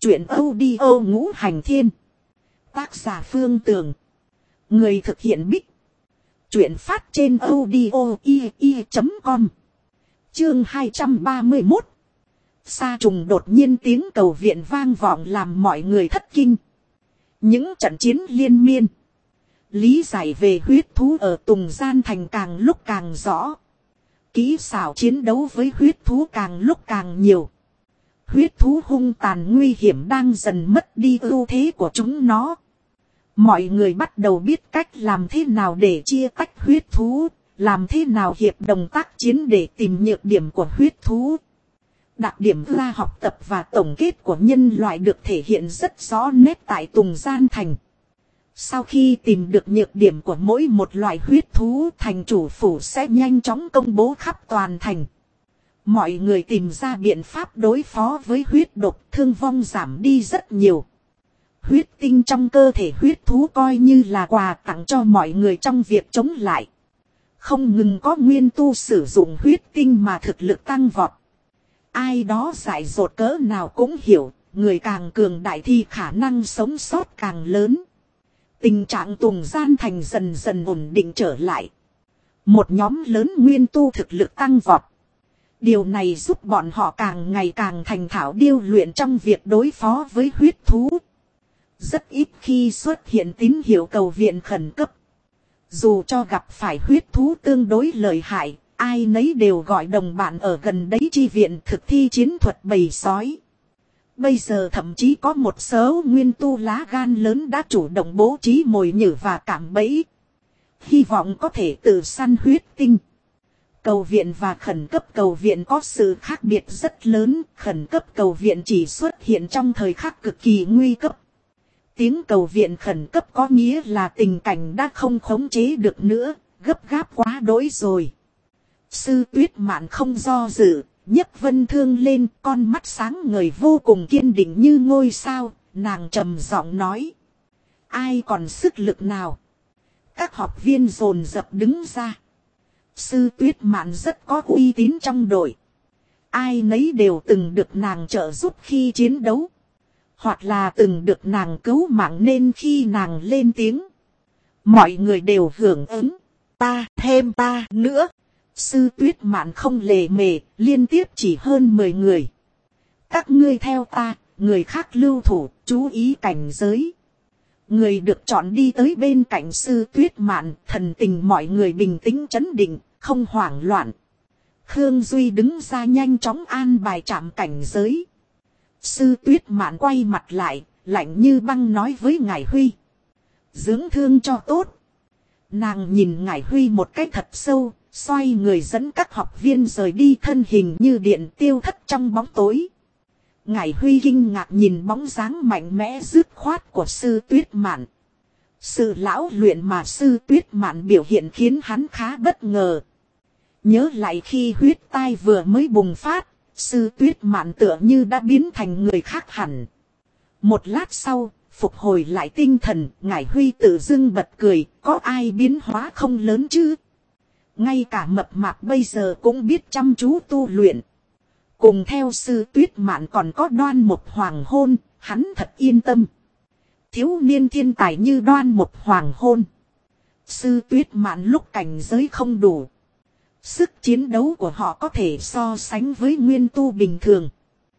Chuyện audio Ngũ Hành Thiên. Tác giả Phương Tường. Người thực hiện Bích. Chuyện phát trên audio.com. Chương 231. Sa trùng đột nhiên tiếng cầu viện vang vọng làm mọi người thất kinh. Những trận chiến liên miên. Lý giải về huyết thú ở Tùng Gian Thành càng lúc càng rõ. Kỹ xảo chiến đấu với huyết thú càng lúc càng nhiều. Huyết thú hung tàn nguy hiểm đang dần mất đi ưu thế của chúng nó. Mọi người bắt đầu biết cách làm thế nào để chia tách huyết thú, làm thế nào hiệp đồng tác chiến để tìm nhược điểm của huyết thú. Đặc điểm ra học tập và tổng kết của nhân loại được thể hiện rất rõ nét tại Tùng Gian Thành. Sau khi tìm được nhược điểm của mỗi một loại huyết thú, thành chủ phủ sẽ nhanh chóng công bố khắp toàn thành. Mọi người tìm ra biện pháp đối phó với huyết độc, thương vong giảm đi rất nhiều. Huyết tinh trong cơ thể huyết thú coi như là quà tặng cho mọi người trong việc chống lại. Không ngừng có nguyên tu sử dụng huyết tinh mà thực lực tăng vọt. Ai đó dại dột cỡ nào cũng hiểu, người càng cường đại thì khả năng sống sót càng lớn. Tình trạng Tùng Gian Thành dần dần ổn định trở lại. Một nhóm lớn nguyên tu thực lực tăng vọt. Điều này giúp bọn họ càng ngày càng thành thạo điêu luyện trong việc đối phó với huyết thú. Rất ít khi xuất hiện tín hiệu cầu viện khẩn cấp. Dù cho gặp phải huyết thú tương đối lợi hại, ai nấy đều gọi đồng bạn ở gần đấy chi viện thực thi chiến thuật bầy sói. Bây giờ thậm chí có một số nguyên tu lá gan lớn đã chủ động bố trí mồi nhử và cạm bẫy. Hy vọng có thể tự săn huyết tinh. Cầu viện và khẩn cấp cầu viện có sự khác biệt rất lớn. Khẩn cấp cầu viện chỉ xuất hiện trong thời khắc cực kỳ nguy cấp. Tiếng cầu viện khẩn cấp có nghĩa là tình cảnh đã không khống chế được nữa, gấp gáp quá đỗi rồi. Sư Tuyết Mạn không do dự, nhấc vân thương lên, con mắt sáng ngời vô cùng kiên định như ngôi sao, nàng trầm giọng nói. Ai còn sức lực nào? Các học viên dồn dập đứng ra. Sư Tuyết Mạn rất có uy tín trong đội. Ai nấy đều từng được nàng trợ giúp khi chiến đấu. Hoặc là từng được nàng cứu mạng nên khi nàng lên tiếng. Mọi người đều hưởng ứng. Ta thêm ta nữa. Sư Tuyết Mạn không lề mề, liên tiếp chỉ hơn 10 người. Các ngươi theo ta, người khác lưu thủ, chú ý cảnh giới. Người được chọn đi tới bên cạnh Sư Tuyết Mạn, thần tình mọi người bình tĩnh trấn định, không hoảng loạn. Khương Duy đứng ra nhanh chóng an bài trạm cảnh giới. Sư Tuyết Mạn quay mặt lại, lạnh như băng nói với Ngải Huy. Dưỡng thương cho tốt. Nàng nhìn Ngải Huy một cách thật sâu, xoay người dẫn các học viên rời đi, thân hình như điện tiêu thất trong bóng tối. Ngải Huy kinh ngạc nhìn bóng dáng mạnh mẽ dứt khoát của Sư Tuyết Mạn. Sự lão luyện mà Sư Tuyết Mạn biểu hiện khiến hắn khá bất ngờ. Nhớ lại khi huyết tai vừa mới bùng phát, Sư Tuyết Mạn tựa như đã biến thành người khác hẳn. Một lát sau, phục hồi lại tinh thần, Ngải Huy tự dưng bật cười, có ai biến hóa không lớn chứ? Ngay cả mập mạp bây giờ cũng biết chăm chú tu luyện. Cùng theo Sư Tuyết Mạn còn có Đoan Mục Hoàng Hôn, hắn thật yên tâm. Thiếu niên thiên tài như Đoan Mục Hoàng Hôn. Sư Tuyết Mạn lúc cảnh giới không đủ. Sức chiến đấu của họ có thể so sánh với nguyên tu bình thường.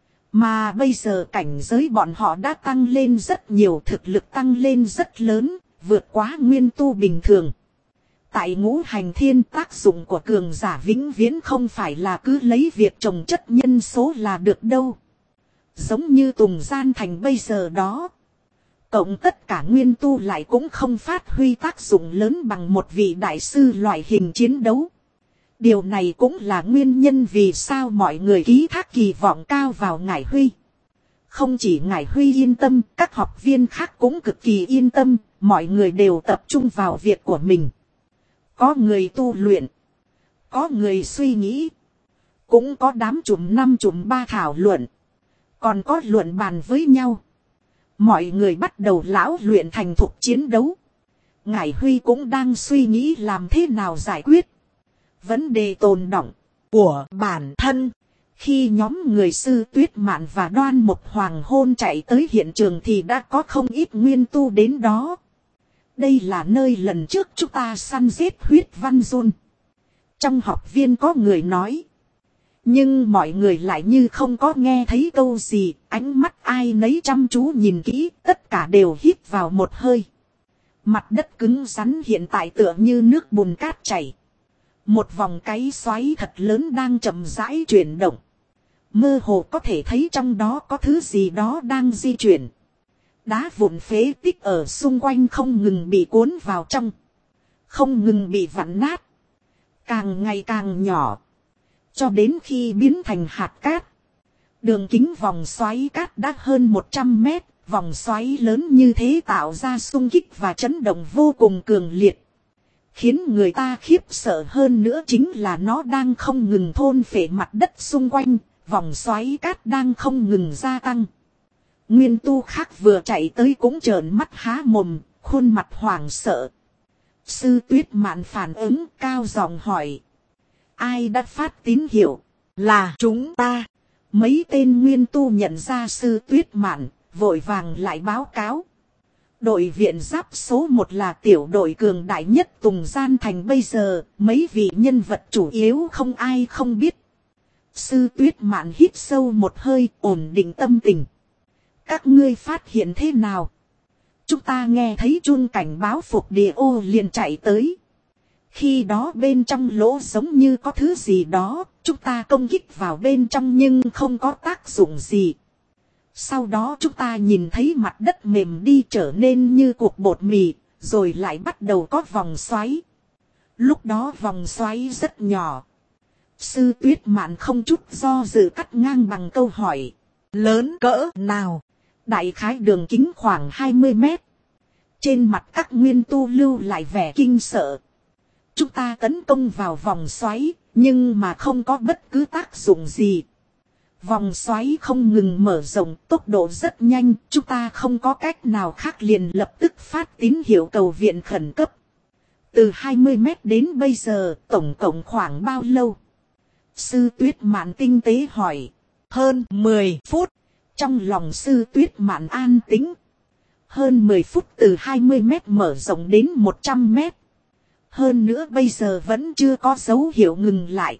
Mà bây giờ cảnh giới bọn họ đã tăng lên rất nhiều, thực lực tăng lên rất lớn, vượt quá nguyên tu bình thường. Tại Ngũ Hành Thiên, tác dụng của cường giả vĩnh viễn không phải là cứ lấy việc trồng chất nhân số là được đâu. Giống như Tùng Gian Thành bây giờ đó. Cộng tất cả nguyên tu lại cũng không phát huy tác dụng lớn bằng một vị đại sư loại hình chiến đấu. Điều này cũng là nguyên nhân vì sao mọi người ký thác kỳ vọng cao vào Ngải Huy. Không chỉ Ngải Huy yên tâm, các học viên khác cũng cực kỳ yên tâm, mọi người đều tập trung vào việc của mình. Có người tu luyện, có người suy nghĩ, cũng có đám chùm 5 chùm 3 thảo luận, còn có luận bàn với nhau. Mọi người bắt đầu lão luyện thành thục chiến đấu. Ngải Huy cũng đang suy nghĩ làm thế nào giải quyết vấn đề tồn đọng của bản thân. Khi nhóm người Sư Tuyết Mạn và Đoan Mục Hoàng Hôn chạy tới hiện trường thì đã có không ít nguyên tu đến đó. Đây là nơi lần trước chúng ta săn giết huyết văn run. Trong học viên có người nói. Nhưng mọi người lại như không có nghe thấy câu gì, ánh mắt ai nấy chăm chú nhìn kỹ, tất cả đều hít vào một hơi. Mặt đất cứng rắn hiện tại tựa như nước bùn cát chảy. Một vòng cái xoáy thật lớn đang chậm rãi chuyển động. Mơ hồ có thể thấy trong đó có thứ gì đó đang di chuyển. Đá vụn phế tích ở xung quanh không ngừng bị cuốn vào trong. Không ngừng bị vặn nát. Càng ngày càng nhỏ. Cho đến khi biến thành hạt cát. Đường kính vòng xoáy cát đã hơn 100 mét. Vòng xoáy lớn như thế tạo ra xung kích và chấn động vô cùng cường liệt. Khiến người ta khiếp sợ hơn nữa chính là nó đang không ngừng thôn phệ mặt đất xung quanh. Vòng xoáy cát đang không ngừng gia tăng. Nguyên tu khác vừa chạy tới cũng trợn mắt há mồm, khuôn mặt hoảng sợ. Sư Tuyết Mạn phản ứng cao giọng hỏi. Ai đã phát tín hiệu? Là chúng ta. Mấy tên nguyên tu nhận ra Sư Tuyết Mạn, vội vàng lại báo cáo. Đội viện giáp số 1 là tiểu đội cường đại nhất Tùng Gian Thành bây giờ, mấy vị nhân vật chủ yếu không ai không biết. Sư Tuyết Mạn hít sâu một hơi, ổn định tâm tình. Các ngươi phát hiện thế nào? Chúng ta nghe thấy chuông cảnh báo phục địa ô liền chạy tới. Khi đó bên trong lỗ giống như có thứ gì đó, chúng ta công kích vào bên trong nhưng không có tác dụng gì. Sau đó chúng ta nhìn thấy mặt đất mềm đi trở nên như cục bột mì, rồi lại bắt đầu có vòng xoáy. Lúc đó vòng xoáy rất nhỏ. Sư Tuyết Mạn không chút do dự cắt ngang bằng câu hỏi. Lớn cỡ nào? Đại khái đường kính khoảng 20 mét. Trên mặt các nguyên tu lưu lại vẻ kinh sợ. Chúng ta tấn công vào vòng xoáy, nhưng mà không có bất cứ tác dụng gì. Vòng xoáy không ngừng mở rộng, tốc độ rất nhanh, chúng ta không có cách nào khác liền lập tức phát tín hiệu cầu viện khẩn cấp. Từ 20 mét đến bây giờ, tổng cộng khoảng bao lâu? Sư Tuyết Mạn tinh tế hỏi. Hơn 10 phút. Trong lòng Sư Tuyết Mạn an tĩnh. Hơn 10 phút từ 20 mét mở rộng đến 100 mét. Hơn nữa bây giờ vẫn chưa có dấu hiệu ngừng lại.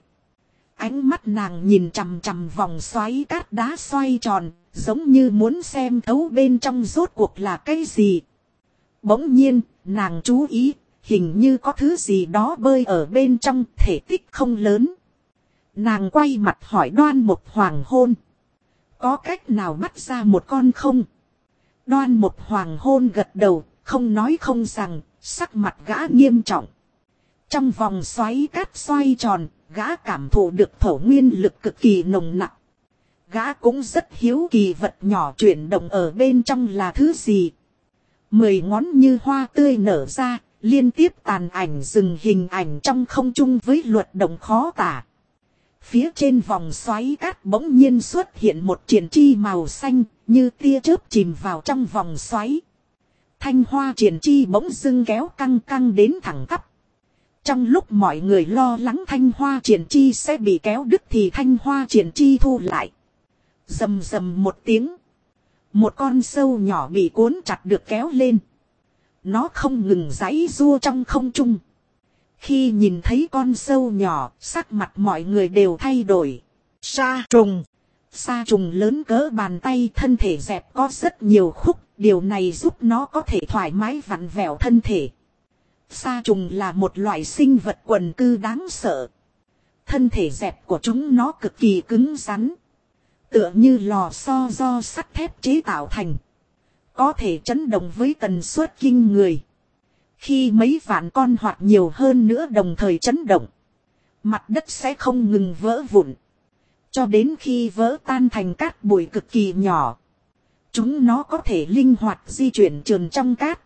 Ánh mắt nàng nhìn chằm chằm vòng xoáy cát đá xoay tròn, giống như muốn xem thấu bên trong rốt cuộc là cái gì. Bỗng nhiên, nàng chú ý, hình như có thứ gì đó bơi ở bên trong, thể tích không lớn. Nàng quay mặt hỏi Đoan Mục Hoàng Hôn. Có cách nào bắt ra một con không? Đoan Mục Hoàng Hôn gật đầu, không nói không rằng, sắc mặt gã nghiêm trọng. Trong vòng xoáy cát xoay tròn, gã cảm thụ được thổ nguyên lực cực kỳ nồng nặng. Gã cũng rất hiếu kỳ vật nhỏ chuyển động ở bên trong là thứ gì. 10 ngón như hoa tươi nở ra, liên tiếp tàn ảnh dừng hình ảnh trong không trung với luật động khó tả. Phía trên vòng xoáy cát bỗng nhiên xuất hiện một triển chi màu xanh, như tia chớp chìm vào trong vòng xoáy. Thanh hoa triển chi bỗng dưng kéo căng căng đến thẳng tắp. Trong lúc mọi người lo lắng thanh hoa triển chi sẽ bị kéo đứt thì thanh hoa triển chi thu lại. Rầm rầm một tiếng. Một con sâu nhỏ bị cuốn chặt được kéo lên. Nó không ngừng giãy giụa trong không trung. Khi nhìn thấy con sâu nhỏ, sắc mặt mọi người đều thay đổi. Sa trùng. Sa trùng lớn cỡ bàn tay, thân thể dẹp có rất nhiều khúc. Điều này giúp nó có thể thoải mái vặn vẹo thân thể. Sa trùng là một loại sinh vật quần cư đáng sợ. Thân thể dẹp của chúng nó cực kỳ cứng rắn. Tựa như lò xo do sắt thép chế tạo thành. Có thể chấn động với tần suất kinh người. Khi mấy vạn con hoặc nhiều hơn nữa đồng thời chấn động, mặt đất sẽ không ngừng vỡ vụn. Cho đến khi vỡ tan thành cát bụi cực kỳ nhỏ. Chúng nó có thể linh hoạt di chuyển trườn trong cát.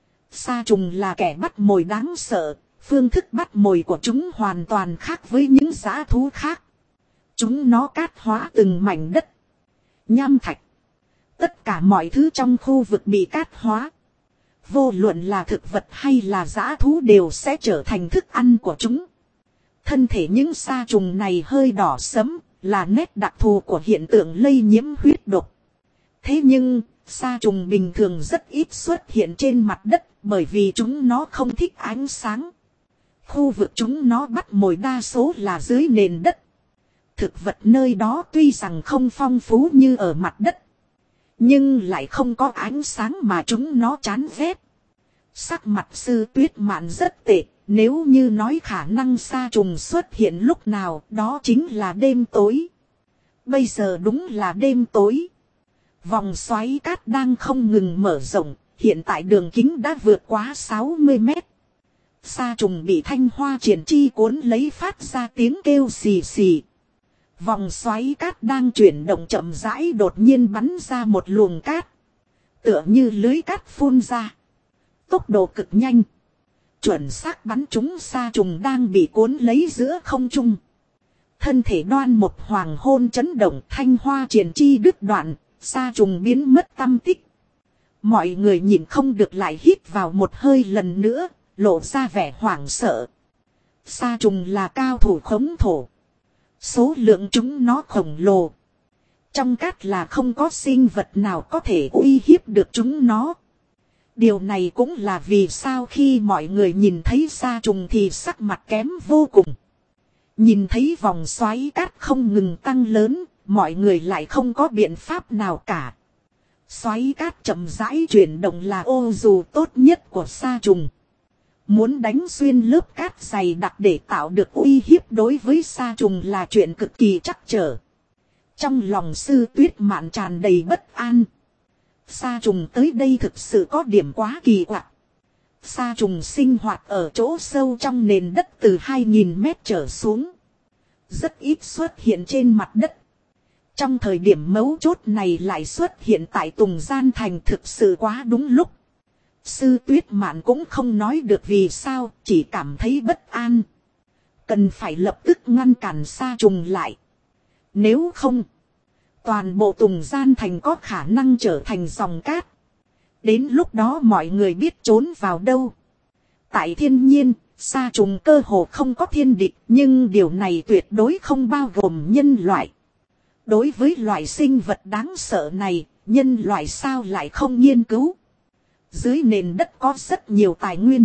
Sa trùng là kẻ bắt mồi đáng sợ. Phương thức bắt mồi của chúng hoàn toàn khác với những dã thú khác. Chúng nó cát hóa từng mảnh đất, nham thạch. Tất cả mọi thứ trong khu vực bị cát hóa. Vô luận là thực vật hay là dã thú đều sẽ trở thành thức ăn của chúng. Thân thể những sa trùng này hơi đỏ sẫm, là nét đặc thù của hiện tượng lây nhiễm huyết độc. Thế nhưng, sa trùng bình thường rất ít xuất hiện trên mặt đất bởi vì chúng nó không thích ánh sáng. Khu vực chúng nó bắt mồi đa số là dưới nền đất. Thực vật nơi đó tuy rằng không phong phú như ở mặt đất, nhưng lại không có ánh sáng mà chúng nó chán ghét. Sắc mặt Sư Tuyết Mạn rất tệ, nếu như nói khả năng sa trùng xuất hiện lúc nào đó chính là đêm tối. Bây giờ đúng là đêm tối. Vòng xoáy cát đang không ngừng mở rộng, hiện tại đường kính đã vượt quá 60 mét. Sa trùng bị thanh hoa triển chi cuốn lấy phát ra tiếng kêu xì xì. Vòng xoáy cát đang chuyển động chậm rãi đột nhiên bắn ra một luồng cát. Tựa như lưới cát phun ra. Tốc độ cực nhanh. Chuẩn xác bắn trúng sa trùng đang bị cuốn lấy giữa không trung. Thân thể đoan một hoàng hôn chấn động, thanh hoa triển chi đứt đoạn, sa trùng biến mất tăm tích. Mọi người nhìn không được lại hít vào một hơi lần nữa, lộ ra vẻ hoảng sợ. Sa trùng là cao thủ khống thổ. Số lượng chúng nó khổng lồ. Trong cát là không có sinh vật nào có thể uy hiếp được chúng nó. Điều này cũng là vì sao khi mọi người nhìn thấy sa trùng thì sắc mặt kém vô cùng. Nhìn thấy vòng xoáy cát không ngừng tăng lớn, mọi người lại không có biện pháp nào cả. Xoáy cát chậm rãi chuyển động là ô dù tốt nhất của sa trùng. Muốn đánh xuyên lớp cát dày đặc để tạo được uy hiếp đối với sa trùng là chuyện cực kỳ trắc trở. Trong lòng Sư Tuyết Mạn tràn đầy bất an. Sa trùng tới đây thực sự có điểm quá kỳ quặc. Sa trùng sinh hoạt ở chỗ sâu trong nền đất từ 2.000 mét trở xuống. Rất ít xuất hiện trên mặt đất. Trong thời điểm mấu chốt này lại xuất hiện tại Tùng Gian Thành thực sự quá đúng lúc. Sư Tuyết Mạn cũng không nói được vì sao, chỉ cảm thấy bất an. Cần phải lập tức ngăn cản sa trùng lại. Nếu không, toàn bộ Tùng Gian Thành có khả năng trở thành dòng cát. Đến lúc đó mọi người biết trốn vào đâu. Tại thiên nhiên, sa trùng cơ hồ không có thiên địch, nhưng điều này tuyệt đối không bao gồm nhân loại. Đối với loại sinh vật đáng sợ này, nhân loại sao lại không nghiên cứu. Dưới nền đất có rất nhiều tài nguyên.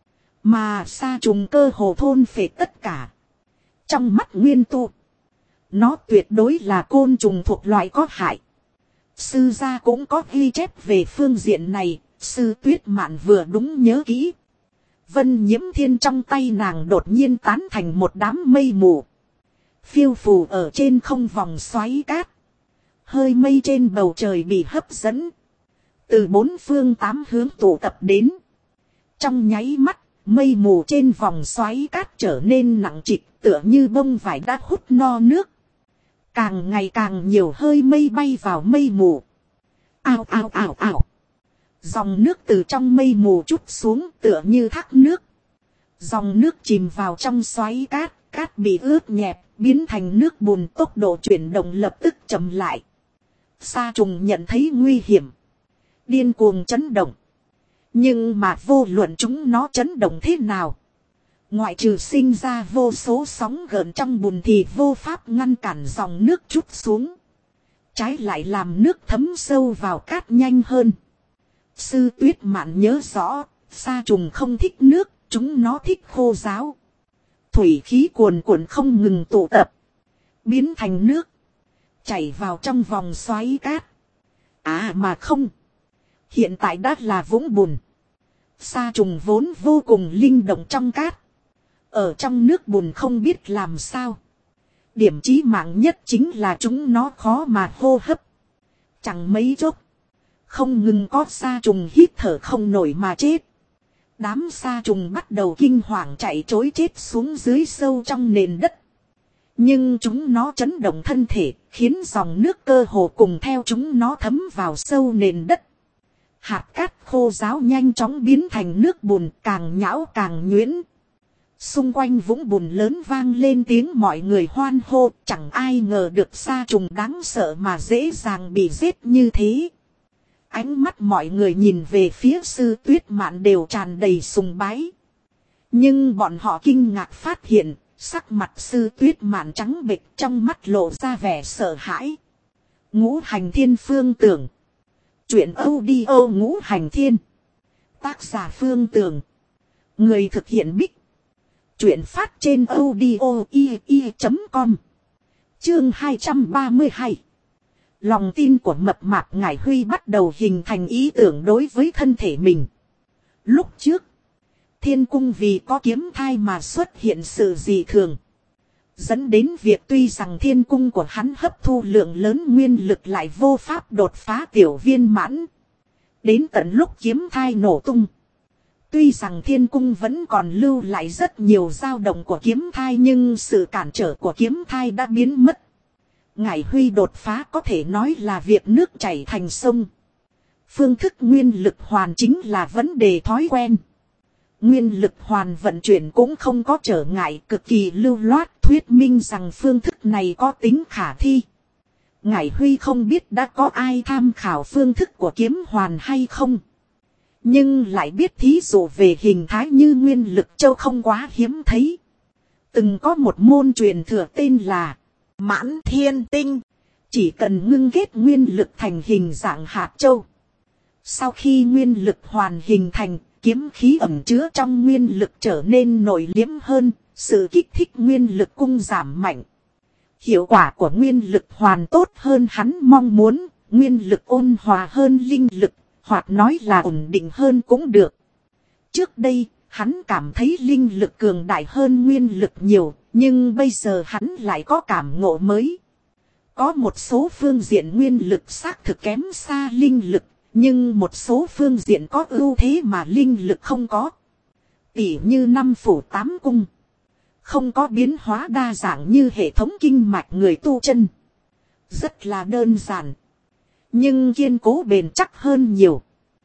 Mà sa trùng cơ hồ thôn phệ tất cả. Trong mắt nguyên tu, nó tuyệt đối là côn trùng thuộc loại có hại. Sư gia cũng có ghi chép về phương diện này. Sư Tuyết Mạn vừa đúng nhớ kỹ. Vân Nhiễm Thiên trong tay nàng đột nhiên tán thành một đám mây mù. Phiêu phù ở trên không vòng xoáy cát. Hơi mây trên bầu trời bị hấp dẫn. Từ 4 phương 8 hướng tụ tập đến. Trong nháy mắt, mây mù trên vòng xoáy cát trở nên nặng trịch, tựa như bông vải đã hút no nước. Càng ngày càng nhiều hơi mây bay vào mây mù. Ao ao ao ao. Dòng nước từ trong mây mù trút xuống tựa như thác nước. Dòng nước chìm vào trong xoáy cát, cát bị ướt nhẹp, biến thành nước bùn, tốc độ chuyển động lập tức chậm lại. Sa trùng nhận thấy nguy hiểm. Điên cuồng chấn động. Nhưng mà vô luận chúng nó chấn động thế nào, ngoại trừ sinh ra vô số sóng gợn trong bùn thì vô pháp ngăn cản dòng nước trút xuống. Trái lại làm nước thấm sâu vào cát nhanh hơn. Sư Tuyết Mạn nhớ rõ, sa trùng không thích nước, chúng nó thích khô ráo. Thủy khí cuồn cuộn không ngừng tụ tập, biến thành nước, chảy vào trong vòng xoáy cát. À mà không, hiện tại đã là vũng bùn. Sa trùng vốn vô cùng linh động trong cát. Ở trong nước bùn không biết làm sao. Điểm chí mạng nhất chính là chúng nó khó mà hô hấp. Chẳng mấy chốc, không ngừng có sa trùng hít thở không nổi mà chết. Đám sa trùng bắt đầu kinh hoàng chạy trối chết xuống dưới sâu trong nền đất. Nhưng chúng nó chấn động thân thể, khiến dòng nước cơ hồ cùng theo chúng nó thấm vào sâu nền đất. Hạt cát khô ráo nhanh chóng biến thành nước bùn, càng nhão càng nhuyễn. Xung quanh vũng bùn lớn vang lên tiếng mọi người hoan hô, chẳng ai ngờ được sa trùng đáng sợ mà dễ dàng bị giết như thế. Ánh mắt mọi người nhìn về phía Sư Tuyết Mạn đều tràn đầy sùng bái. Nhưng bọn họ kinh ngạc phát hiện, Sắc mặt Sư Tuyết Mạn trắng bệch, trong mắt lộ ra vẻ sợ hãi. Ngũ Hành Thiên Phương Tưởng. Truyện audio Ngũ Hành Thiên. Tác giả Phương Tưởng. Người thực hiện Bích. Truyện phát trên audio.com. Chương 232. Lòng tin của mập mạp Ngải Huy bắt đầu hình thành ý tưởng đối với thân thể mình. Lúc trước, Thiên Cung vì có kiếm thai mà xuất hiện sự dị thường. Dẫn đến việc tuy rằng Thiên Cung của hắn hấp thu lượng lớn nguyên lực lại vô pháp đột phá tiểu viên mãn. Đến tận lúc kiếm thai nổ tung. Tuy rằng Thiên Cung vẫn còn lưu lại rất nhiều dao động của kiếm thai, nhưng sự cản trở của kiếm thai đã biến mất. Ngải Huy đột phá có thể nói là việc nước chảy thành sông. Phương thức nguyên lực hoàn chính là vấn đề thói quen. Nguyên lực hoàn vận chuyển cũng không có trở ngại, cực kỳ lưu loát, thuyết minh rằng phương thức này có tính khả thi. Ngải Huy không biết đã có ai tham khảo phương thức của kiếm hoàn hay không. Nhưng lại biết thí dụ về hình thái như nguyên lực châu không quá hiếm thấy. Từng có một môn truyền thừa tên là Mãn Thiên Tinh. Chỉ cần ngưng kết nguyên lực thành hình dạng hạt châu. Sau khi nguyên lực hoàn hình thành, kiếm khí ẩn chứa trong nguyên lực trở nên nội liếm hơn, sự kích thích nguyên lực cung giảm mạnh. Hiệu quả của nguyên lực hoàn tốt hơn hắn mong muốn, nguyên lực ôn hòa hơn linh lực, hoặc nói là ổn định hơn cũng được. Trước đây, hắn cảm thấy linh lực cường đại hơn nguyên lực nhiều, nhưng bây giờ hắn lại có cảm ngộ mới. Có một số phương diện nguyên lực xác thực kém xa linh lực, nhưng một số phương diện có ưu thế mà linh lực không có. Tỉ như 5 phủ 8 cung. Không có biến hóa đa dạng như hệ thống kinh mạch người tu chân. Rất là đơn giản. Nhưng kiên cố bền chắc hơn nhiều.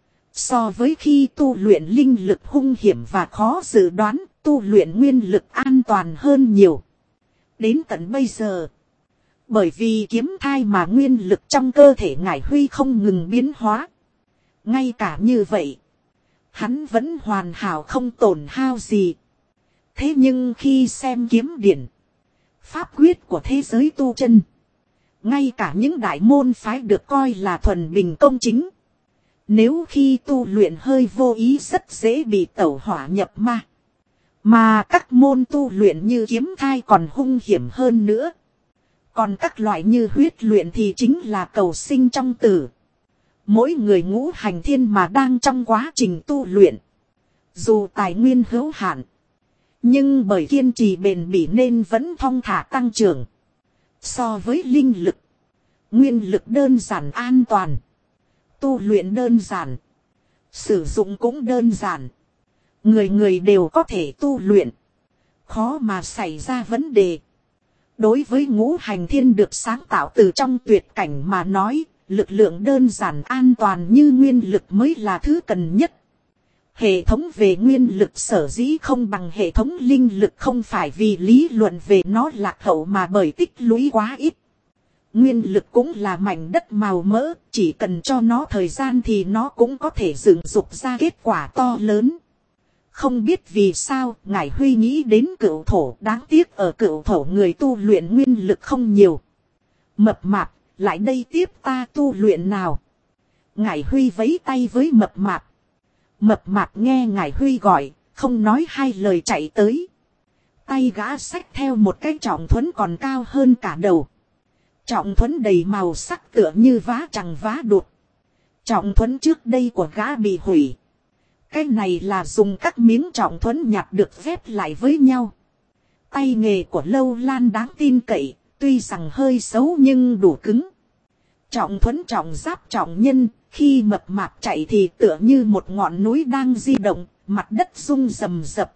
So với khi tu luyện linh lực hung hiểm và khó dự đoán, tu luyện nguyên lực an toàn hơn nhiều. Đến tận bây giờ, bởi vì kiếm thai mà nguyên lực trong cơ thể Ngải Huy không ngừng biến hóa. Ngay cả như vậy, hắn vẫn hoàn hảo không tổn hao gì. Thế nhưng khi xem kiếm điển, pháp quyết của thế giới tu chân, ngay cả những đại môn phái được coi là thuần bình công chính, nếu khi tu luyện hơi vô ý rất dễ bị tẩu hỏa nhập ma. Mà các môn tu luyện như kiếm thai còn hung hiểm hơn nữa. Còn các loại như huyết luyện thì chính là cầu sinh trong tử. Mỗi người ngũ hành thiên mà đang trong quá trình tu luyện. Dù tài nguyên hữu hạn, nhưng bởi kiên trì bền bỉ nên vẫn thong thả tăng trưởng. So với linh lực, nguyên lực đơn giản an toàn. Tu luyện đơn giản, sử dụng cũng đơn giản. Người người đều có thể tu luyện. Khó mà xảy ra vấn đề. Đối với ngũ hành thiên được sáng tạo từ trong tuyệt cảnh mà nói, lực lượng đơn giản an toàn như nguyên lực mới là thứ cần nhất. Hệ thống về nguyên lực sở dĩ không bằng hệ thống linh lực không phải vì lý luận về nó lạc hậu mà bởi tích lũy quá ít. Nguyên lực cũng là mảnh đất màu mỡ, chỉ cần cho nó thời gian thì nó cũng có thể dựng dục ra kết quả to lớn. Không biết vì sao, Ngải Huy nghĩ đến Cựu Thổ, đáng tiếc ở Cựu Thổ người tu luyện nguyên lực không nhiều. Mập mạp, lại đây tiếp ta tu luyện nào. Ngải Huy vẫy tay với mập mạp. Mập mạp nghe Ngải Huy gọi, không nói hai lời chạy tới. Tay gã xách theo một cái trọng thuẫn còn cao hơn cả đầu. Trọng thuẫn đầy màu sắc tựa như vá chẳng vá đụt. Trọng thuẫn trước đây của gã bị hủy. Cái này là dùng các miếng trọng thuẫn nhặt được ghép lại với nhau. Tay nghề của Lâu Lan đáng tin cậy, tuy rằng hơi xấu nhưng đủ cứng. Trọng thuẫn trọng giáp trọng nhân, khi mập mạp chạy thì tựa như một ngọn núi đang di động, mặt đất rung rầm rập.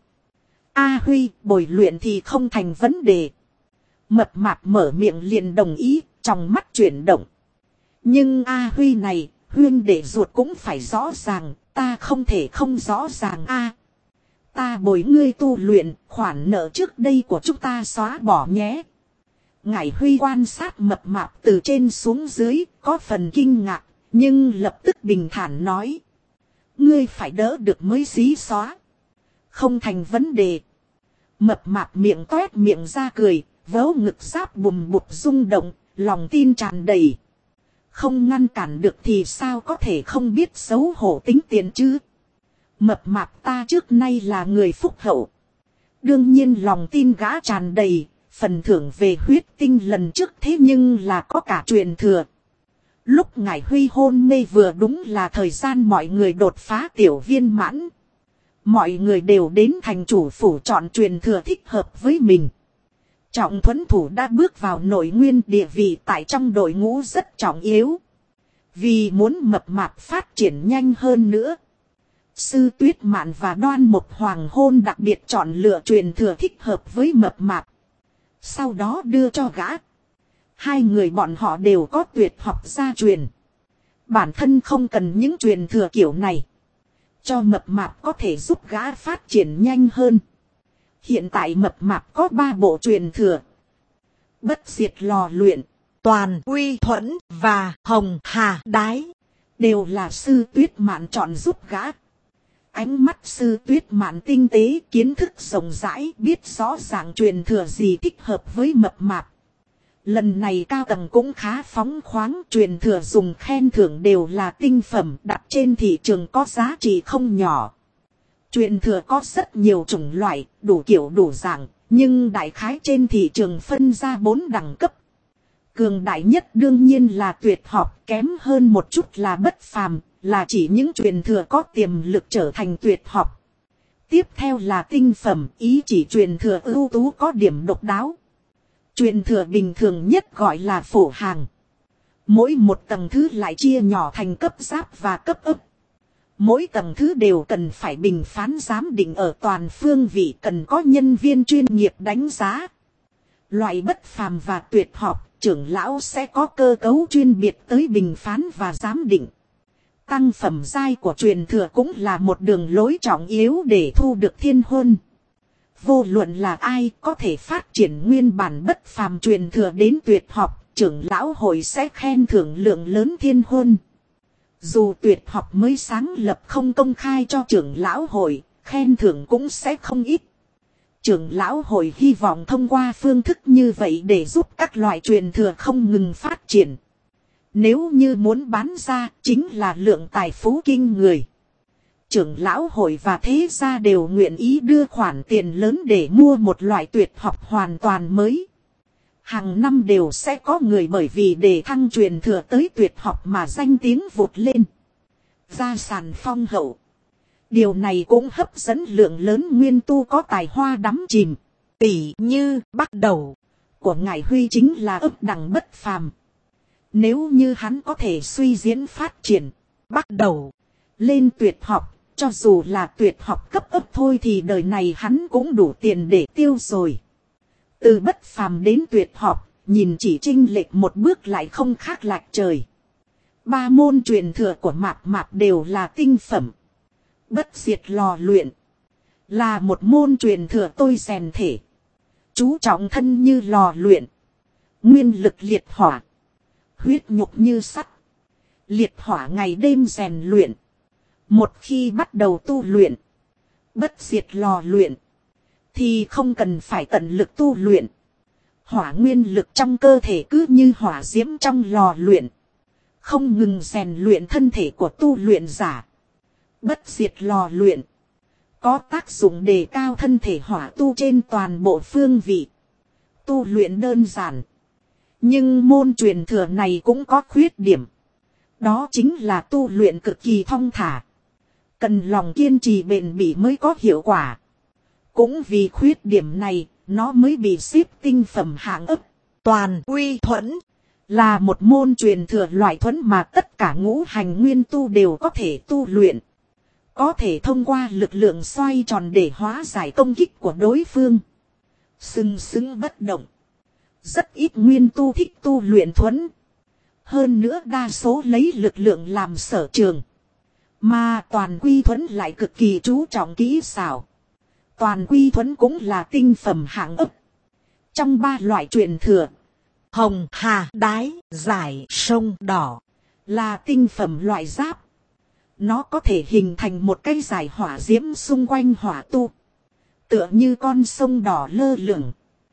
A Huy, bồi luyện thì không thành vấn đề. Mập mạp mở miệng liền đồng ý, trong mắt chuyển động. Nhưng A Huy này, huyên đệ ruột cũng phải rõ ràng, ta không thể không rõ ràng a. Ta bồi ngươi tu luyện, khoản nợ trước đây của chúng ta xóa bỏ nhé. Ngải Huy quan sát mập mạp từ trên xuống dưới, có phần kinh ngạc, nhưng lập tức bình thản nói. Ngươi phải đỡ được mới xí xóa. Không thành vấn đề. Mập mạp miệng toét miệng ra cười, vớ ngực giáp bùm bụp rung động, lòng tin tràn đầy. Không ngăn cản được thì sao có thể không biết xấu hổ tính tiền chứ. Mập mạp ta trước nay là người phúc hậu. Đương nhiên lòng tin gã tràn đầy, phần thưởng về huyết tinh lần trước thế nhưng là có cả truyền thừa. Lúc Ngải Huy hôn mê vừa đúng là thời gian mọi người đột phá tiểu viên mãn. Mọi người đều đến thành chủ phủ chọn truyền thừa thích hợp với mình. Trọng Thuẫn Thủ đã bước vào nội nguyên, địa vị tại trong đội ngũ rất trọng yếu. Vì muốn mập mạp phát triển nhanh hơn nữa, Sư Tuyết Mạn và Đoan Mộc Hoàng hôn đặc biệt chọn lựa truyền thừa thích hợp với mập mạp. Sau đó đưa cho gã. Hai người bọn họ đều có tuyệt học gia truyền. Bản thân không cần những truyền thừa kiểu này. Cho mập mạp có thể giúp gã phát triển nhanh hơn. Hiện tại mập mạp có 3 bộ truyền thừa. Bất diệt lò luyện, Toàn Uy Thuẫn và Hồng Hà Đái. Đều là Sư Tuyết Mạn chọn giúp gã. Ánh mắt Sư Tuyết Mạn tinh tế, kiến thức rộng rãi, biết rõ ràng truyền thừa gì thích hợp với mập mạp. Lần này cao tầng cũng khá phóng khoáng, truyền thừa dùng khen thưởng đều là tinh phẩm đặt trên thị trường có giá trị không nhỏ. Truyền thừa có rất nhiều chủng loại, đủ kiểu đủ dạng, nhưng đại khái trên thị trường phân ra 4 đẳng cấp. Cường đại nhất đương nhiên là tuyệt học, kém hơn một chút là bất phàm, là chỉ những truyền thừa có tiềm lực trở thành tuyệt học. Tiếp theo là tinh phẩm, ý chỉ truyền thừa ưu tú có điểm độc đáo. Truyền thừa bình thường nhất gọi là phổ hàng. Mỗi một tầng thứ lại chia nhỏ thành cấp giáp và cấp ấp. Mỗi tầng thứ đều cần phải bình phán giám định ở toàn phương vị, cần có nhân viên chuyên nghiệp đánh giá. Loại bất phàm và tuyệt học, trưởng lão sẽ có cơ cấu chuyên biệt tới bình phán và giám định. Tăng phẩm giai của truyền thừa cũng là một đường lối trọng yếu để thu được thiên huân. Vô luận là ai có thể phát triển nguyên bản bất phàm truyền thừa đến tuyệt học, trưởng lão hội sẽ khen thưởng lượng lớn thiên huân. Dù tuyệt học mới sáng lập không công khai cho trưởng lão hội, khen thưởng cũng sẽ không ít. Trưởng lão hội hy vọng thông qua phương thức như vậy để giúp các loại truyền thừa không ngừng phát triển. Nếu như muốn bán ra, chính là lượng tài phú kinh người. Trưởng lão hội và thế gia đều nguyện ý đưa khoản tiền lớn để mua một loại tuyệt học hoàn toàn mới. Hàng năm đều sẽ có người bởi vì để thăng truyền thừa tới tuyệt học mà danh tiếng vụt lên. Gia sản phong hậu. Điều này cũng hấp dẫn lượng lớn nguyên tu có tài hoa đắm chìm. Tỷ như bắt đầu của Ngải Huy chính là ấp đẳng bất phàm. Nếu như hắn có thể suy diễn phát triển, bắt đầu lên tuyệt học, cho dù là tuyệt học cấp ấp thôi thì đời này hắn cũng đủ tiền để tiêu rồi. Từ bất phàm đến tuyệt học, nhìn chỉ chênh lệch một bước lại không khác lệch trời. 3 môn truyền thừa của mạp mạp đều là tinh phẩm. Bất diệt lò luyện là một môn truyền thừa tôi rèn thể, chú trọng thân như lò luyện, nguyên lực liệt hỏa, huyết nhục như sắt, liệt hỏa ngày đêm rèn luyện. Một khi bắt đầu tu luyện bất diệt lò luyện thì không cần phải tận lực tu luyện. Hỏa nguyên lực trong cơ thể cứ như hỏa diễm trong lò luyện, không ngừng rèn luyện thân thể của tu luyện giả. Bất diệt lò luyện có tác dụng đề cao thân thể hỏa tu trên toàn bộ phương vị. Tu luyện đơn giản, nhưng môn truyền thừa này cũng có khuyết điểm. Đó chính là tu luyện cực kỳ thong thả, cần lòng kiên trì bền bỉ mới có hiệu quả. Cũng vì khuyết điểm này, nó mới bị xếp tinh phẩm hạng ấp. Toàn Uy Thuẫn là một môn truyền thừa loại thuẫn mà tất cả ngũ hành nguyên tu đều có thể tu luyện. Có thể thông qua lực lượng xoay tròn để hóa giải công kích của đối phương. Sừng sững bất động. Rất ít nguyên tu thích tu luyện thuẫn. Hơn nữa đa số lấy lực lượng làm sở trường. Mà toàn quy thuẫn lại cực kỳ chú trọng kỹ xảo. Toàn quy thuẫn cũng là tinh phẩm hạng ấp. Trong 3 loại truyền thừa, Hồng Hà Đái giải sông đỏ là tinh phẩm loại giáp. Nó có thể hình thành một cây giải hỏa diễm xung quanh hỏa tu. Tựa như con sông đỏ lơ lửng.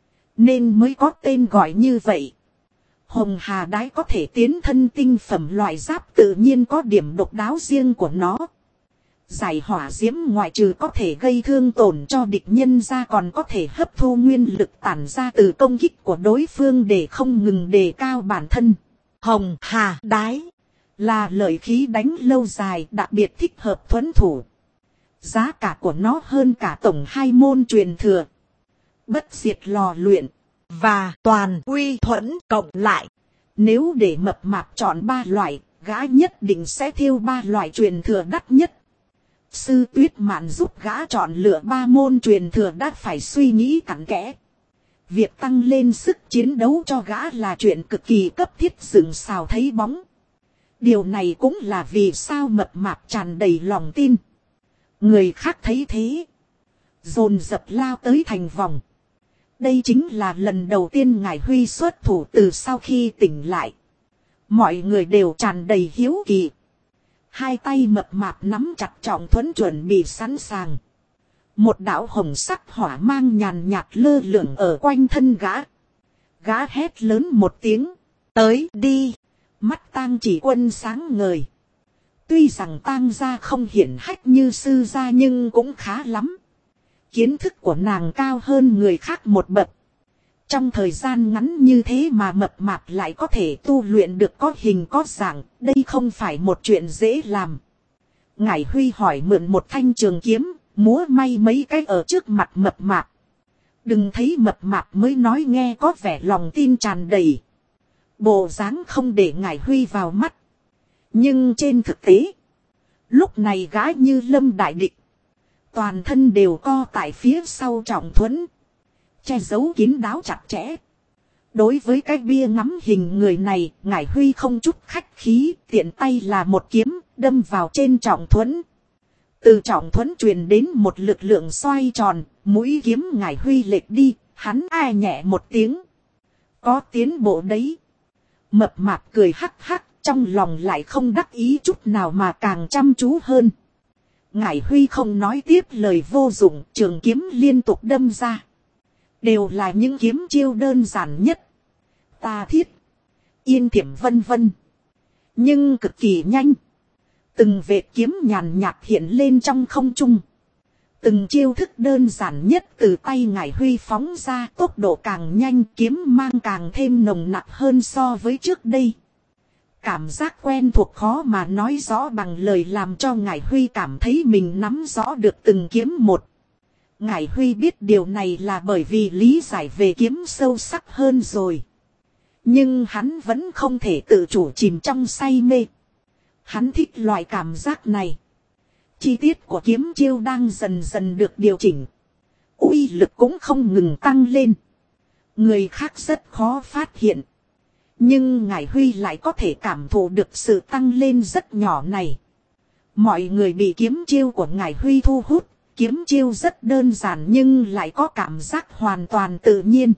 Nên mới có tên gọi như vậy. Hồng Hà Đái có thể tiến thân tinh phẩm loại giáp tự nhiên có điểm độc đáo riêng của nó. Giải hỏa diễm ngoại trừ có thể gây thương tổn cho địch nhân ra còn có thể hấp thu nguyên lực tản ra từ công kích của đối phương để không ngừng đề cao bản thân. Hồng Hà Đái là lợi khí đánh lâu dài đặc biệt thích hợp thuẫn thủ. Giá cả của nó hơn cả tổng 2 môn truyền thừa. Bất diệt lò luyện và toàn uy thuẫn cộng lại. Nếu để mập mạp chọn 3 loại, gã nhất định sẽ thiêu 3 loại truyền thừa đắt nhất. Sư Tuyết Mạn giúp gã chọn lựa 3 môn truyền thừa đã phải suy nghĩ cặn kẽ. Việc tăng lên sức chiến đấu cho gã là chuyện cực kỳ cấp thiết dựng xào thấy bóng. Điều này cũng là vì sao mập mạp tràn đầy lòng tin. Người khác thấy thế, dồn dập lao tới thành vòng. Đây chính là lần đầu tiên Ngải Huy xuất thủ từ sau khi tỉnh lại. Mọi người đều tràn đầy hiếu kỳ. Hai tay mập mạp nắm chặt trọng thuẫn chuẩn bị sẵn sàng. Một đạo hồng sắc hỏa mang nhàn nhạt lơ lửng ở quanh thân gã. Gã hét lớn một tiếng. Tới đi. Mắt Tang Chỉ Quân sáng ngời. Tuy rằng Tang gia không hiển hách như sư gia nhưng cũng khá lắm. Kiến thức của nàng cao hơn người khác một bậc. Trong thời gian ngắn như thế mà mập mạp lại có thể tu luyện được có hình có dạng, đây không phải một chuyện dễ làm. Ngải Huy hỏi mượn một thanh trường kiếm, múa may mấy cái ở trước mặt mập mạp. Đừng thấy mập mạp mới nói nghe có vẻ lòng tin tràn đầy. Bộ dáng không để Ngải Huy vào mắt. Nhưng trên thực tế, lúc này gã như lâm đại địch. Toàn thân đều co tại phía sau trọng thuẫn. Che giấu kín đáo chặt chẽ. Đối với cái bia ngắm hình người này, Ngải Huy không chút khách khí, tiện tay là một kiếm, đâm vào trên trọng thuẫn. Từ trọng thuẫn truyền đến một lực lượng xoay tròn, mũi kiếm Ngải Huy lệch đi, hắn ai nhẹ một tiếng. Có tiến bộ đấy. Mập mạp cười hắc hắc, trong lòng lại không đắc ý chút nào mà càng chăm chú hơn. Ngải Huy không nói tiếp lời vô dụng, trường kiếm liên tục đâm ra. Đều là những kiếm chiêu đơn giản nhất. Ta thiết, yên thiểm vân vân. Nhưng cực kỳ nhanh. Từng vệt kiếm nhàn nhạt hiện lên trong không trung. Từng chiêu thức đơn giản nhất từ tay Ngải Huy phóng ra, tốc độ càng nhanh, kiếm mang càng thêm nồng nặc hơn so với trước đây. Cảm giác quen thuộc khó mà nói rõ bằng lời làm cho Ngải Huy cảm thấy mình nắm rõ được từng kiếm một. Ngải Huy biết điều này là bởi vì lý giải về kiếm sâu sắc hơn rồi. Nhưng hắn vẫn không thể tự chủ chìm trong say mê. Hắn thích loại cảm giác này. Chi tiết của kiếm chiêu đang dần dần được điều chỉnh. Uy lực cũng không ngừng tăng lên. Người khác rất khó phát hiện. Nhưng Ngải Huy lại có thể cảm thụ được sự tăng lên rất nhỏ này. Mọi người bị kiếm chiêu của Ngải Huy thu hút. Kiếm chiêu rất đơn giản nhưng lại có cảm giác hoàn toàn tự nhiên.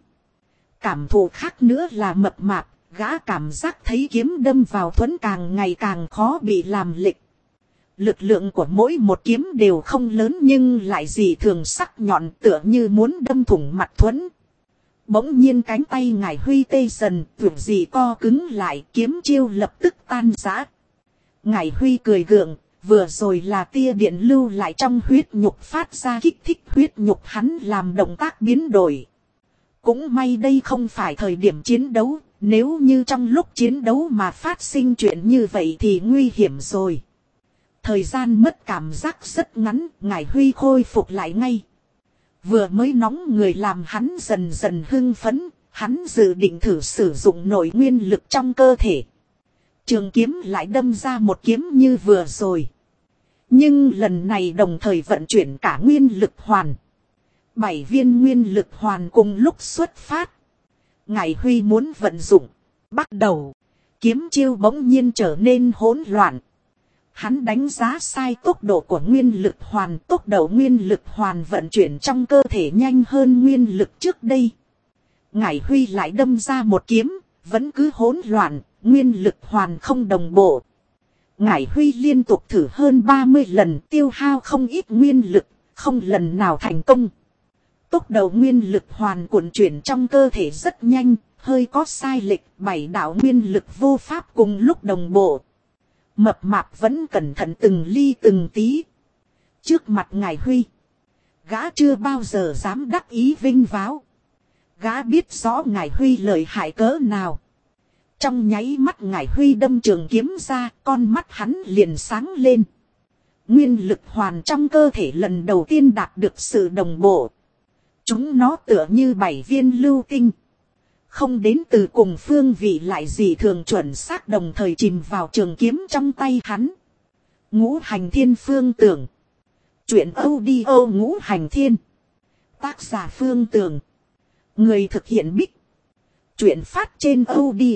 Cảm thụ khác nữa là mập mạp, gã cảm giác thấy kiếm đâm vào thuẫn càng ngày càng khó bị làm lệch. Lực lượng của mỗi một kiếm đều không lớn nhưng lại dị thường sắc nhọn tựa như muốn đâm thủng mặt thuẫn. Bỗng nhiên cánh tay Ngải Huy tê dần, tưởng gì co cứng lại, kiếm chiêu lập tức tan rã. Ngải Huy cười gượng, vừa rồi là tia điện lưu lại trong huyết nhục phát ra kích thích huyết nhục hắn làm động tác biến đổi. Cũng may đây không phải thời điểm chiến đấu, nếu như trong lúc chiến đấu mà phát sinh chuyện như vậy thì nguy hiểm rồi. Thời gian mất cảm giác rất ngắn, Ngải Huy khôi phục lại ngay. Vừa mới nóng người làm hắn dần dần hưng phấn, hắn dự định thử sử dụng nội nguyên lực trong cơ thể. Trường kiếm lại đâm ra một kiếm như vừa rồi. Nhưng lần này đồng thời vận chuyển cả nguyên lực hoàn. 7 viên nguyên lực hoàn cùng lúc xuất phát. Ngải Huy muốn vận dụng. Bắt đầu. Kiếm chiêu bỗng nhiên trở nên hỗn loạn. Hắn đánh giá sai tốc độ của nguyên lực hoàn. Tốc độ nguyên lực hoàn vận chuyển trong cơ thể nhanh hơn nguyên lực trước đây. Ngải Huy lại đâm ra một kiếm. Vẫn cứ hỗn loạn. Nguyên lực hoàn không đồng bộ. Ngải Huy liên tục thử hơn 30 lần tiêu hao không ít nguyên lực. Không lần nào thành công. Tốc độ nguyên lực hoàn cuộn chuyển trong cơ thể rất nhanh, hơi có sai lệch, 7 đạo nguyên lực vô pháp cùng lúc đồng bộ. Mập mạp vẫn cẩn thận từng ly từng tí. Trước mặt ngài Huy, gã chưa bao giờ dám đắc ý vinh váo. Gã biết rõ ngài Huy lợi hại cỡ nào. Trong nháy mắt ngài Huy đâm trường kiếm ra, con mắt hắn liền sáng lên. Nguyên lực hoàn trong cơ thể lần đầu tiên đạt được sự đồng bộ. Chúng nó tựa như 7 viên lưu tinh. Không đến từ cùng phương vị lại gì thường chuẩn xác đồng thời chìm vào trường kiếm trong tay hắn. Ngũ hành thiên phương tưởng. Chuyện audio ngũ hành thiên. Tác giả Phương Tường. Người thực hiện Bích. Chuyện phát trên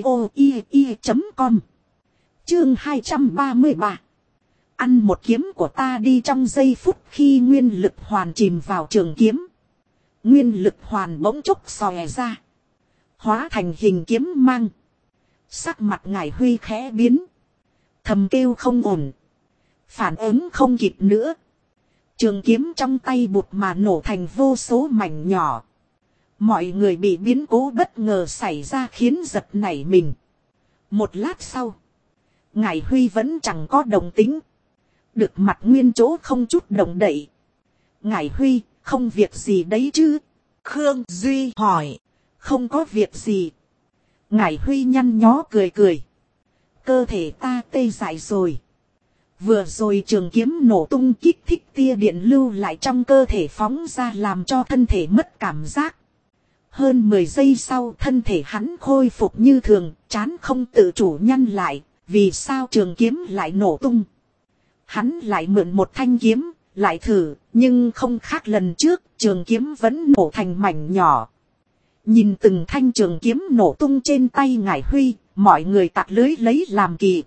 audio.com. Chương 233. Ăn một kiếm của ta đi. Trong giây phút khi nguyên lực hoàn chìm vào trường kiếm. Nguyên lực hoàn bỗng chốc xòe ra. Hóa thành hình kiếm mang. Sắc mặt ngài Huy khẽ biến. Thầm kêu không ổn. Phản ứng không kịp nữa. Trường kiếm trong tay bụt mà nổ thành vô số mảnh nhỏ. Mọi người bị biến cố bất ngờ xảy ra khiến giật nảy mình. Một lát sau. Ngài Huy vẫn chẳng có động tính. Được mặt nguyên chỗ không chút động đậy. Ngài Huy, không việc gì đấy chứ? Khương Duy hỏi. Không có việc gì. Ngài Huy nhăn nhó cười cười. Cơ thể ta tê dại rồi. Vừa rồi trường kiếm nổ tung kích thích tia điện lưu lại trong cơ thể phóng ra làm cho thân thể mất cảm giác. Hơn 10 giây sau thân thể hắn khôi phục như thường, trán không tự chủ nhăn lại, vì sao trường kiếm lại nổ tung. Hắn lại mượn một thanh kiếm, lại thử, nhưng không khác lần trước, trường kiếm vẫn nổ thành mảnh nhỏ. Nhìn từng thanh trường kiếm nổ tung trên tay ngài Huy, mọi người tặc lưới lấy làm kỳ.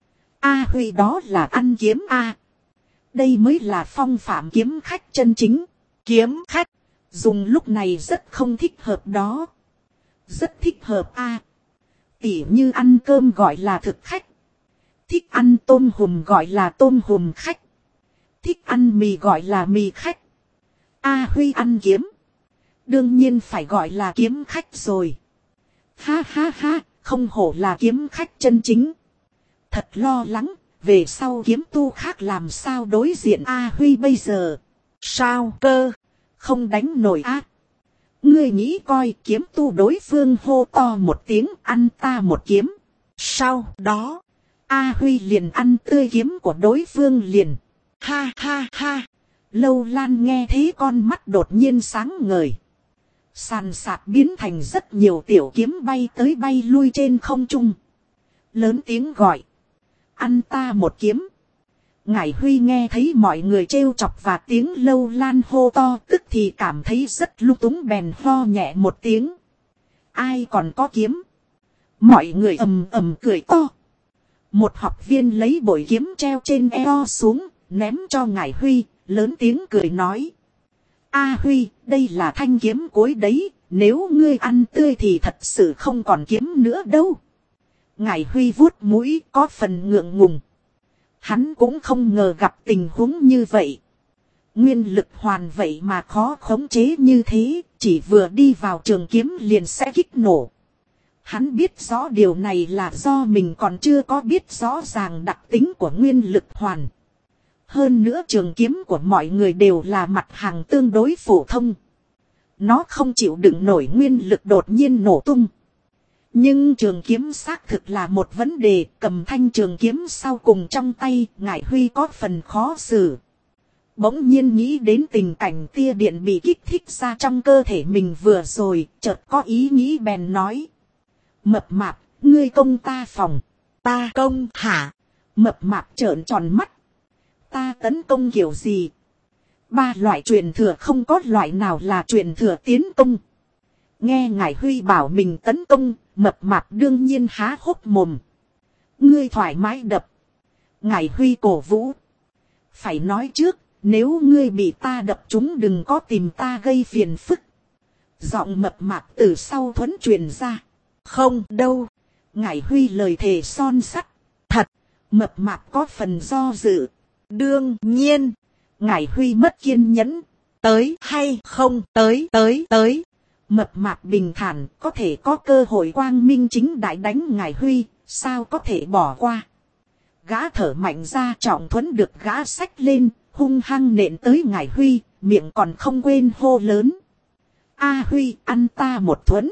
A Huy đó là ăn kiếm A. Đây mới là phong phạm kiếm khách chân chính. Kiếm khách, dùng lúc này rất không thích hợp đó. Rất thích hợp A. Tỉ như ăn cơm gọi là thực khách. Thích ăn tôm hùm gọi là tôm hùm khách. Thích ăn mì gọi là mì khách. A Huy ăn kiếm. Đương nhiên phải gọi là kiếm khách rồi. Ha ha ha, không hổ là kiếm khách chân chính. Thật lo lắng, về sau kiếm tu khác làm sao đối diện A Huy bây giờ. Sao cơ, không đánh nổi á. Ngươi nghĩ coi kiếm tu đối phương hô to một tiếng ăn ta một kiếm. Sau đó, A Huy liền ăn tươi kiếm của đối phương liền. Ha ha ha, Lâu Lan nghe thấy con mắt đột nhiên sáng ngời. Sàn sạt biến thành rất nhiều tiểu kiếm bay tới bay lui trên không trung. Lớn tiếng gọi. Ăn ta một kiếm. Ngải Huy nghe thấy mọi người trêu chọc và tiếng Lâu Lan hô to tức thì cảm thấy rất lung túng bèn ho nhẹ một tiếng. Ai còn có kiếm? Mọi người ầm ầm cười to. Một học viên lấy bội kiếm treo trên eo xuống, ném cho Ngải Huy, lớn tiếng cười nói. A Huy, đây là thanh kiếm cuối đấy, nếu ngươi ăn tươi thì thật sự không còn kiếm nữa đâu. Ngải Huy vuốt mũi có phần ngượng ngùng. Hắn cũng không ngờ gặp tình huống như vậy. Nguyên lực hoàn vậy mà khó khống chế như thế, chỉ vừa đi vào trường kiếm liền sẽ kích nổ. Hắn biết rõ điều này là do mình còn chưa có biết rõ ràng đặc tính của nguyên lực hoàn. Hơn nữa trường kiếm của mọi người đều là mặt hàng tương đối phổ thông. Nó không chịu đựng nổi nguyên lực đột nhiên nổ tung. Nhưng trường kiếm xác thực là một vấn đề, cầm thanh trường kiếm sau cùng trong tay, Ngải Huy có phần khó xử. Bỗng nhiên nghĩ đến tình cảnh tia điện bị kích thích ra trong cơ thể mình vừa rồi, chợt có ý nghĩ bèn nói. Mập mạp, ngươi công ta phòng. Ta công hả? Mập mạp trợn tròn mắt. Ta tấn công kiểu gì? 3 loại truyền thừa không có loại nào là truyền thừa tiến công. Nghe Ngải Huy bảo mình tấn công, mập mạp đương nhiên há hốc mồm. Ngươi thoải mái đập. Ngải Huy cổ vũ. Phải nói trước, nếu ngươi bị ta đập chúng đừng có tìm ta gây phiền phức. Giọng mập mạp từ sau thuẫn truyền ra. Không đâu. Ngải Huy lời thề son sắt. Thật. Mập mạp có phần do dự. Đương nhiên. Ngải Huy mất kiên nhẫn. tới hay không tới tới tới. Mập mạp bình thản, có thể có cơ hội quang minh chính đại đánh Ngải Huy, sao có thể bỏ qua. Gã thở mạnh ra, Trọng Thuấn được gã xách lên, hung hăng nện tới Ngải Huy, miệng còn không quên hô lớn. A Huy, ăn ta một thuẫn.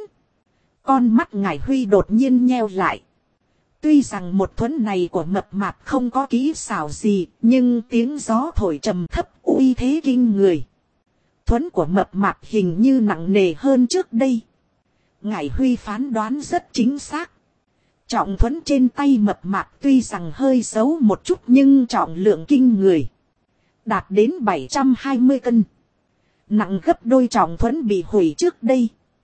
Con mắt Ngải Huy đột nhiên nheo lại. Tuy rằng một thuẫn này của mập mạp không có kỹ xảo gì, nhưng tiếng gió thổi trầm thấp uy thế kinh người. Thuẫn của mập mạp hình như nặng nề hơn trước đây. Ngải Huy phán đoán rất chính xác. Trọng thuẫn trên tay mập mạp tuy rằng hơi xấu một chút nhưng trọng lượng kinh người. Đạt đến 720 cân. Nặng gấp đôi trọng thuẫn bị hủy trước đây.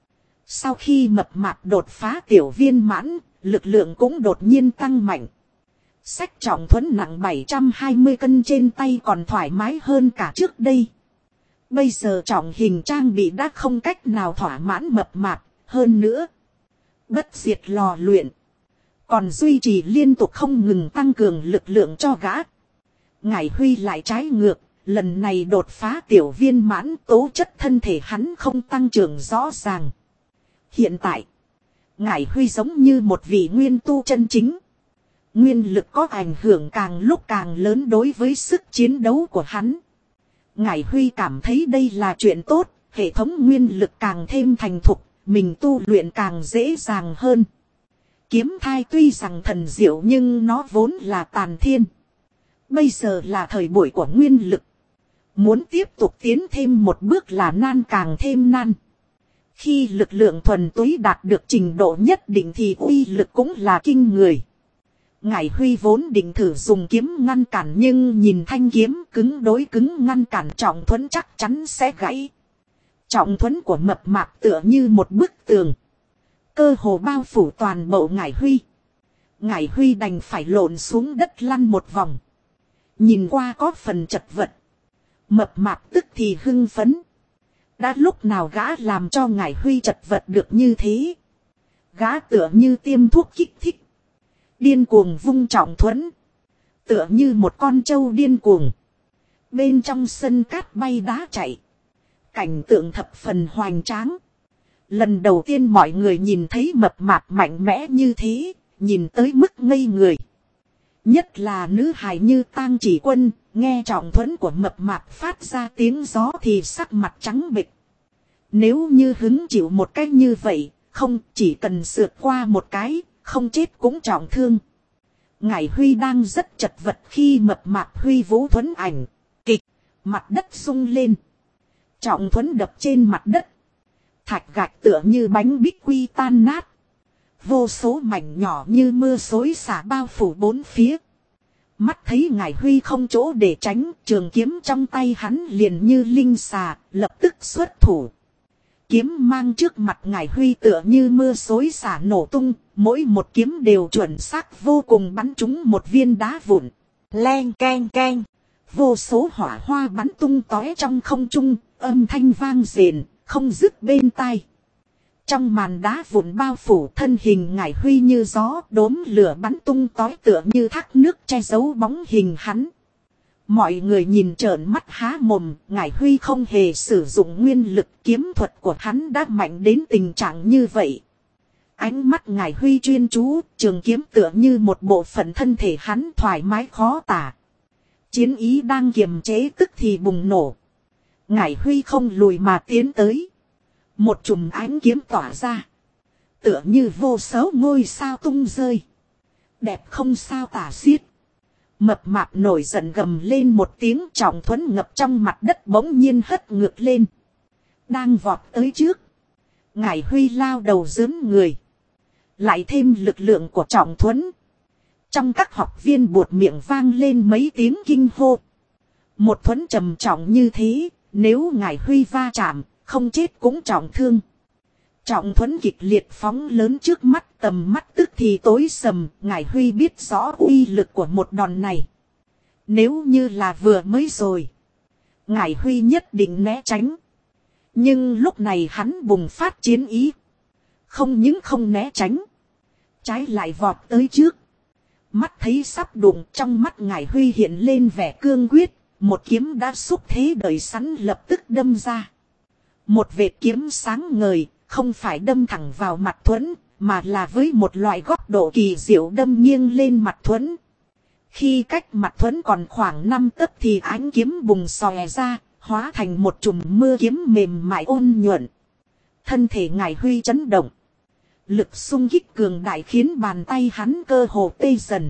Sau khi mập mạp đột phá tiểu viên mãn, lực lượng cũng đột nhiên tăng mạnh. Xách trọng thuẫn nặng 720 cân trên tay còn thoải mái hơn cả trước đây. Bây giờ trọng hình trang bị đã không cách nào thỏa mãn mập mạp, hơn nữa. Bất diệt lò luyện. Còn duy trì liên tục không ngừng tăng cường lực lượng cho gã. Ngải Huy lại trái ngược, lần này đột phá tiểu viên mãn, tố chất thân thể hắn không tăng trưởng rõ ràng. Hiện tại, Ngải Huy giống như một vị nguyên tu chân chính. Nguyên lực có ảnh hưởng càng lúc càng lớn đối với sức chiến đấu của hắn. Ngải Huy cảm thấy đây là chuyện tốt, hệ thống nguyên lực càng thêm thành thục, mình tu luyện càng dễ dàng hơn. Kiếm thai tuy rằng thần diệu nhưng nó vốn là tàn thiên. Bây giờ là thời buổi của nguyên lực. Muốn tiếp tục tiến thêm một bước là nan càng thêm nan. Khi lực lượng thuần túy đạt được trình độ nhất định thì uy lực cũng là kinh người. Ngải Huy vốn định thử dùng kiếm ngăn cản nhưng nhìn thanh kiếm cứng đối cứng ngăn cản Trọng Thuẫn chắc chắn sẽ gãy. Trọng Thuẫn của mập mạp tựa như một bức tường. Cơ hồ bao phủ toàn bộ Ngải Huy. Ngải Huy đành phải lộn xuống đất lăn một vòng. Nhìn qua có phần chật vật. Mập mạp tức thì hưng phấn. Đã lúc nào gã làm cho Ngải Huy chật vật được như thế. Gã tựa như tiêm thuốc kích thích. Điên cuồng vung Trọng Thuẫn. Tựa như một con trâu điên cuồng. Bên trong sân cát bay đá chạy. Cảnh tượng thập phần hoành tráng. Lần đầu tiên mọi người nhìn thấy mập mạp mạnh mẽ như thế. Nhìn tới mức ngây người. Nhất là nữ hài như Tang Chỉ Quân. Nghe Trọng Thuẫn của mập mạp phát ra tiếng gió thì sắc mặt trắng bệch. Nếu như hứng chịu một cách như vậy. Không chỉ cần sượt qua một cái. Không chết cũng trọng thương. Ngải Huy đang rất chật vật khi mập mạp huy vũ thuẫn ảnh. Kịch. Mặt đất rung lên. Trọng thuẫn đập trên mặt đất. Thạch gạch tựa như bánh bích quy tan nát. Vô số mảnh nhỏ như mưa xối xả bao phủ bốn phía. Mắt thấy Ngải Huy không chỗ để tránh. Trường kiếm trong tay hắn liền như linh xà. Lập tức xuất thủ. Kiếm mang trước mặt Ngải Huy tựa như mưa xối xả nổ tung. Mỗi một kiếm đều chuẩn xác vô cùng bắn trúng một viên đá vụn. Leng keng keng. Vô số hỏa hoa bắn tung tóe trong không trung. Âm thanh vang rền, không dứt bên tai. Trong màn đá vụn bao phủ thân hình Ngải Huy như gió. Đốm lửa bắn tung tóe tựa như thác nước che giấu bóng hình hắn. Mọi người nhìn trợn mắt há mồm. Ngải Huy không hề sử dụng nguyên lực. Kiếm thuật của hắn đã mạnh đến tình trạng như vậy. Ánh mắt Ngải Huy chuyên chú, trường kiếm tựa như một bộ phận thân thể hắn thoải mái khó tả. Chiến ý đang kiềm chế tức thì bùng nổ. Ngải Huy không lùi mà tiến tới. Một chùm ánh kiếm tỏa ra. Tựa như vô số ngôi sao tung rơi. Đẹp không sao tả xiết. Mập mạp nổi giận gầm lên một tiếng. Trọng thuẫn ngập trong mặt đất bỗng nhiên hất ngược lên. Đang vọt tới trước. Ngải Huy lao đầu dướn người. Lại thêm lực lượng của Trọng Thuẫn. Trong các học viên buột miệng vang lên mấy tiếng kinh hô. Một thuẫn trầm trọng như thế, nếu Ngải Huy va chạm, không chết cũng trọng thương. Trọng Thuẫn kịch liệt phóng lớn trước mắt, tầm mắt tức thì tối sầm. Ngải Huy biết rõ uy lực của một đòn này. Nếu như là vừa mới rồi, Ngải Huy nhất định né tránh. Nhưng lúc này hắn bùng phát chiến ý. Không những không né tránh. Trái lại vọt tới trước. Mắt thấy sắp đụng, trong mắt Ngải Huy hiện lên vẻ cương quyết. một kiếm đã xúc thế đợi sẵn lập tức đâm ra. Một vệt kiếm sáng ngời, không phải đâm thẳng vào mặt Thuẫn, mà là với một loại góc độ kỳ diệu đâm nghiêng lên mặt Thuẫn. Khi cách mặt Thuẫn còn khoảng 5 tấc thì ánh kiếm bùng xòe ra, hóa thành một chùm mưa kiếm mềm mại ôn nhuận. Thân thể Ngải Huy chấn động. Lực xung kích cường đại khiến bàn tay hắn cơ hồ tê dần.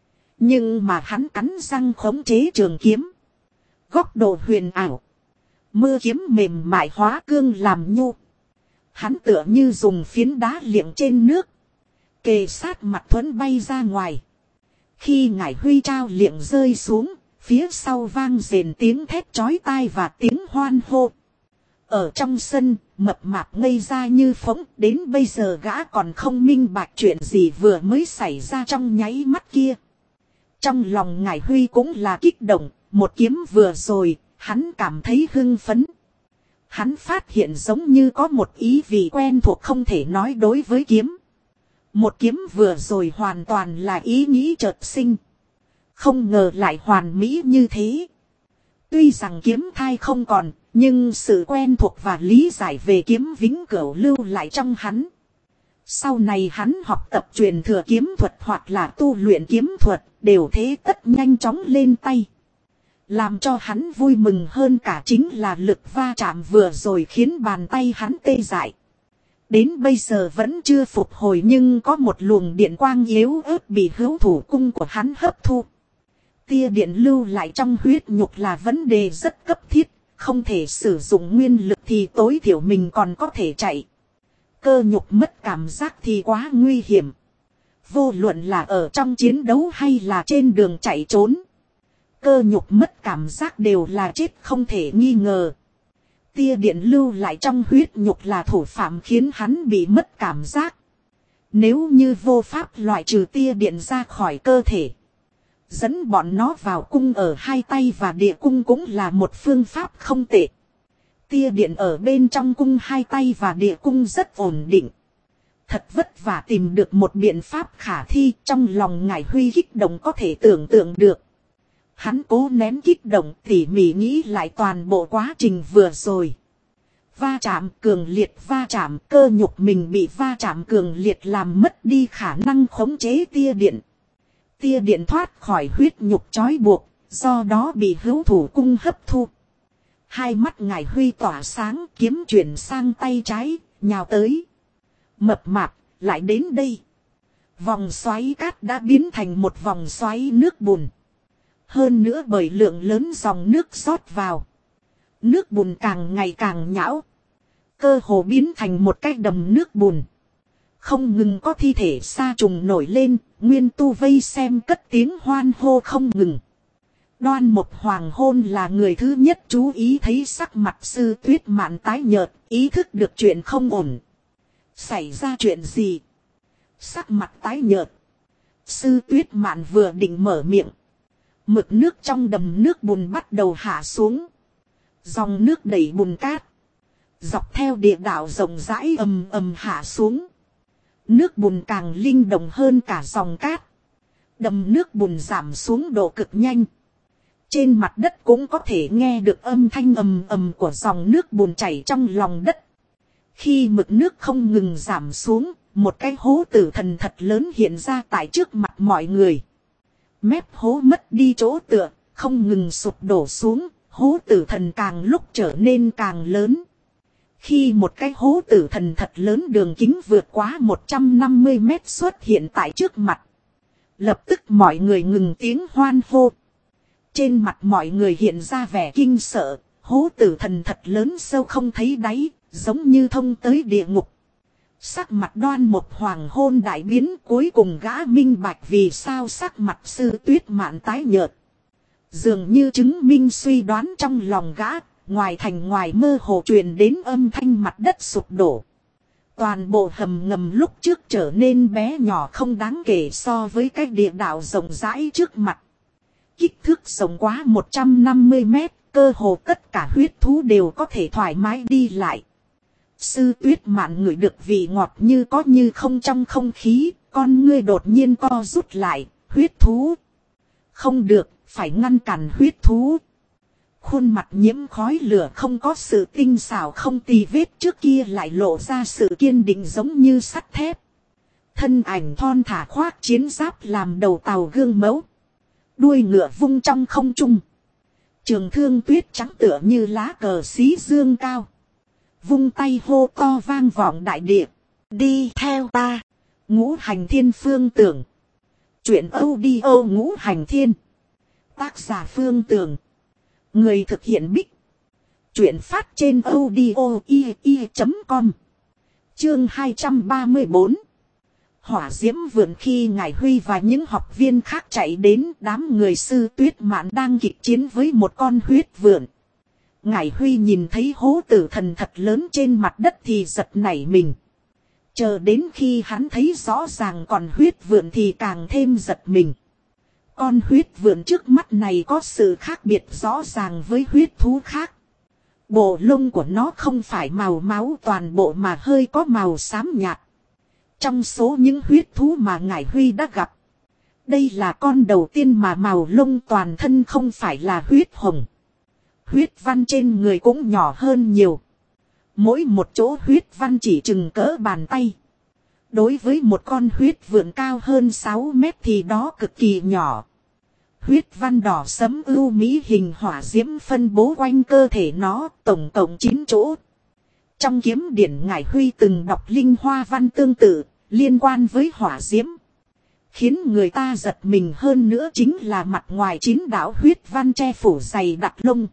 Nhưng mà hắn cắn răng khống chế trường kiếm. Góc độ huyền ảo. Mưa kiếm mềm mại hóa cương làm nhu. Hắn tựa như dùng phiến đá liệng trên nước. Kề sát mặt Thuẫn bay ra ngoài. Khi Ngải Huy trao liệng rơi xuống, phía sau vang rền tiếng thét chói tai và tiếng hoan hô. Ở trong sân, mập mạp ngây ra như phỗng, đến bây giờ gã còn không minh bạch chuyện gì vừa mới xảy ra trong nháy mắt kia. Trong lòng Ngải Huy cũng là kích động, một kiếm vừa rồi, hắn cảm thấy hưng phấn. Hắn phát hiện giống như có một ý vị quen thuộc không thể nói đối với kiếm. Một kiếm vừa rồi hoàn toàn là ý nghĩ chợt sinh. Không ngờ lại hoàn mỹ như thế. Tuy rằng kiếm thai không còn, nhưng sự quen thuộc và lý giải về kiếm vĩnh cửu lưu lại trong hắn. Sau này hắn học tập truyền thừa kiếm thuật hoặc là tu luyện kiếm thuật, đều thế tất nhanh chóng lên tay. Làm cho hắn vui mừng hơn cả chính là lực va chạm vừa rồi khiến bàn tay hắn tê dại. Đến bây giờ vẫn chưa phục hồi nhưng có một luồng điện quang yếu ớt bị hữu thủ cung của hắn hấp thu. Tia điện lưu lại trong huyết nhục là vấn đề rất cấp thiết, không thể sử dụng nguyên lực thì tối thiểu mình còn có thể chạy. Cơ nhục mất cảm giác thì quá nguy hiểm. Vô luận là ở trong chiến đấu hay là trên đường chạy trốn. Cơ nhục mất cảm giác đều là chết không thể nghi ngờ. Tia điện lưu lại trong huyết nhục là thủ phạm khiến hắn bị mất cảm giác. Nếu như vô pháp loại trừ tia điện ra khỏi cơ thể, dẫn bọn nó vào cung ở hai tay và địa cung cũng là một phương pháp không tệ. Tia điện ở bên trong cung hai tay và địa cung rất ổn định. Thật vất vả tìm được một biện pháp khả thi, trong lòng Ngải Huy kích động có thể tưởng tượng được. Hắn cố nén kích động tỉ mỉ nghĩ lại toàn bộ quá trình vừa rồi. Va chạm cường liệt va chạm, cơ nhục mình bị va chạm cường liệt làm mất đi khả năng khống chế tia điện. Tia điện thoát khỏi huyết nhục trói buộc, do đó bị hữu thủ cung hấp thu. Hai mắt Ngải Huy tỏa sáng, kiếm chuyển sang tay trái, nhào tới. Mập mạp, lại đến đây. Vòng xoáy cát đã biến thành một vòng xoáy nước bùn. Hơn nữa bởi lượng lớn dòng nước rót vào. Nước bùn càng ngày càng nhão. Cơ hồ biến thành một cái đầm nước bùn. Không ngừng có thi thể sa trùng nổi lên, nguyên tu vây xem cất tiếng hoan hô không ngừng. Đoan Mộc Hoàng Hôn là người thứ nhất chú ý thấy sắc mặt Sư Tuyết Mạn tái nhợt, ý thức được chuyện không ổn. Xảy ra chuyện gì? Sắc mặt tái nhợt. Sư Tuyết Mạn vừa định mở miệng. Mực nước trong đầm nước bùn bắt đầu hạ xuống. Dòng nước đẩy bùn cát. Dọc theo địa đạo rộng rãi ầm ầm hạ xuống. Nước bùn càng linh động hơn cả dòng cát. Đầm nước bùn giảm xuống độ cực nhanh. Trên mặt đất cũng có thể nghe được âm thanh ầm ầm của dòng nước bùn chảy trong lòng đất. Khi mực nước không ngừng giảm xuống, một cái hố tử thần thật lớn hiện ra tại trước mặt mọi người. Mép hố mất đi chỗ tựa, không ngừng sụp đổ xuống, hố tử thần càng lúc trở nên càng lớn. Khi một cái hố tử thần thật lớn đường kính vượt quá 150 mét xuất hiện tại trước mặt, lập tức mọi người ngừng tiếng hoan hô. Trên mặt mọi người hiện ra vẻ kinh sợ, hố tử thần thật lớn sâu không thấy đáy, giống như thông tới địa ngục. Sắc mặt Đoan Mộc Hoàng Hôn đại biến, cuối cùng gã minh bạch vì sao sắc mặt Sư Tuyết Mạn tái nhợt. Dường như chứng minh suy đoán trong lòng gã, ngoài thành ngoài mơ hồ truyền đến âm thanh mặt đất sụp đổ. Toàn bộ hầm ngầm lúc trước trở nên bé nhỏ không đáng kể so với cái địa đạo rộng rãi trước mặt. Kích thước rộng quá 150 mét, cơ hồ tất cả huyết thú đều có thể thoải mái đi lại. Sư Tuyết Mạn ngửi được vị ngọt như có như không trong không khí, con ngươi đột nhiên co rút lại, huyết thú. Không được, phải ngăn cản huyết thú. Khuôn mặt nhiễm khói lửa không có sự tinh xảo không tì vết, trước kia lại lộ ra sự kiên định giống như sắt thép. Thân ảnh thon thả khoác chiến giáp làm đầu tàu gương mẫu. Đuôi ngựa vung trong không trung. Trường thương tuyết trắng tựa như lá cờ xí dương cao. Vung tay hô to vang vọng đại địa. Đi theo ta. Ngũ hành thiên phương tưởng. Chuyện audio ngũ hành thiên. Tác giả Phương Tường. Người thực hiện Bích. Chuyện phát trên audio.com. Chương 234. Hỏa diễm vườn. Khi Ngải Huy và những học viên khác chạy đến, đám người sư Tuyết Mạn đang kịch chiến với một con huyết vượn. Ngải Huy nhìn thấy hố tử thần thật lớn trên mặt đất thì giật nảy mình. Chờ đến khi hắn thấy rõ ràng còn huyết vượn thì càng thêm giật mình. Con huyết vượn trước mắt này có sự khác biệt rõ ràng với huyết thú khác. Bộ lông của nó không phải màu máu toàn bộ mà hơi có màu xám nhạt. Trong số những huyết thú mà Ngải Huy đã gặp, đây là con đầu tiên mà màu lông toàn thân không phải là huyết hồng. Huyết văn trên người cũng nhỏ hơn nhiều. Mỗi một chỗ huyết văn chỉ chừng cỡ bàn tay. Đối với một con huyết vượn cao hơn 6 mét thì đó cực kỳ nhỏ. Huyết văn đỏ sẫm ưu mỹ hình hỏa diễm phân bố quanh cơ thể nó, tổng cộng 9 chỗ. Trong kiếm điển Ngải Huy từng đọc linh hoa văn tương tự, liên quan với hỏa diễm. Khiến người ta giật mình hơn nữa chính là mặt ngoài 9 đạo huyết văn che phủ dày đặc lông.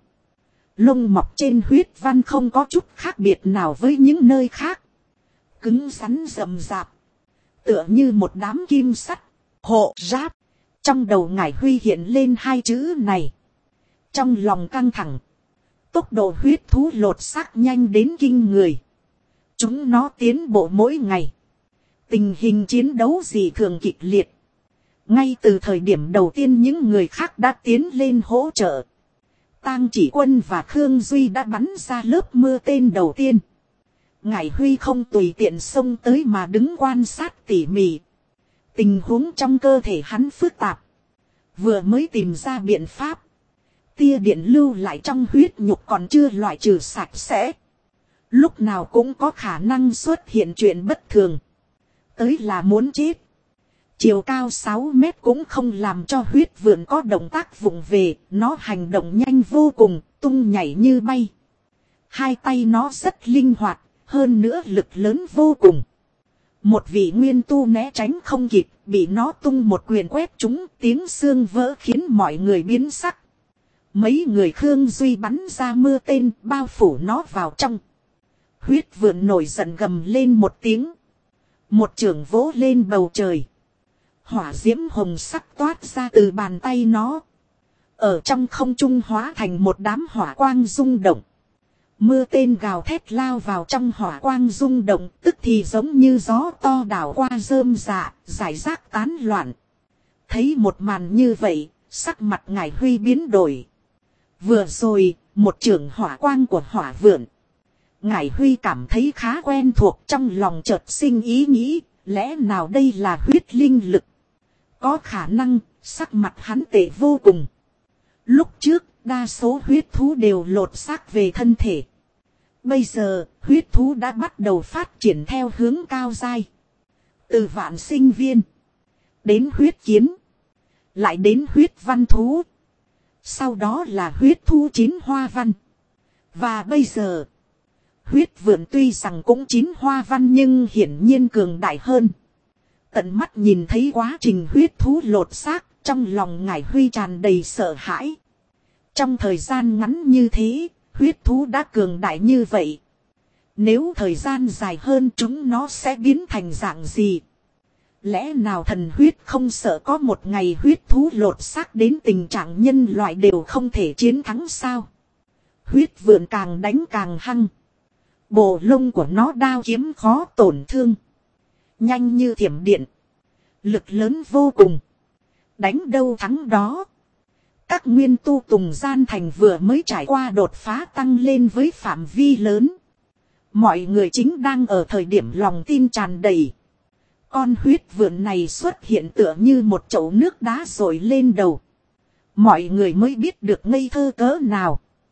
Lông mọc trên huyết văn không có chút khác biệt nào với những nơi khác. Cứng rắn rậm rạp. Tựa như một đám kim sắt. Hộ giáp. Trong đầu Ngải Huy hiện lên hai chữ này. Trong lòng căng thẳng. Tốc độ huyết thú lột xác nhanh đến kinh người. Chúng nó tiến bộ mỗi ngày. Tình hình chiến đấu dị thường kịch liệt. Ngay từ thời điểm đầu tiên những người khác đã tiến lên hỗ trợ. Tang Chỉ Quân và Khương Duy đã bắn ra lớp mưa tên đầu tiên. Ngải Huy không tùy tiện xông tới mà đứng quan sát tỉ mỉ. Tình huống trong cơ thể hắn phức tạp. Vừa mới tìm ra biện pháp. Tia điện lưu lại trong huyết nhục còn chưa loại trừ sạch sẽ. Lúc nào cũng có khả năng xuất hiện chuyện bất thường. Tới là muốn chết. Chiều cao 6 mét cũng không làm cho huyết vượn có động tác vụng về. Nó hành động nhanh vô cùng, tung nhảy như bay. Hai tay nó rất linh hoạt, hơn nữa lực lớn vô cùng. Một vị nguyên tu né tránh không kịp, bị nó tung một quyền quét trúng, tiếng xương vỡ khiến mọi người biến sắc. Mấy người Khương Duy bắn ra mưa tên bao phủ nó vào trong. Huyết vượn nổi giận gầm lên một tiếng. Một chưởng vỗ lên bầu trời. Hỏa diễm hồng sắc toát ra từ bàn tay nó. Ở trong không trung hóa thành một đám hỏa quang rung động. Mưa tên gào thét lao vào trong hỏa quang rung động, tức thì giống như gió to đảo qua rơm rạ, rải rác tán loạn. Thấy một màn như vậy, sắc mặt Ngải Huy biến đổi. Vừa rồi, một chưởng hỏa quang của hỏa vượn. Ngải Huy cảm thấy khá quen thuộc, trong lòng chợt sinh ý nghĩ, lẽ nào đây là huyết linh lực? Có khả năng, sắc mặt hắn tệ vô cùng. Lúc trước, đa số huyết thú đều lột xác về thân thể. Bây giờ, huyết thú đã bắt đầu phát triển theo hướng cao dai. Từ vạn sinh viên, đến huyết kiến, lại đến huyết văn thú. Sau đó là huyết thú 9 hoa văn. Và bây giờ, huyết vượn tuy rằng cũng 9 hoa văn nhưng hiển nhiên cường đại hơn. Tận mắt nhìn thấy quá trình huyết thú lột xác, trong lòng Ngải Huy tràn đầy sợ hãi. Trong thời gian ngắn như thế, huyết thú đã cường đại như vậy. Nếu thời gian dài hơn chúng nó sẽ biến thành dạng gì? Lẽ nào thần huyết không sợ có một ngày huyết thú lột xác đến tình trạng nhân loại đều không thể chiến thắng sao? Huyết vượn càng đánh càng hăng. Bộ lông của nó đao kiếm khó tổn thương. Nhanh như thiểm điện. Lực lớn vô cùng. Đánh đâu thắng đó. Các nguyên tu Tùng Gian Thành vừa mới trải qua đột phá tăng lên với phạm vi lớn. Mọi người chính đang ở thời điểm lòng tin tràn đầy. Con huyết vượn này xuất hiện tựa như một chậu nước đá rội lên đầu. Mọi người mới biết được ngây thơ cỡ nào.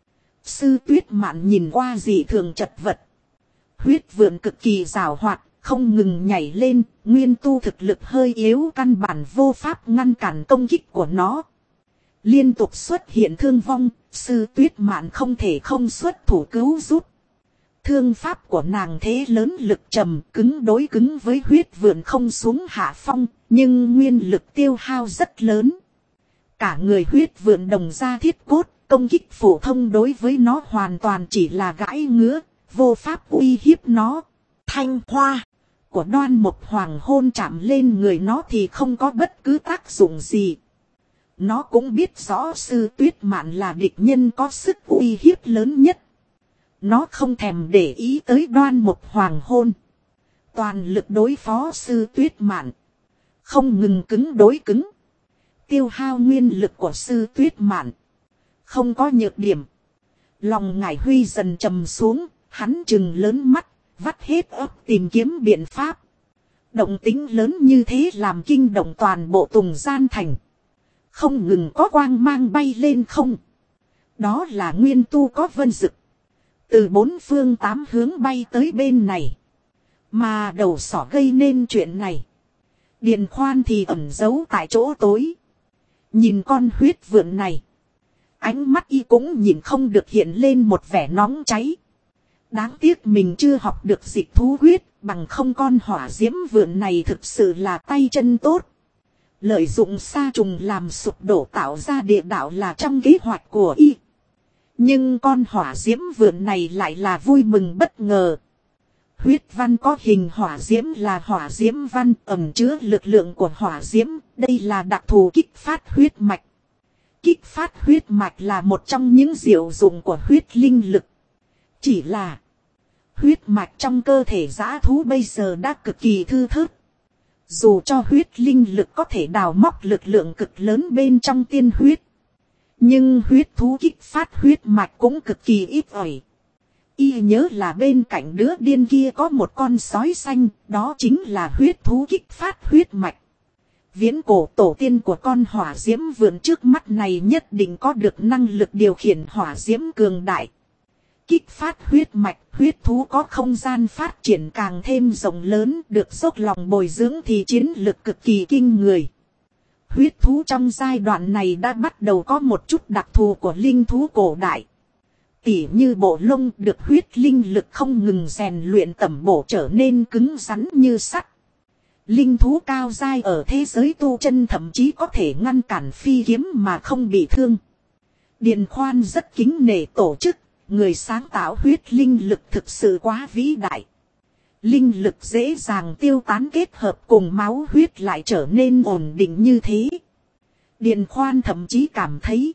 Sư Tuyết Mạn nhìn qua dị thường chật vật. Huyết vượn cực kỳ giàu hoạt, không ngừng nhảy lên, nguyên tu thực lực hơi yếu căn bản vô pháp ngăn cản công kích của nó. Liên tục xuất hiện thương vong, Sư Tuyết Mạn không thể không xuất thủ cứu giúp. Thương pháp của nàng thế lớn lực trầm, cứng đối cứng với huyết vượn không xuống hạ phong, nhưng nguyên lực tiêu hao rất lớn. Cả người huyết vượn đồng ra thiết cốt, công kích phổ thông đối với nó hoàn toàn chỉ là gãi ngứa, vô pháp uy hiếp nó. Thanh hoa của Đoan Mộc Hoàng hôn chạm lên người nó thì không có bất cứ tác dụng gì. Nó cũng biết rõ Sư Tuyết Mạn là địch nhân có sức uy hiếp lớn nhất. Nó không thèm để ý tới Đoan Mộc Hoàng hôn. Toàn lực đối phó Sư Tuyết Mạn. Không ngừng cứng đối cứng. Tiêu hao nguyên lực của Sư Tuyết Mạn. Không có nhược điểm. Lòng Ngải Huy dần trầm xuống. Hắn trừng lớn mắt. Vắt hết óc tìm kiếm biện pháp. Động tính lớn như thế làm kinh động toàn bộ Tùng Gian Thành. Không ngừng có quang mang bay lên không. Đó là nguyên tu có vân dực. Từ bốn phương tám hướng bay tới bên này. Mà đầu sỏ gây nên chuyện này. Điền Khoan thì ẩn giấu tại chỗ tối. Nhìn con huyết vượn này. Ánh mắt y cũng nhìn không được hiện lên một vẻ nóng cháy. Đáng tiếc mình chưa học được dịch thú huyết. Bằng không con hỏa diễm vượn này thực sự là tay chân tốt. Lợi dụng sa trùng làm sụp đổ tạo ra địa đạo là trong kế hoạch của y. Nhưng con hỏa diễm vượn này lại là vui mừng bất ngờ. Huyết văn có hình hỏa diễm là hỏa diễm văn ẩn chứa lực lượng của hỏa diễm. Đây là đặc thù kích phát huyết mạch. Kích phát huyết mạch là một trong những diệu dụng của huyết linh lực. Chỉ là huyết mạch trong cơ thể dã thú bây giờ đã cực kỳ thư thớt. Dù cho huyết linh lực có thể đào móc lực lượng cực lớn bên trong tiên huyết. Nhưng huyết thú kích phát huyết mạch cũng cực kỳ ít ỏi. Y nhớ là bên cạnh đứa điên kia có một con sói xanh, đó chính là huyết thú kích phát huyết mạch. Viễn cổ tổ tiên của con hỏa diễm vượn trước mắt này nhất định có được năng lực điều khiển hỏa diễm cường đại. Kích phát huyết mạch, huyết thú có không gian phát triển càng thêm rộng lớn, được dốc lòng bồi dưỡng thì chiến lực cực kỳ kinh người. Huyết thú trong giai đoạn này đã bắt đầu có một chút đặc thù của linh thú cổ đại. Tỉ như bộ lông được huyết linh lực không ngừng rèn luyện tẩm bổ trở nên cứng rắn như sắt. Linh thú cao giai ở thế giới tu chân thậm chí có thể ngăn cản phi kiếm mà không bị thương. Điền Khoan rất kính nể tổ chức, người sáng tạo huyết linh lực thực sự quá vĩ đại. Linh lực dễ dàng tiêu tán kết hợp cùng máu huyết lại trở nên ổn định như thế. Điền Khoan thậm chí cảm thấy,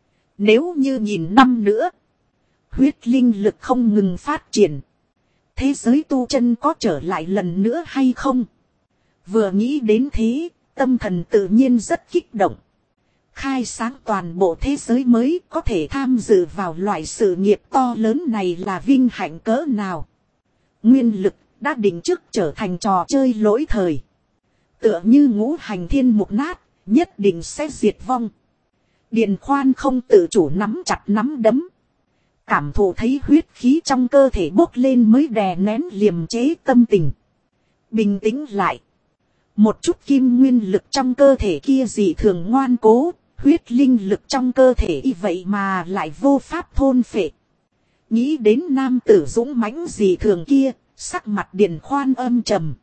nếu như nhìn năm nữa, huyết linh lực không ngừng phát triển, thế giới tu chân có trở lại lần nữa hay không? Vừa nghĩ đến thế, tâm thần tự nhiên rất kích động. Khai sáng toàn bộ thế giới mới, có thể tham dự vào loại sự nghiệp to lớn này là vinh hạnh cỡ nào. Nguyên lực đã định trước trở thành trò chơi lỗi thời. Tựa như ngũ hành thiên mục nát, nhất định sẽ diệt vong. Điền Khoan không tự chủ nắm chặt nắm đấm. Cảm thụ thấy huyết khí trong cơ thể bốc lên mới đè nén liềm chế tâm tình. Bình tĩnh lại. Một chút kim nguyên lực trong cơ thể kia dị thường ngoan cố. Huyết linh lực trong cơ thể y vậy mà lại vô pháp thôn phệ. Nghĩ đến nam tử dũng mãnh dị thường kia, sắc mặt Điền Khoan âm trầm.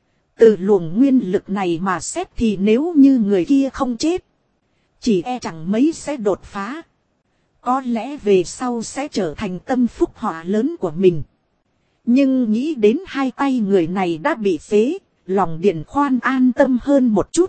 Từ luồng nguyên lực này mà xét thì nếu như người kia không chết, chỉ e chẳng mấy sẽ đột phá. Có lẽ về sau sẽ trở thành tâm phúc họa lớn của mình. Nhưng nghĩ đến hai tay người này đã bị phế, lòng Điền Khoan an tâm hơn một chút.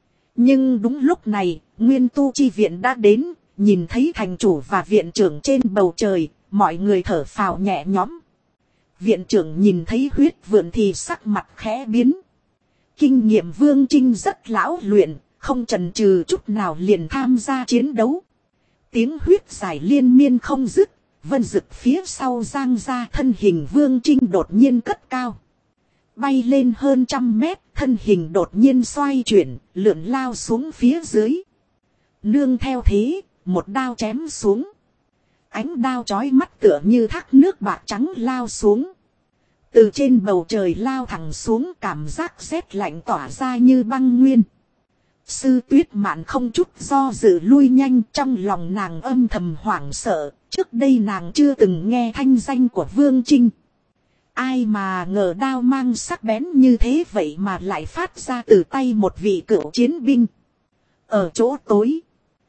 Nhưng đúng lúc này, Nguyên Tu chi viện đã đến, nhìn thấy thành chủ và viện trưởng trên bầu trời, mọi người thở phào nhẹ nhõm. Viện trưởng nhìn thấy huyết vượn thì sắc mặt khẽ biến. Kinh nghiệm Vương Trinh rất lão luyện, không chần chừ chút nào liền tham gia chiến đấu. Tiếng huyết giải liên miên không dứt, vân dực phía sau giang ra thân hình Vương Trinh đột nhiên cất cao. Bay lên hơn 100 mét, thân hình đột nhiên xoay chuyển, lượn lao xuống phía dưới. Nương theo thế, một đao chém xuống. Ánh đao chói mắt tựa như thác nước bạc trắng lao xuống. Từ trên bầu trời lao thẳng xuống, cảm giác rét lạnh tỏa ra như băng nguyên. Sư Tuyết Mạn không chút do dự lui nhanh, trong lòng nàng âm thầm hoảng sợ. Trước đây nàng chưa từng nghe thanh danh của Vương Trinh. Ai mà ngờ đao mang sắc bén như thế vậy mà lại phát ra từ tay một vị cựu chiến binh. Ở chỗ tối,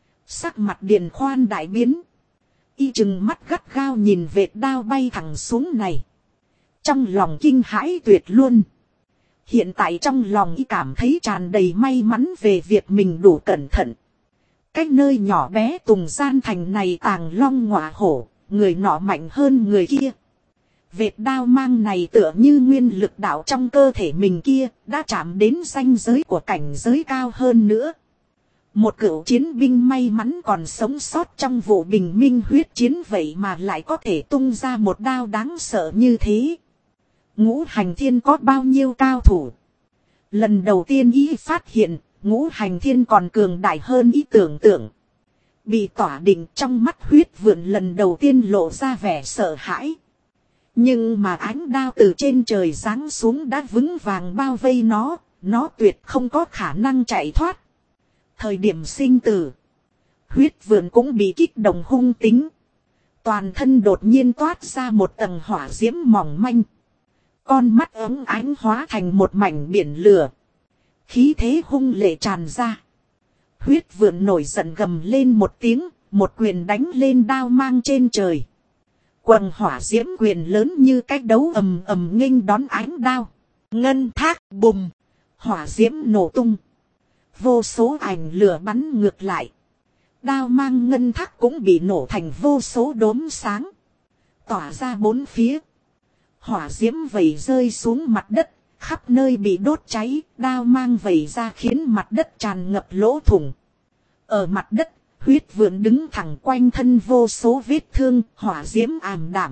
sắc mặt Điền Khoan đại biến. Y chừng mắt gắt gao nhìn vệt đao bay thẳng xuống này. Trong lòng kinh hãi tuyệt luôn. Hiện tại trong lòng y cảm thấy tràn đầy may mắn về việc mình đủ cẩn thận. Cái nơi nhỏ bé Tùng Gian Thành này tàng long ngọa hổ, người nọ mạnh hơn người kia. Vệt đao mang này tựa như nguyên lực đạo trong cơ thể mình kia, đã chạm đến ranh giới của cảnh giới cao hơn nữa. Một cựu chiến binh may mắn còn sống sót trong vụ bình minh huyết chiến vậy mà lại có thể tung ra một đao đáng sợ như thế. Ngũ Hành Thiên có bao nhiêu cao thủ? Lần đầu tiên ý phát hiện, Ngũ Hành Thiên còn cường đại hơn ý tưởng tượng. Bị tỏa định trong mắt huyết vượn lần đầu tiên lộ ra vẻ sợ hãi. Nhưng mà ánh đao từ trên trời giáng xuống đã vững vàng bao vây nó tuyệt không có khả năng chạy thoát. Thời điểm sinh tử, huyết vượn cũng bị kích động hung tính. Toàn thân đột nhiên toát ra một tầng hỏa diễm mỏng manh. Con mắt ấm ánh hóa thành một mảnh biển lửa. Khí thế hung lệ tràn ra. Huyết vượn nổi giận gầm lên một tiếng, một quyền đánh lên đao mang trên trời. Quần hỏa diễm quyền lớn như cách đấu ầm ầm nghênh đón ánh đao. Ngân thác bùng, hỏa diễm nổ tung. Vô số ảnh lửa bắn ngược lại. Đao mang ngân thác cũng bị nổ thành vô số đốm sáng. Tỏa ra bốn phía. Hỏa diễm vẩy rơi xuống mặt đất, khắp nơi bị đốt cháy, đao mang vẩy ra khiến mặt đất tràn ngập lỗ thủng. Ở mặt đất, huyết vượn đứng thẳng quanh thân vô số vết thương, hỏa diễm ảm đạm.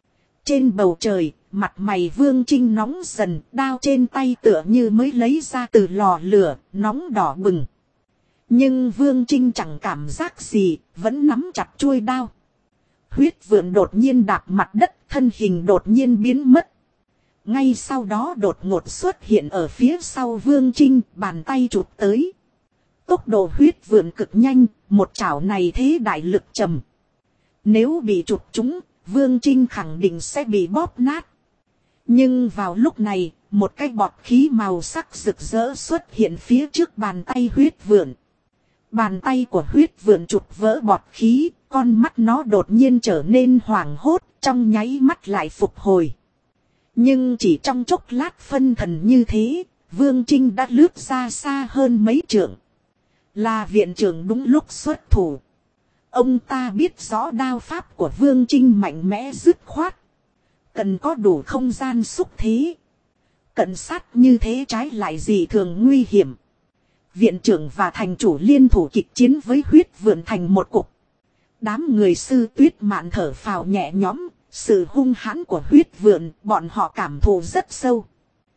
Trên bầu trời, mặt mày Vương Trinh nóng dần, đao trên tay tựa như mới lấy ra từ lò lửa, nóng đỏ bừng. Nhưng Vương Trinh chẳng cảm giác gì, vẫn nắm chặt chuôi đao. Huyết vượn đột nhiên đạp mặt đất, thân hình đột nhiên biến mất. Ngay sau đó đột ngột xuất hiện ở phía sau Vương Trinh, bàn tay chụp tới. Tốc độ huyết vượn cực nhanh, một chảo này thế đại lực trầm. Nếu bị chụp trúng, Vương Trinh khẳng định sẽ bị bóp nát. Nhưng vào lúc này, một cái bọt khí màu sắc rực rỡ xuất hiện phía trước bàn tay huyết vượn. Bàn tay của huyết vượn chụp vỡ bọt khí, con mắt nó đột nhiên trở nên hoảng hốt, trong nháy mắt lại phục hồi. Nhưng chỉ trong chốc lát phân thần như thế, Vương Trinh đã lướt ra xa hơn mấy trượng. Là viện trưởng đúng lúc xuất thủ. Ông ta biết rõ đao pháp của Vương Trinh mạnh mẽ dứt khoát. Cần có đủ không gian xúc thế. Cận sát như thế trái lại gì thường nguy hiểm. Viện trưởng và thành chủ liên thủ kịch chiến với huyết vượn thành một cục. Đám người Sư Tuyết Mạn thở phào nhẹ nhõm. Sự hung hãn của huyết vượn bọn họ cảm thụ rất sâu.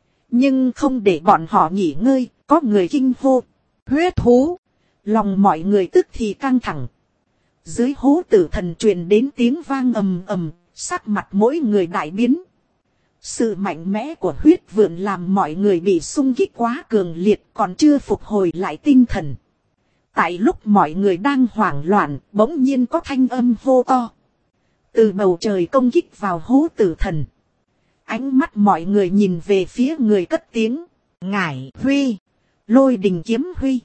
Nhưng không để bọn họ nghỉ ngơi, có người kinh hô. Huyết thú! Lòng mọi người tức thì căng thẳng. Dưới hố tử thần truyền đến tiếng vang ầm ầm, sắc mặt mỗi người đại biến. Sự mạnh mẽ của huyết vượn làm mọi người bị xung kích quá cường liệt, còn chưa phục hồi lại tinh thần. Tại lúc mọi người đang hoảng loạn, bỗng nhiên có thanh âm hô to. Từ bầu trời công kích vào hố tử thần. Ánh mắt mọi người nhìn về phía người cất tiếng. Ngải Huy. Lôi Đình Kiếm Huy.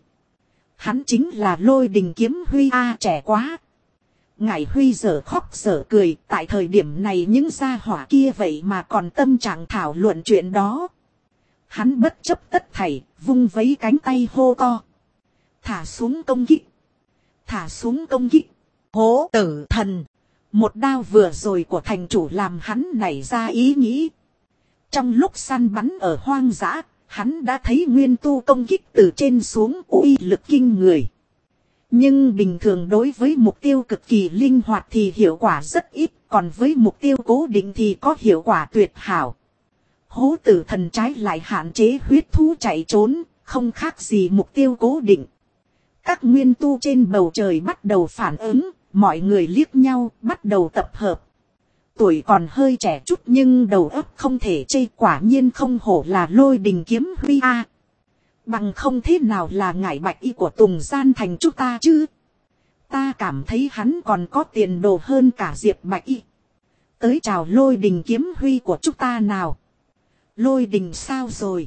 Hắn chính là Lôi Đình Kiếm Huy trẻ quá. Ngải Huy dở khóc dở cười. Tại thời điểm này những gia hỏa kia vậy mà còn tâm trạng thảo luận chuyện đó. Hắn bất chấp tất thảy, vung vấy cánh tay hô to. Thả xuống công kích. Thả xuống công kích. Hố tử thần. Một đao vừa rồi của thành chủ làm hắn nảy ra ý nghĩ. Trong lúc săn bắn ở hoang dã, hắn đã thấy nguyên tu công kích từ trên xuống uy lực kinh người. Nhưng bình thường đối với mục tiêu cực kỳ linh hoạt thì hiệu quả rất ít, còn với mục tiêu cố định thì có hiệu quả tuyệt hảo. Hố tử thần trái lại hạn chế huyết thú chạy trốn, không khác gì mục tiêu cố định. Các nguyên tu trên bầu trời bắt đầu phản ứng. Mọi người liếc nhau, bắt đầu tập hợp. Tuổi còn hơi trẻ chút nhưng đầu óc không thể chê, quả nhiên không hổ là Lôi Đình Kiếm Huy a. Bằng không thế nào là ngải bạch y của Tùng Gian Thành chúng ta chứ. Ta cảm thấy hắn còn có tiền đồ hơn cả Diệp Bạch y. Tới chào Lôi Đình Kiếm Huy của chúng ta nào. Lôi Đình sao rồi?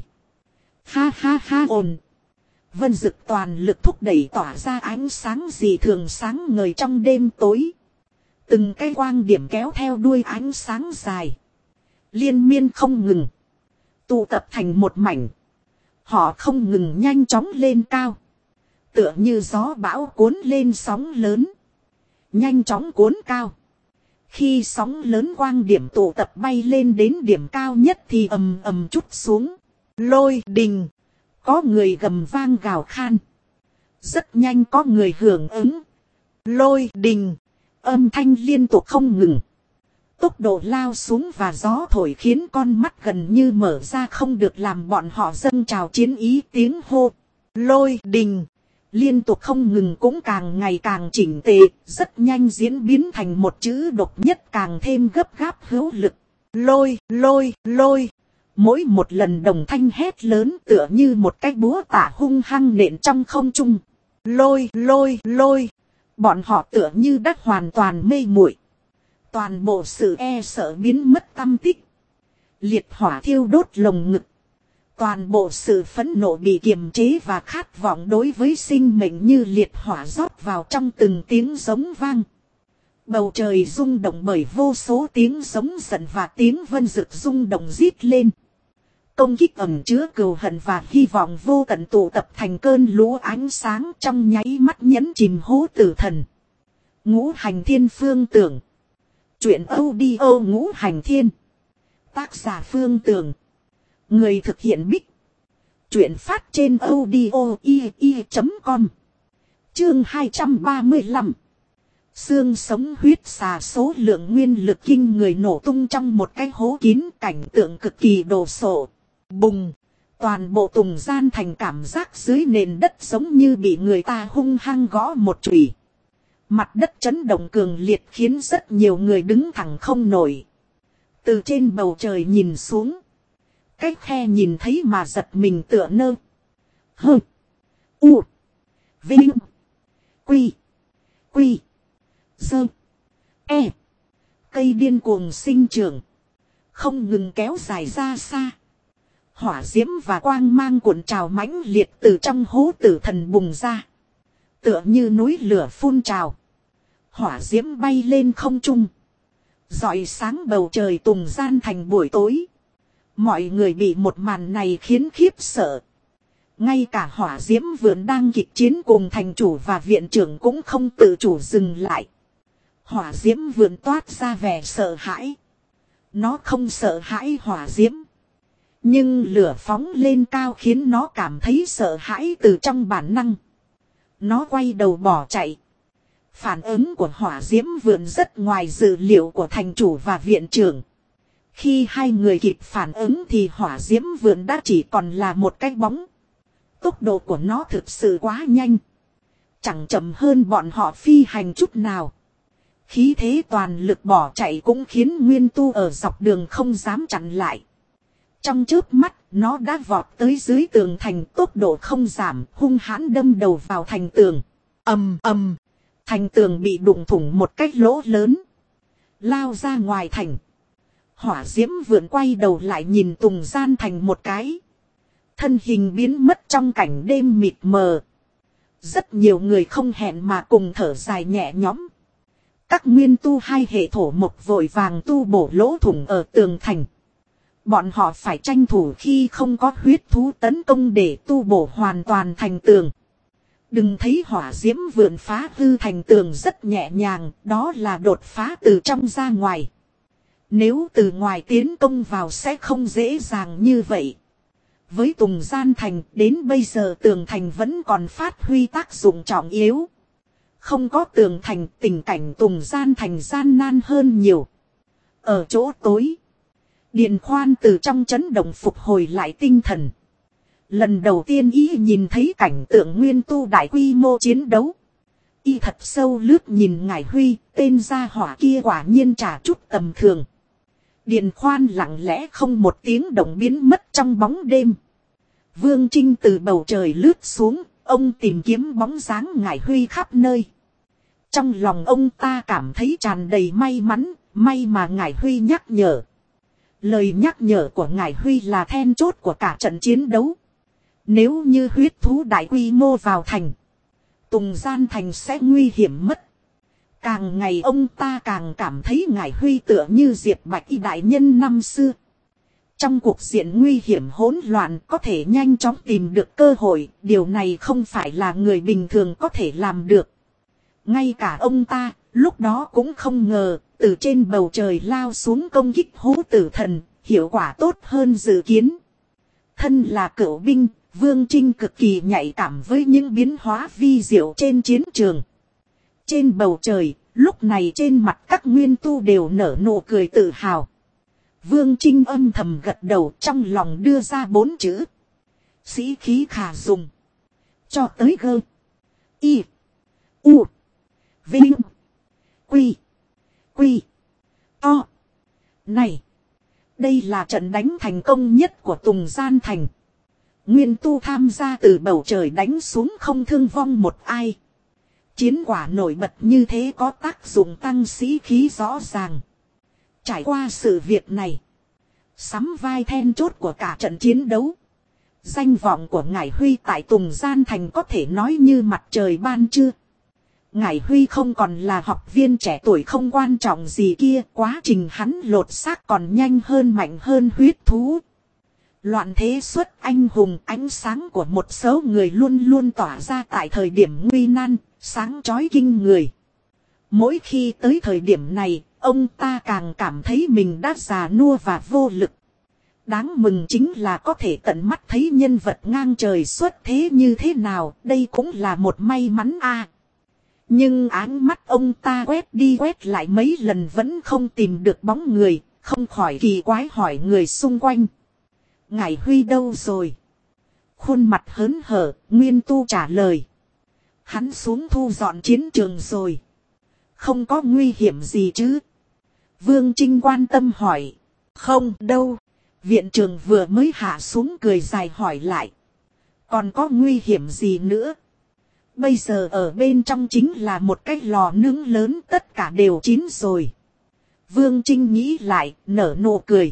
Ha ha ha ồn. Vân Dực toàn lực thúc đẩy tỏa ra ánh sáng dị thường sáng ngời trong đêm tối. Từng cái quang điểm kéo theo đuôi ánh sáng dài. Liên miên không ngừng. Tụ tập thành một mảnh. Họ không ngừng nhanh chóng lên cao. Tựa như gió bão cuốn lên sóng lớn. Nhanh chóng cuốn cao. Khi sóng lớn quang điểm tụ tập bay lên đến điểm cao nhất thì ầm ầm trút xuống. Lôi đình. Có người gầm vang gào khan. Rất nhanh có người hưởng ứng. Lôi đình. Âm thanh liên tục không ngừng. Tốc độ lao xuống và gió thổi khiến con mắt gần như mở ra, không được làm bọn họ dâng trào chiến ý. Tiếng hô Lôi đình liên tục không ngừng cũng càng ngày càng chỉnh tề, rất nhanh diễn biến thành một chữ độc nhất càng thêm gấp gáp hữu lực. Lôi, lôi, lôi. Mỗi một lần đồng thanh hét lớn tựa như một cái búa tạ hung hăng nện trong không trung. Lôi, lôi, lôi. Bọn họ tựa như đã hoàn toàn mê muội. Toàn bộ sự e sợ biến mất tăm tích. Liệt hỏa thiêu đốt lồng ngực. Toàn bộ sự phẫn nộ bị kiềm chế và khát vọng đối với sinh mệnh như liệt hỏa rót vào trong từng tiếng giống vang. Bầu trời rung động bởi vô số tiếng giống giận và tiếng Vân Dực rung động rít lên. Công kích ẩn chứa cừu hận và hy vọng vô tận tụ tập thành cơn lũ ánh sáng trong nháy mắt nhấn chìm hố tử thần. Ngũ Hành Thiên Phương Tưởng. Chuyện audio Ngũ Hành Thiên. Tác giả Phương Tưởng. Người thực hiện Bích. Chuyện phát trên audio.com. Chương 235. Xương sống huyết xà, số lượng nguyên lực kinh người nổ tung trong một cái hố kín, cảnh tượng cực kỳ đồ sộ. Bùng. Toàn bộ Tùng Gian Thành cảm giác dưới nền đất giống như bị người ta hung hăng gõ một chùy. Mặt đất chấn động cường liệt khiến rất nhiều người đứng thẳng không nổi. Từ trên bầu trời nhìn xuống. Cái khe nhìn thấy mà giật mình tựa nơ. Hơ. U. Vinh. Quy. Quy. Dơ. E. Cây điên cuồng sinh trưởng. Không ngừng kéo dài ra xa. Hỏa diễm và quang mang cuộn trào mãnh liệt từ trong hố tử thần bùng ra. Tựa như núi lửa phun trào. Hỏa diễm bay lên không trung. Rọi sáng bầu trời Tùng Gian Thành buổi tối. Mọi người bị một màn này khiến khiếp sợ. Ngay cả hỏa diễm vườn đang kịch chiến cùng thành chủ và viện trưởng cũng không tự chủ dừng lại. Hỏa diễm vườn toát ra vẻ sợ hãi. Nó không sợ hãi hỏa diễm. Nhưng lửa phóng lên cao khiến nó cảm thấy sợ hãi từ trong bản năng. Nó quay đầu bỏ chạy. Phản ứng của hỏa diễm vườn rất ngoài dự liệu của thành chủ và viện trưởng. Khi hai người kịp phản ứng thì hỏa diễm vườn đã chỉ còn là một cái bóng. Tốc độ của nó thực sự quá nhanh. Chẳng chậm hơn bọn họ phi hành chút nào. Khí thế toàn lực bỏ chạy cũng khiến nguyên tu ở dọc đường không dám chặn lại. Trong chớp mắt, nó đã vọt tới dưới tường thành, tốc độ không giảm, hung hãn đâm đầu vào thành tường. Ầm ầm, thành tường bị đụng thủng một cái lỗ lớn. Lao ra ngoài thành. Hỏa diễm vượn quay đầu lại nhìn Tùng Gian Thành một cái. Thân hình biến mất trong cảnh đêm mịt mờ. Rất nhiều người không hẹn mà cùng thở dài nhẹ nhõm. Các nguyên tu hai hệ thổ mộc vội vàng tu bổ lỗ thủng ở tường thành. Bọn họ phải tranh thủ khi không có huyết thú tấn công để tu bổ hoàn toàn thành tường. Đừng thấy hỏa diễm vượn phá hư thành tường rất nhẹ nhàng, đó là đột phá từ trong ra ngoài. Nếu từ ngoài tiến công vào sẽ không dễ dàng như vậy. Với Tùng Gian Thành, đến bây giờ tường thành vẫn còn phát huy tác dụng trọng yếu. Không có tường thành, tình cảnh Tùng Gian Thành gian nan hơn nhiều. Ở chỗ tối, Điền Khoan từ trong chấn động phục hồi lại tinh thần. Lần đầu tiên ý nhìn thấy cảnh tượng nguyên tu đại quy mô chiến đấu. Y thật sâu lướt nhìn Ngải Huy, tên gia hỏa kia quả nhiên chả chút tầm thường. Điền Khoan lặng lẽ không một tiếng động biến mất trong bóng đêm. Vương Trinh từ bầu trời lướt xuống, ông tìm kiếm bóng dáng Ngải Huy khắp nơi. Trong lòng ông ta cảm thấy tràn đầy may mắn, may mà Ngải Huy nhắc nhở. Lời nhắc nhở của Ngải Huy là then chốt của cả trận chiến đấu. Nếu như huyết thú đại quy mô vào thành, Tùng Gian thành sẽ nguy hiểm mất. Càng ngày ông ta càng cảm thấy Ngải Huy tựa như Diệp Bạch Y đại nhân năm xưa. Trong cuộc diện nguy hiểm hỗn loạn có thể nhanh chóng tìm được cơ hội, điều này không phải là người bình thường có thể làm được. Ngay cả ông ta, lúc đó cũng không ngờ, từ trên bầu trời lao xuống công kích Hố Tử Thần, hiệu quả tốt hơn dự kiến. Thân là cửu binh, Vương Trinh cực kỳ nhạy cảm với những biến hóa vi diệu trên chiến trường. Trên bầu trời, lúc này trên mặt các nguyên tu đều nở nụ cười tự hào. Vương Trinh âm thầm gật đầu trong lòng đưa ra 4 chữ. Sĩ khí khả dùng. Cho tới gơ. Y. U. Vinh. Quy. Quy. To. Này. Đây là trận đánh thành công nhất của Tùng Gian Thành. Nguyên tu tham gia từ bầu trời đánh xuống không thương vong một ai. Chiến quả nổi bật như thế có tác dụng tăng sĩ khí rõ ràng. Trải qua sự việc này, sắm vai then chốt của cả trận chiến đấu. Danh vọng của Ngải Huy tại Tùng Gian Thành có thể nói như mặt trời ban trưa. Ngải Huy không còn là học viên trẻ tuổi không quan trọng gì kia, quá trình hắn lột xác còn nhanh hơn mạnh hơn huyết thú. Loạn thế xuất anh hùng, ánh sáng của một số người luôn luôn tỏa ra tại thời điểm nguy nan, sáng chói kinh người. Mỗi khi tới thời điểm này, ông ta càng cảm thấy mình đã già nua và vô lực. Đáng mừng chính là có thể tận mắt thấy nhân vật ngang trời xuất thế như thế nào, đây cũng là một may mắn a. Nhưng áng mắt ông ta quét đi quét lại mấy lần vẫn không tìm được bóng người, không khỏi kỳ quái hỏi người xung quanh. Ngải Huy đâu rồi? Khuôn mặt hớn hở, Nguyên Tu trả lời. Hắn xuống thu dọn chiến trường rồi. Không có nguy hiểm gì chứ? Vương Trinh quan tâm hỏi. Không đâu. Viện trưởng vừa mới hạ xuống cười dài hỏi lại. Còn có nguy hiểm gì nữa? Bây giờ ở bên trong chính là một cái lò nướng lớn, tất cả đều chín rồi. Vương Trinh nghĩ lại, nở nụ cười.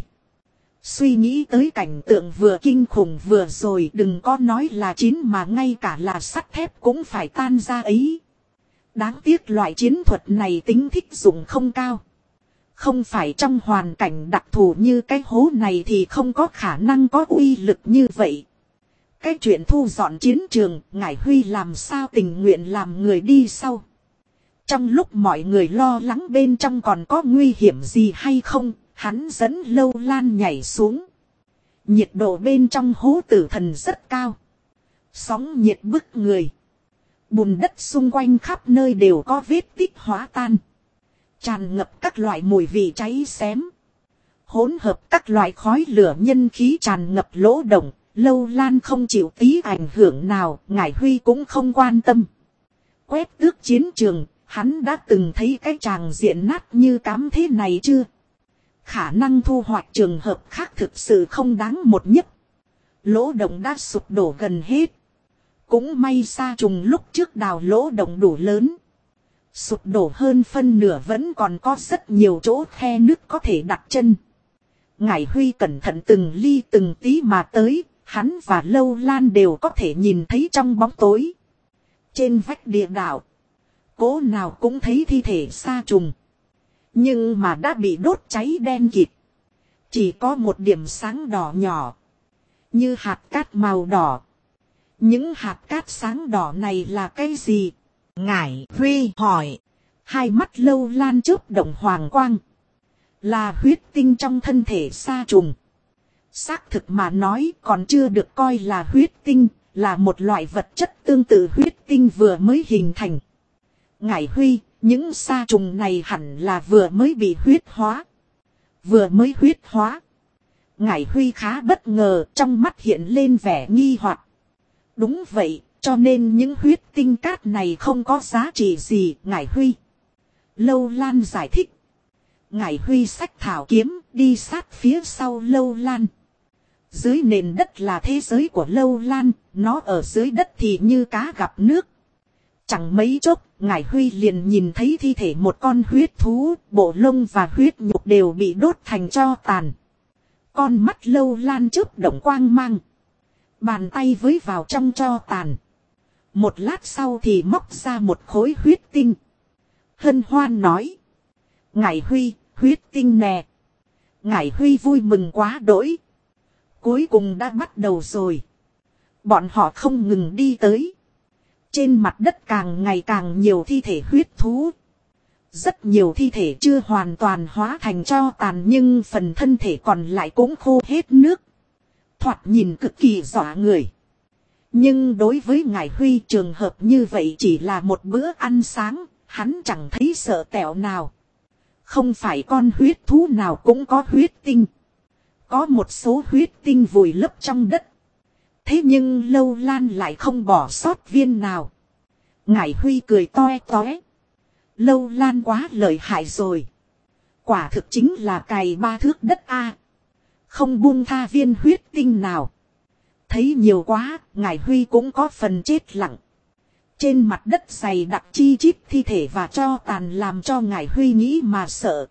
Suy nghĩ tới cảnh tượng vừa kinh khủng vừa rồi, đừng có nói là chín mà ngay cả là sắt thép cũng phải tan ra ấy. Đáng tiếc loại chiến thuật này tính thích dụng không cao. Không phải trong hoàn cảnh đặc thù như cái hố này thì không có khả năng có uy lực như vậy. Cái chuyện thu dọn chiến trường, Ngải Huy làm sao tình nguyện làm người đi sau. Trong lúc mọi người lo lắng bên trong còn có nguy hiểm gì hay không, hắn dẫn Lâu Lan nhảy xuống. Nhiệt độ bên trong Hố Tử Thần rất cao. Sóng nhiệt bức người. Bùn đất xung quanh khắp nơi đều có vết tích hóa tan. Tràn ngập các loại mùi vị cháy xém. Hỗn hợp các loại khói lửa nhân khí tràn ngập lỗ động. Lâu Lan không chịu tí ảnh hưởng nào, Ngải Huy cũng không quan tâm. Quét tước chiến trường, hắn đã từng thấy cái tràng diện nát như cám thế này chưa? Khả năng thu hoạch trường hợp khác thực sự không đáng một nhấp. Lỗ động đã sụp đổ gần hết. Cũng may Sa Trùng lúc trước đào lỗ động đủ lớn. Sụp đổ hơn phân nửa vẫn còn có rất nhiều chỗ khe nứt có thể đặt chân. Ngải Huy cẩn thận từng ly từng tí mà tới. Hắn và Lâu Lan đều có thể nhìn thấy trong bóng tối. Trên vách địa đạo, cố nào cũng thấy thi thể Sa Trùng. Nhưng mà đã bị đốt cháy đen kịt. Chỉ có một điểm sáng đỏ nhỏ. Như hạt cát màu đỏ. Những hạt cát sáng đỏ này là cái gì? Ngải Huy hỏi. Hai mắt Lâu Lan chớp động hoàng quang. Là huyết tinh trong thân thể Sa Trùng. Xác thực mà nói còn chưa được coi là huyết tinh, là một loại vật chất tương tự huyết tinh vừa mới hình thành. Ngải Huy, những Sa Trùng này hẳn là vừa mới bị huyết hóa. Vừa mới huyết hóa. Ngải Huy khá bất ngờ, trong mắt hiện lên vẻ nghi hoặc. Đúng vậy, Cho nên những huyết tinh cát này không có giá trị gì, Ngải Huy. Lâu Lan giải thích. Ngải Huy xách thảo kiếm đi sát phía sau Lâu Lan. Dưới nền đất là thế giới của Lâu Lan, nó ở dưới đất thì như cá gặp nước. Chẳng mấy chốc, Ngải Huy liền nhìn thấy thi thể một con huyết thú, bộ lông và huyết nhục đều bị đốt thành tro tàn. Con mắt Lâu Lan chớp động quang mang. Bàn tay với vào trong tro tàn. Một lát sau thì móc ra một khối huyết tinh. Hân hoan nói. Ngải Huy, huyết tinh nè. Ngải Huy vui mừng quá đỗi. Cuối cùng đã bắt đầu rồi. Bọn họ không ngừng đi tới. Trên mặt đất càng ngày càng nhiều thi thể huyết thú. Rất nhiều thi thể chưa hoàn toàn hóa thành tro tàn nhưng phần thân thể còn lại cũng khô hết nước. Thoạt nhìn cực kỳ dọa người. Nhưng đối với Ngải Huy trường hợp như vậy chỉ là một bữa ăn sáng, hắn chẳng thấy sợ tẹo nào. Không phải con huyết thú nào cũng có huyết tinh. Có một số huyết tinh vùi lấp trong đất. Thế nhưng Lâu Lan lại không bỏ sót viên nào. Ngải Huy cười toe toé. Lâu Lan quá lợi hại rồi. Quả thực chính là cày 3 thước đất a. Không buông tha viên huyết tinh nào. Thấy nhiều quá, Ngải Huy cũng có phần chết lặng. Trên mặt đất dày đặc chi chít thi thể và tro tàn làm cho Ngải Huy nghĩ mà sợ.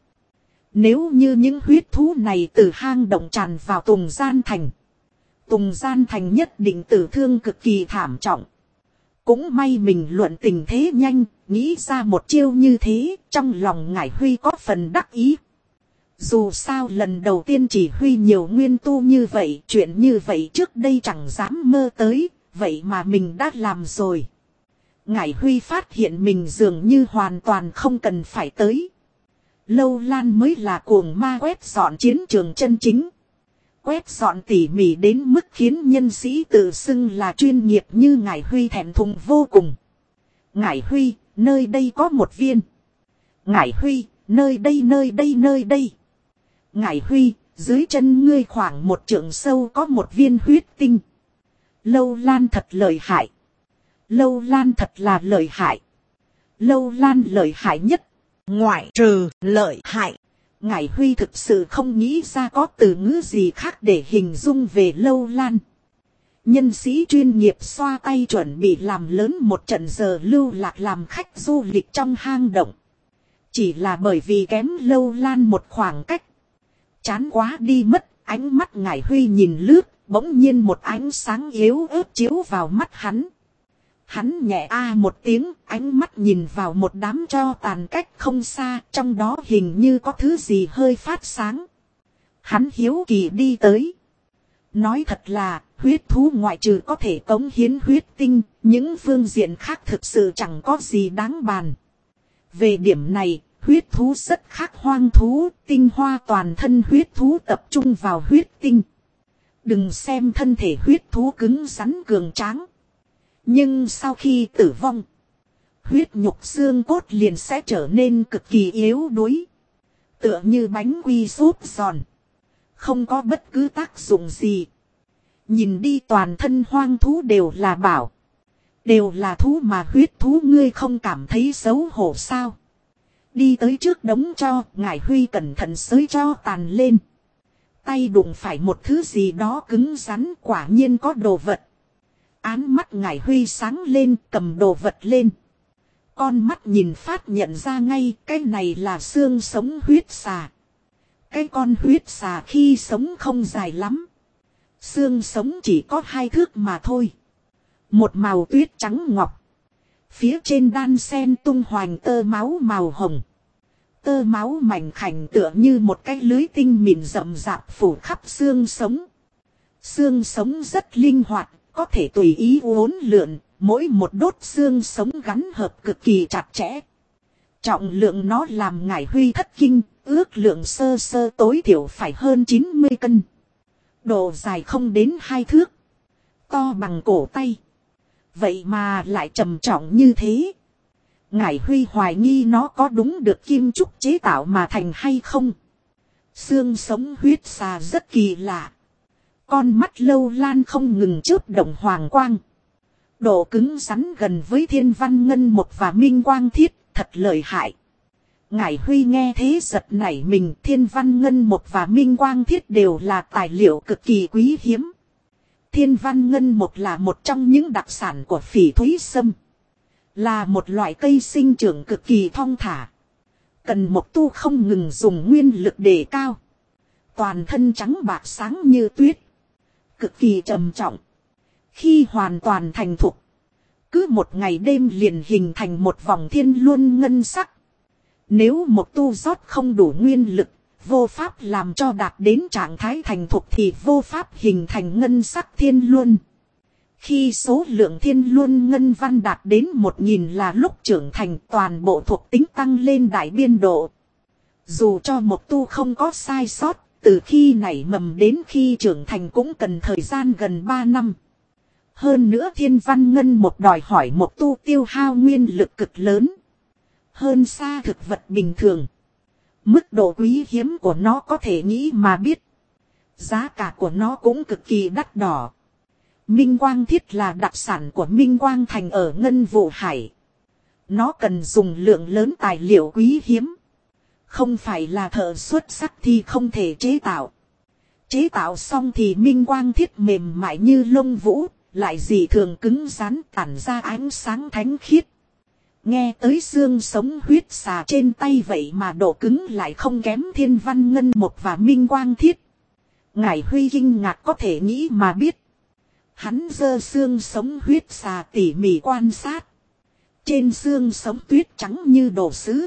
Nếu như những huyết thú này từ hang động tràn vào Tùng Gian Thành. Tùng Gian Thành nhất định tử thương cực kỳ thảm trọng. Cũng may mình luận tình thế nhanh, nghĩ ra một chiêu như thế, trong lòng Ngải Huy có phần đắc ý. Dù sao lần đầu tiên chỉ huy nhiều nguyên tu như vậy, chuyện như vậy trước đây chẳng dám mơ tới, vậy mà mình đã làm rồi. Ngải Huy phát hiện mình dường như hoàn toàn không cần phải tới. Lâu Lan mới là cuồng ma quét dọn chiến trường chân chính. Quét dọn tỉ mỉ đến mức khiến nhân sĩ tự xưng là chuyên nghiệp như Ngải Huy thẹn thùng vô cùng. Ngải Huy, nơi đây có một viên. Ngải Huy, nơi đây. Ngải Huy, dưới chân ngươi khoảng 1 trượng sâu có một viên huyết tinh. Lâu Lan thật lợi hại. Lâu Lan thật là lợi hại. Lâu Lan lợi hại nhất. Ngoại trừ lợi hại. Ngải Huy thực sự không nghĩ ra có từ ngữ gì khác để hình dung về Lâu Lan. Nhân sĩ chuyên nghiệp xoa tay chuẩn bị làm lớn một trận giờ lưu lạc làm khách du lịch trong hang động. Chỉ là bởi vì kém Lâu Lan một khoảng cách. Chán quá đi mất, ánh mắt Ngải Huy nhìn lướt, bỗng nhiên một ánh sáng yếu ớt chiếu vào mắt hắn. Hắn nhẹ một tiếng, ánh mắt nhìn vào một đám tro tàn cách không xa, trong đó hình như có thứ gì hơi phát sáng. Hắn hiếu kỳ đi tới. Nói thật là, huyết thú ngoại trừ có thể cống hiến huyết tinh, những phương diện khác thực sự chẳng có gì đáng bàn. Về điểm này, huyết thú rất khác hoang thú, tinh hoa toàn thân huyết thú tập trung vào huyết tinh. Đừng xem thân thể huyết thú cứng rắn cường tráng. Nhưng sau khi tử vong, huyết nhục xương cốt liền sẽ trở nên cực kỳ yếu đuối. Tựa như bánh quy súp giòn. Không có bất cứ tác dụng gì. Nhìn đi toàn thân hoang thú đều là bảo. Đều là thú mà huyết thú ngươi không cảm thấy xấu hổ sao. Đi tới trước đống tro, Ngải Huy cẩn thận xới tro tàn lên. Tay đụng phải một thứ gì đó cứng rắn, quả nhiên có đồ vật. Áng mắt Ngải Huy sáng lên, cầm đồ vật lên. Con mắt nhìn phát nhận ra ngay, cái này là xương sống huyết xà. Cái con huyết xà khi sống không dài lắm. Xương sống chỉ có 2 thước mà thôi. Một màu tuyết trắng ngọc. Phía trên đan sen tung hoành tơ máu màu hồng. Tơ máu mảnh khảnh tựa như một cái lưới tinh mịn rậm rạp phủ khắp xương sống. Xương sống rất linh hoạt, có thể tùy ý uốn lượn, mỗi một đốt xương sống gắn hợp cực kỳ chặt chẽ. Trọng lượng nó làm Ngải Huy thất kinh, ước lượng sơ sơ tối thiểu phải hơn 90 cân. Độ dài không đến 2 thước. To bằng cổ tay. Vậy mà lại trầm trọng như thế. Ngải Huy hoài nghi nó có đúng được kim trúc chế tạo mà thành hay không. Xương sống huyết xà rất kỳ lạ. Con mắt Lâu Lan không ngừng chớp động hoàng quang. độ cứng rắn gần với Thiên Văn Ngân Mộc và Minh Quang Thiết, thật lợi hại. Ngải Huy nghe thế giật nảy mình. Thiên Văn Ngân Mộc và Minh Quang Thiết đều là tài liệu cực kỳ quý hiếm. Thiên Văn Ngân Mộc là một trong những đặc sản của phỉ thúy sâm. Là một loại cây sinh trưởng cực kỳ thong thả. Cần mộc tu không ngừng dùng nguyên lực đề cao. Toàn thân trắng bạc sáng như tuyết. Cực kỳ trầm trọng. Khi hoàn toàn thành thục, cứ một ngày đêm liền hình thành một vòng thiên luân ngân sắc. Nếu mộc tu rót không đủ nguyên lực, vô pháp làm cho đạt đến trạng thái thành thục thì vô pháp hình thành ngân sắc thiên luân. Khi số lượng thiên luân ngân văn đạt đến 1000 là lúc trưởng thành, toàn bộ thuộc tính tăng lên đại biên độ. Dù cho mộc tu không có sai sót, từ khi nảy mầm đến khi trưởng thành cũng cần thời gian gần 3 năm. Hơn nữa Thiên Văn Ngân Mộc đòi hỏi mộc tu tiêu hao nguyên lực cực lớn. Hơn xa thực vật bình thường. Mức độ quý hiếm của nó có thể nghĩ mà biết. Giá cả của nó cũng cực kỳ đắt đỏ. Minh Quang Thiết là đặc sản của Minh Quang Thành ở Ngân Vụ Hải. Nó cần dùng lượng lớn tài liệu quý hiếm. Không phải là thợ xuất sắc thì không thể chế tạo. Chế tạo xong thì Minh Quang Thiết mềm mại như lông vũ, lại dị thường cứng rắn tản ra ánh sáng thánh khiết. Nghe tới xương sống huyết xà trên tay vậy mà độ cứng lại không kém Thiên Văn Ngân Mộc và Minh Quang Thiết. Ngải Huy kinh ngạc có thể nghĩ mà biết. Hắn giơ xương sống huyết xà tỉ mỉ quan sát. Trên xương sống tuyết trắng như đồ sứ.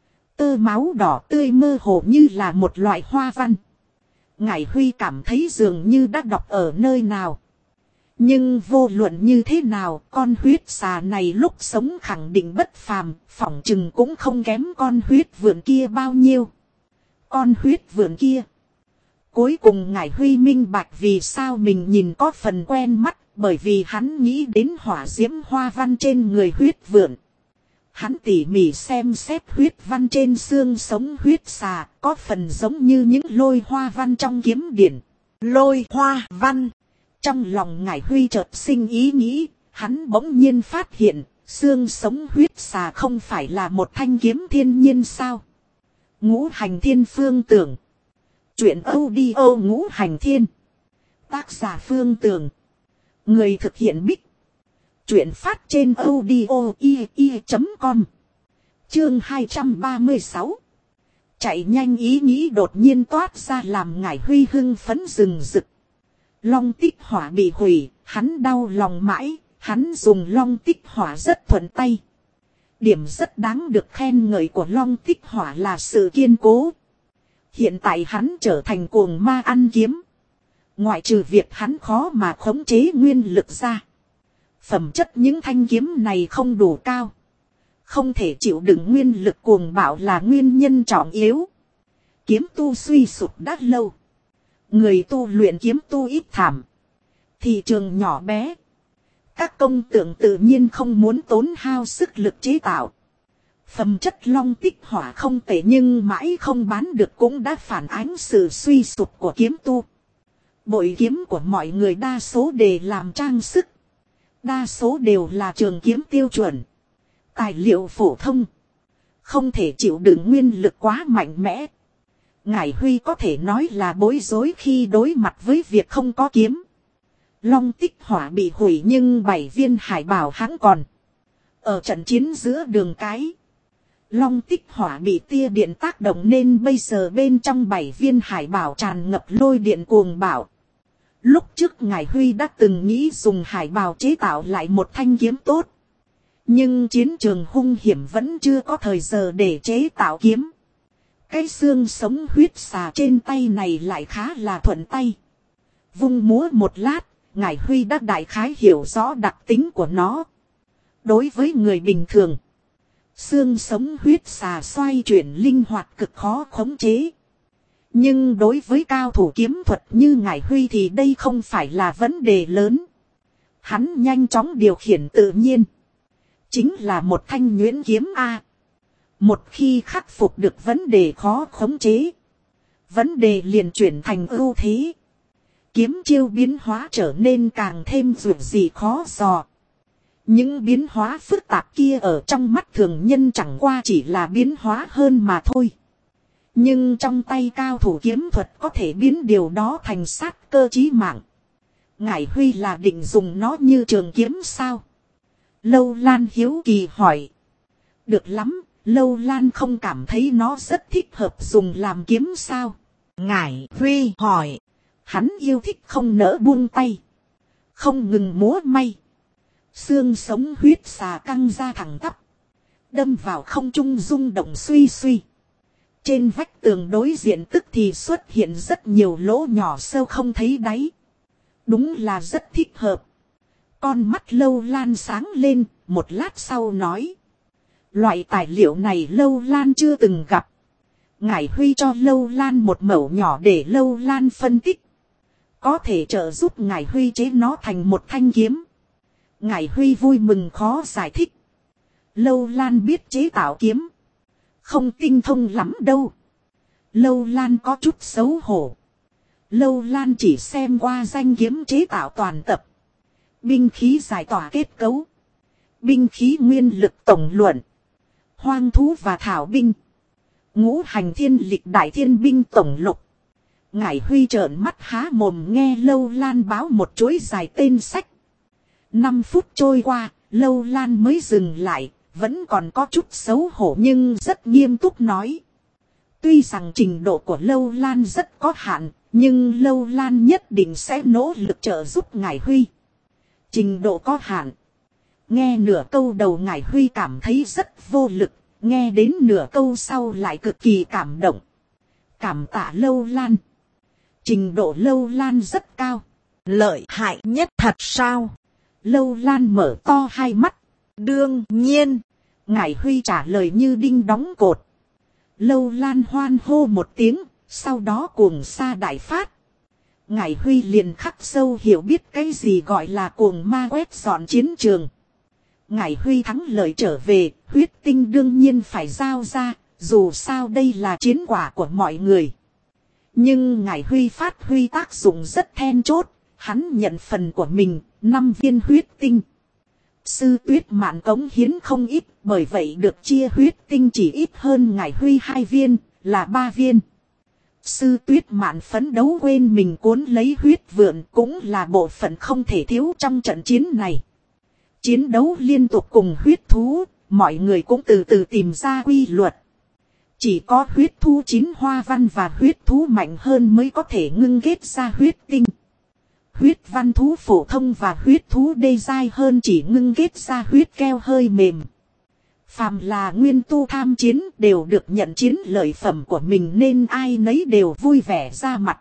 Tơ máu đỏ tươi mơ hồ như là một loại hoa văn. Ngải Huy cảm thấy dường như đã đọc ở nơi nào. Nhưng vô luận như thế nào, con huyết xà này lúc sống khẳng định bất phàm, phỏng chừng cũng không kém con huyết vượn kia bao nhiêu. Con huyết vượn kia. Cuối cùng Ngải Huy minh bạch vì sao mình nhìn có phần quen mắt, bởi vì hắn nghĩ đến hỏa diễm hoa văn trên người huyết vượn. Hắn tỉ mỉ xem xét huyết văn trên xương sống huyết xà, có phần giống như những lôi hoa văn trong kiếm điển. Lôi hoa văn. Trong lòng Ngải Huy chợt sinh ý nghĩ, hắn bỗng nhiên phát hiện, xương sống huyết xà không phải là một thanh kiếm thiên nhiên sao? Ngũ Hành Thiên Phương Tưởng. Truyện audio Ngũ Hành Thiên. Tác giả Phương Tưởng. Người thực hiện Bích. Truyện phát trên audio.com. Chương 236. Chạy nhanh ý nghĩ đột nhiên toát ra làm Ngải Huy hưng phấn rừng rực. Long tích hỏa bị hủy, hắn đau lòng mãi, hắn dùng long tích hỏa rất thuận tay. Điểm rất đáng được khen ngợi của long tích hỏa là sự kiên cố. Hiện tại hắn trở thành cuồng ma ăn kiếm. Ngoại trừ việc hắn khó mà khống chế nguyên lực ra. Phẩm chất những thanh kiếm này không đủ cao. Không thể chịu đựng nguyên lực cuồng bạo là nguyên nhân trọng yếu. Kiếm tu suy sụp đã lâu. Người tu luyện kiếm tu ít thảm. Thị trường nhỏ bé. Các công tượng tự nhiên không muốn tốn hao sức lực chế tạo. Phẩm chất long tích hỏa không tệ nhưng mãi không bán được cũng đã phản ánh sự suy sụp của kiếm tu. Bội kiếm của mọi người đa số để làm trang sức. Đa số đều là trường kiếm tiêu chuẩn. Tài liệu phổ thông. Không thể chịu đựng nguyên lực quá mạnh mẽ. Ngải Huy có thể nói là bối rối khi đối mặt với việc không có kiếm. Long tích hỏa bị hủy nhưng 7 viên hải bảo hắn còn. Ở trận chiến giữa đường cái. Long tích hỏa bị tia điện tác động nên bây giờ bên trong 7 viên hải bảo tràn ngập lôi điện cuồng bạo. Lúc trước Ngải Huy đã từng nghĩ dùng hải bào chế tạo lại một thanh kiếm tốt. Nhưng chiến trường hung hiểm vẫn chưa có thời giờ để chế tạo kiếm. Cái xương sống huyết xà trên tay này lại khá là thuận tay. Vung múa một lát, Ngải Huy đã đại khái hiểu rõ đặc tính của nó. Đối với người bình thường, xương sống huyết xà xoay chuyển linh hoạt cực khó khống chế. Nhưng đối với cao thủ kiếm thuật như Ngải Huy thì đây không phải là vấn đề lớn. Hắn nhanh chóng điều khiển tự nhiên. Chính là một thanh nhuyễn kiếm A. Một khi khắc phục được vấn đề khó khống chế, vấn đề liền chuyển thành ưu thế. Kiếm chiêu biến hóa trở nên càng thêm dữ dị khó dò. Những biến hóa phức tạp kia ở trong mắt thường nhân chẳng qua chỉ là biến hóa hơn mà thôi. Nhưng trong tay cao thủ kiếm thuật có thể biến điều đó thành sát cơ chí mạng. Ngải Huy là định dùng nó như trường kiếm sao? Lâu Lan hiếu kỳ hỏi. Được lắm, Lâu Lan không cảm thấy nó rất thích hợp dùng làm kiếm sao? Ngải Huy hỏi. Hắn yêu thích không nỡ buông tay. Không ngừng múa may. Xương sống huyết xà căng ra thẳng tắp. Đâm vào không trung rung động suy suy. Trên vách tường đối diện tức thì xuất hiện rất nhiều lỗ nhỏ sâu không thấy đáy. Đúng là rất thích hợp. Con mắt Lâu Lan sáng lên, một lát sau nói. Loại tài liệu này Lâu Lan chưa từng gặp. Ngải Huy cho Lâu Lan một mẩu nhỏ để Lâu Lan phân tích. Có thể trợ giúp Ngải Huy chế nó thành một thanh kiếm. Ngải Huy vui mừng khó giải thích. Lâu Lan biết chế tạo kiếm. Không tinh thông lắm đâu. Lâu Lan có chút xấu hổ. Lâu Lan chỉ xem qua danh kiếm chế tạo toàn tập. Binh khí giải tỏa kết cấu. Binh khí nguyên lực tổng luận. Hoang thú và thảo binh. Ngũ hành thiên lịch đại thiên binh tổng lục. Ngải Huy trợn mắt há mồm nghe Lâu Lan báo một chuỗi dài tên sách. 5 phút trôi qua, Lâu Lan mới dừng lại, vẫn còn có chút xấu hổ nhưng rất nghiêm túc nói. Tuy rằng trình độ của Lâu Lan rất có hạn, nhưng Lâu Lan nhất định sẽ nỗ lực trợ giúp Ngải Huy. Trình độ có hạn. Nghe nửa câu đầu Ngải Huy cảm thấy rất vô lực, nghe đến nửa câu sau lại cực kỳ cảm động. Cảm tạ Lâu Lan. Trình độ Lâu Lan rất cao. Lợi hại nhất thật sao? Lâu Lan mở to hai mắt. Đương nhiên. Ngải Huy trả lời như đinh đóng cột. Lâu Lan hoan hô một tiếng, sau đó cuồng sa đại phát. Ngải Huy liền khắc sâu hiểu biết cái gì gọi là cuồng ma quét dọn chiến trường. Ngải Huy thắng lợi trở về, huyết tinh đương nhiên phải giao ra, dù sao đây là chiến quả của mọi người. Nhưng Ngải Huy phát huy tác dụng rất then chốt, hắn nhận phần của mình, 5 viên huyết tinh. Sư Tuyết Mạn cống hiến không ít, bởi vậy được chia huyết tinh chỉ ít hơn Ngải Huy 2 viên, là 3 viên. Sư Tuyết Mạn phấn đấu quên mình cuốn lấy huyết vượn cũng là bộ phận không thể thiếu trong trận chiến này. Chiến đấu liên tục cùng huyết thú, mọi người cũng từ từ tìm ra quy luật. Chỉ có huyết thú 9 hoa văn và huyết thú mạnh hơn mới có thể ngưng kết ra huyết tinh. Huyết văn thú phổ thông và huyết thú đê dai hơn chỉ ngưng kết ra huyết keo hơi mềm. Phàm là nguyên tu tham chiến đều được nhận chiến lợi phẩm của mình nên ai nấy đều vui vẻ ra mặt.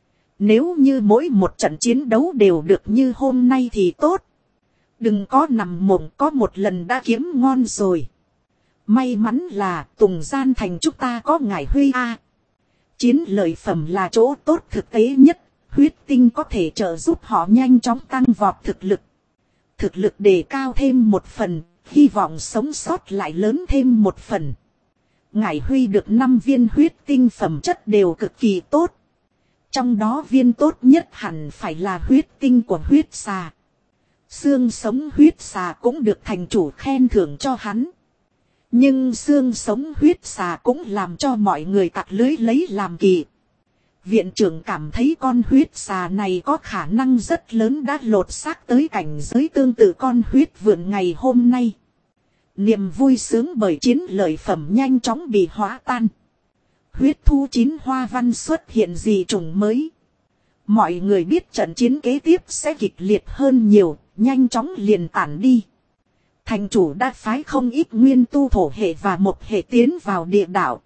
Nếu như mỗi một trận chiến đấu đều được như hôm nay thì tốt. Đừng có nằm mộng có một lần đã kiếm ngon rồi. May mắn là Tùng Gian Thành chúng ta có Ngải Huy A. Chiến lợi phẩm là chỗ tốt thực tế nhất. Huyết tinh có thể trợ giúp họ nhanh chóng tăng vọt thực lực. Thực lực đề cao thêm một phần, hy vọng sống sót lại lớn thêm một phần. Ngải Huy được 5 viên huyết tinh phẩm chất đều cực kỳ tốt. Trong đó viên tốt nhất hẳn phải là huyết tinh của huyết xà. Xương sống huyết xà cũng được thành chủ khen thưởng cho hắn. Nhưng xương sống huyết xà cũng làm cho mọi người tặc lưới lấy làm kỳ. Viện trưởng cảm thấy con huyết xà này có khả năng rất lớn đã lột xác tới cảnh giới tương tự con huyết vượn ngày hôm nay. Niềm vui sướng bởi chiến lợi phẩm nhanh chóng bị hóa tan. Huyết thú 9 hoa văn xuất hiện dị trùng mới. Mọi người biết trận chiến kế tiếp sẽ kịch liệt hơn nhiều, nhanh chóng liền tản đi. Thành chủ đã phái không ít nguyên tu thổ hệ và một hệ tiến vào địa đạo.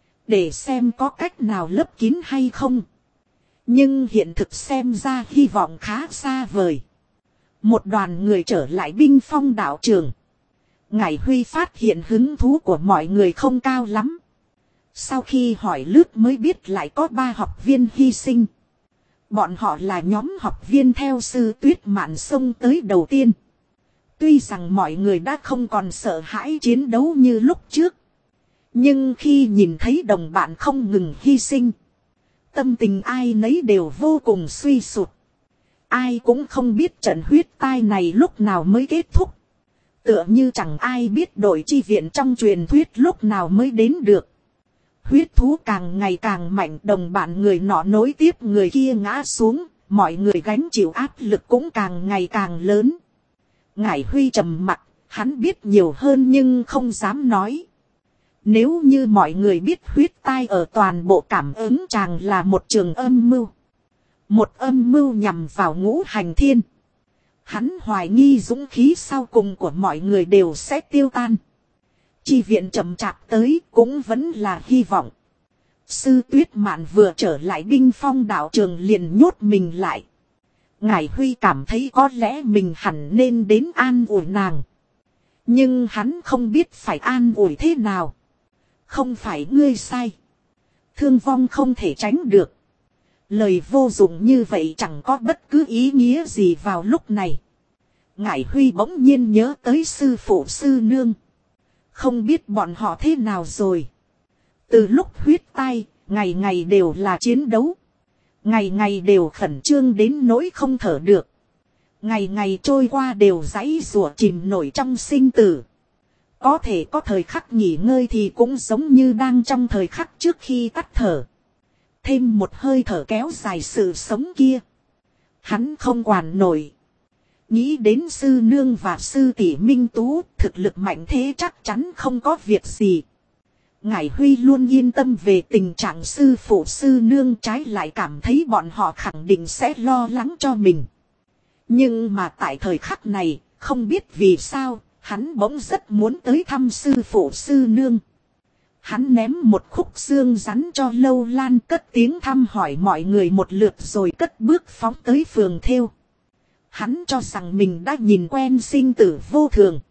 Để xem có cách nào lấp kín hay không. Nhưng hiện thực xem ra hy vọng khá xa vời. Một đoàn người trở lại binh phong đạo trường. Ngải Huy phát hiện hứng thú của mọi người không cao lắm. Sau khi hỏi lướt mới biết lại có 3 học viên hy sinh. Bọn họ là nhóm học viên theo sư Tuyết Mạn xông tới đầu tiên. Tuy rằng mọi người đã không còn sợ hãi chiến đấu như lúc trước. Nhưng khi nhìn thấy đồng bạn không ngừng hy sinh. Tâm tình ai nấy đều vô cùng suy sụt. Ai cũng không biết trận huyết tai này lúc nào mới kết thúc. Tựa như chẳng ai biết đội chi viện trong truyền thuyết lúc nào mới đến được. Huyết thú càng ngày càng mạnh, đồng bạn người nọ nối tiếp người kia ngã xuống, mọi người gánh chịu áp lực cũng càng ngày càng lớn. Ngải Huy trầm mặc, hắn biết nhiều hơn nhưng không dám nói. Nếu như mọi người biết huyết tai ở toàn bộ cảm ứng tràng là một trường âm mưu. Một âm mưu nhằm vào Ngũ Hành Thiên. Hắn hoài nghi dũng khí sau cùng của mọi người đều sẽ tiêu tan. Chi viện chậm chạp tới cũng vẫn là hy vọng. Sư Tuyết Mạn vừa trở lại Đinh Phong đạo trường liền nhốt mình lại. Ngải Huy cảm thấy có lẽ mình hẳn nên đến an ủi nàng. Nhưng hắn không biết phải an ủi thế nào. Không phải ngươi sai. Thương vong không thể tránh được. Lời vô dụng như vậy chẳng có bất cứ ý nghĩa gì vào lúc này. Ngải Huy bỗng nhiên nhớ tới sư phụ sư nương. Không biết bọn họ thế nào rồi. Từ lúc huyết tai, ngày ngày đều là chiến đấu. Ngày ngày đều khẩn trương đến nỗi không thở được. Ngày ngày trôi qua đều giãy giụa chìm nổi trong sinh tử. Có thể có thời khắc nghỉ ngơi thì cũng giống như đang trong thời khắc trước khi tắt thở. Thêm một hơi thở kéo dài sự sống kia. Hắn không quản nổi. Nghĩ đến sư nương và sư tỷ Minh Tú, thực lực mạnh thế chắc chắn không có việc gì. Ngải Huy luôn yên tâm về tình trạng sư phụ sư nương, trái lại cảm thấy bọn họ khẳng định sẽ lo lắng cho mình. Nhưng mà tại thời khắc này, không biết vì sao, hắn bỗng rất muốn tới thăm sư phụ sư nương. Hắn ném một khúc xương rắn cho Lâu Lan, cất tiếng thăm hỏi mọi người một lượt rồi cất bước phóng tới phường thêu. Hắn cho rằng mình đã nhìn quen sinh tử vô thường.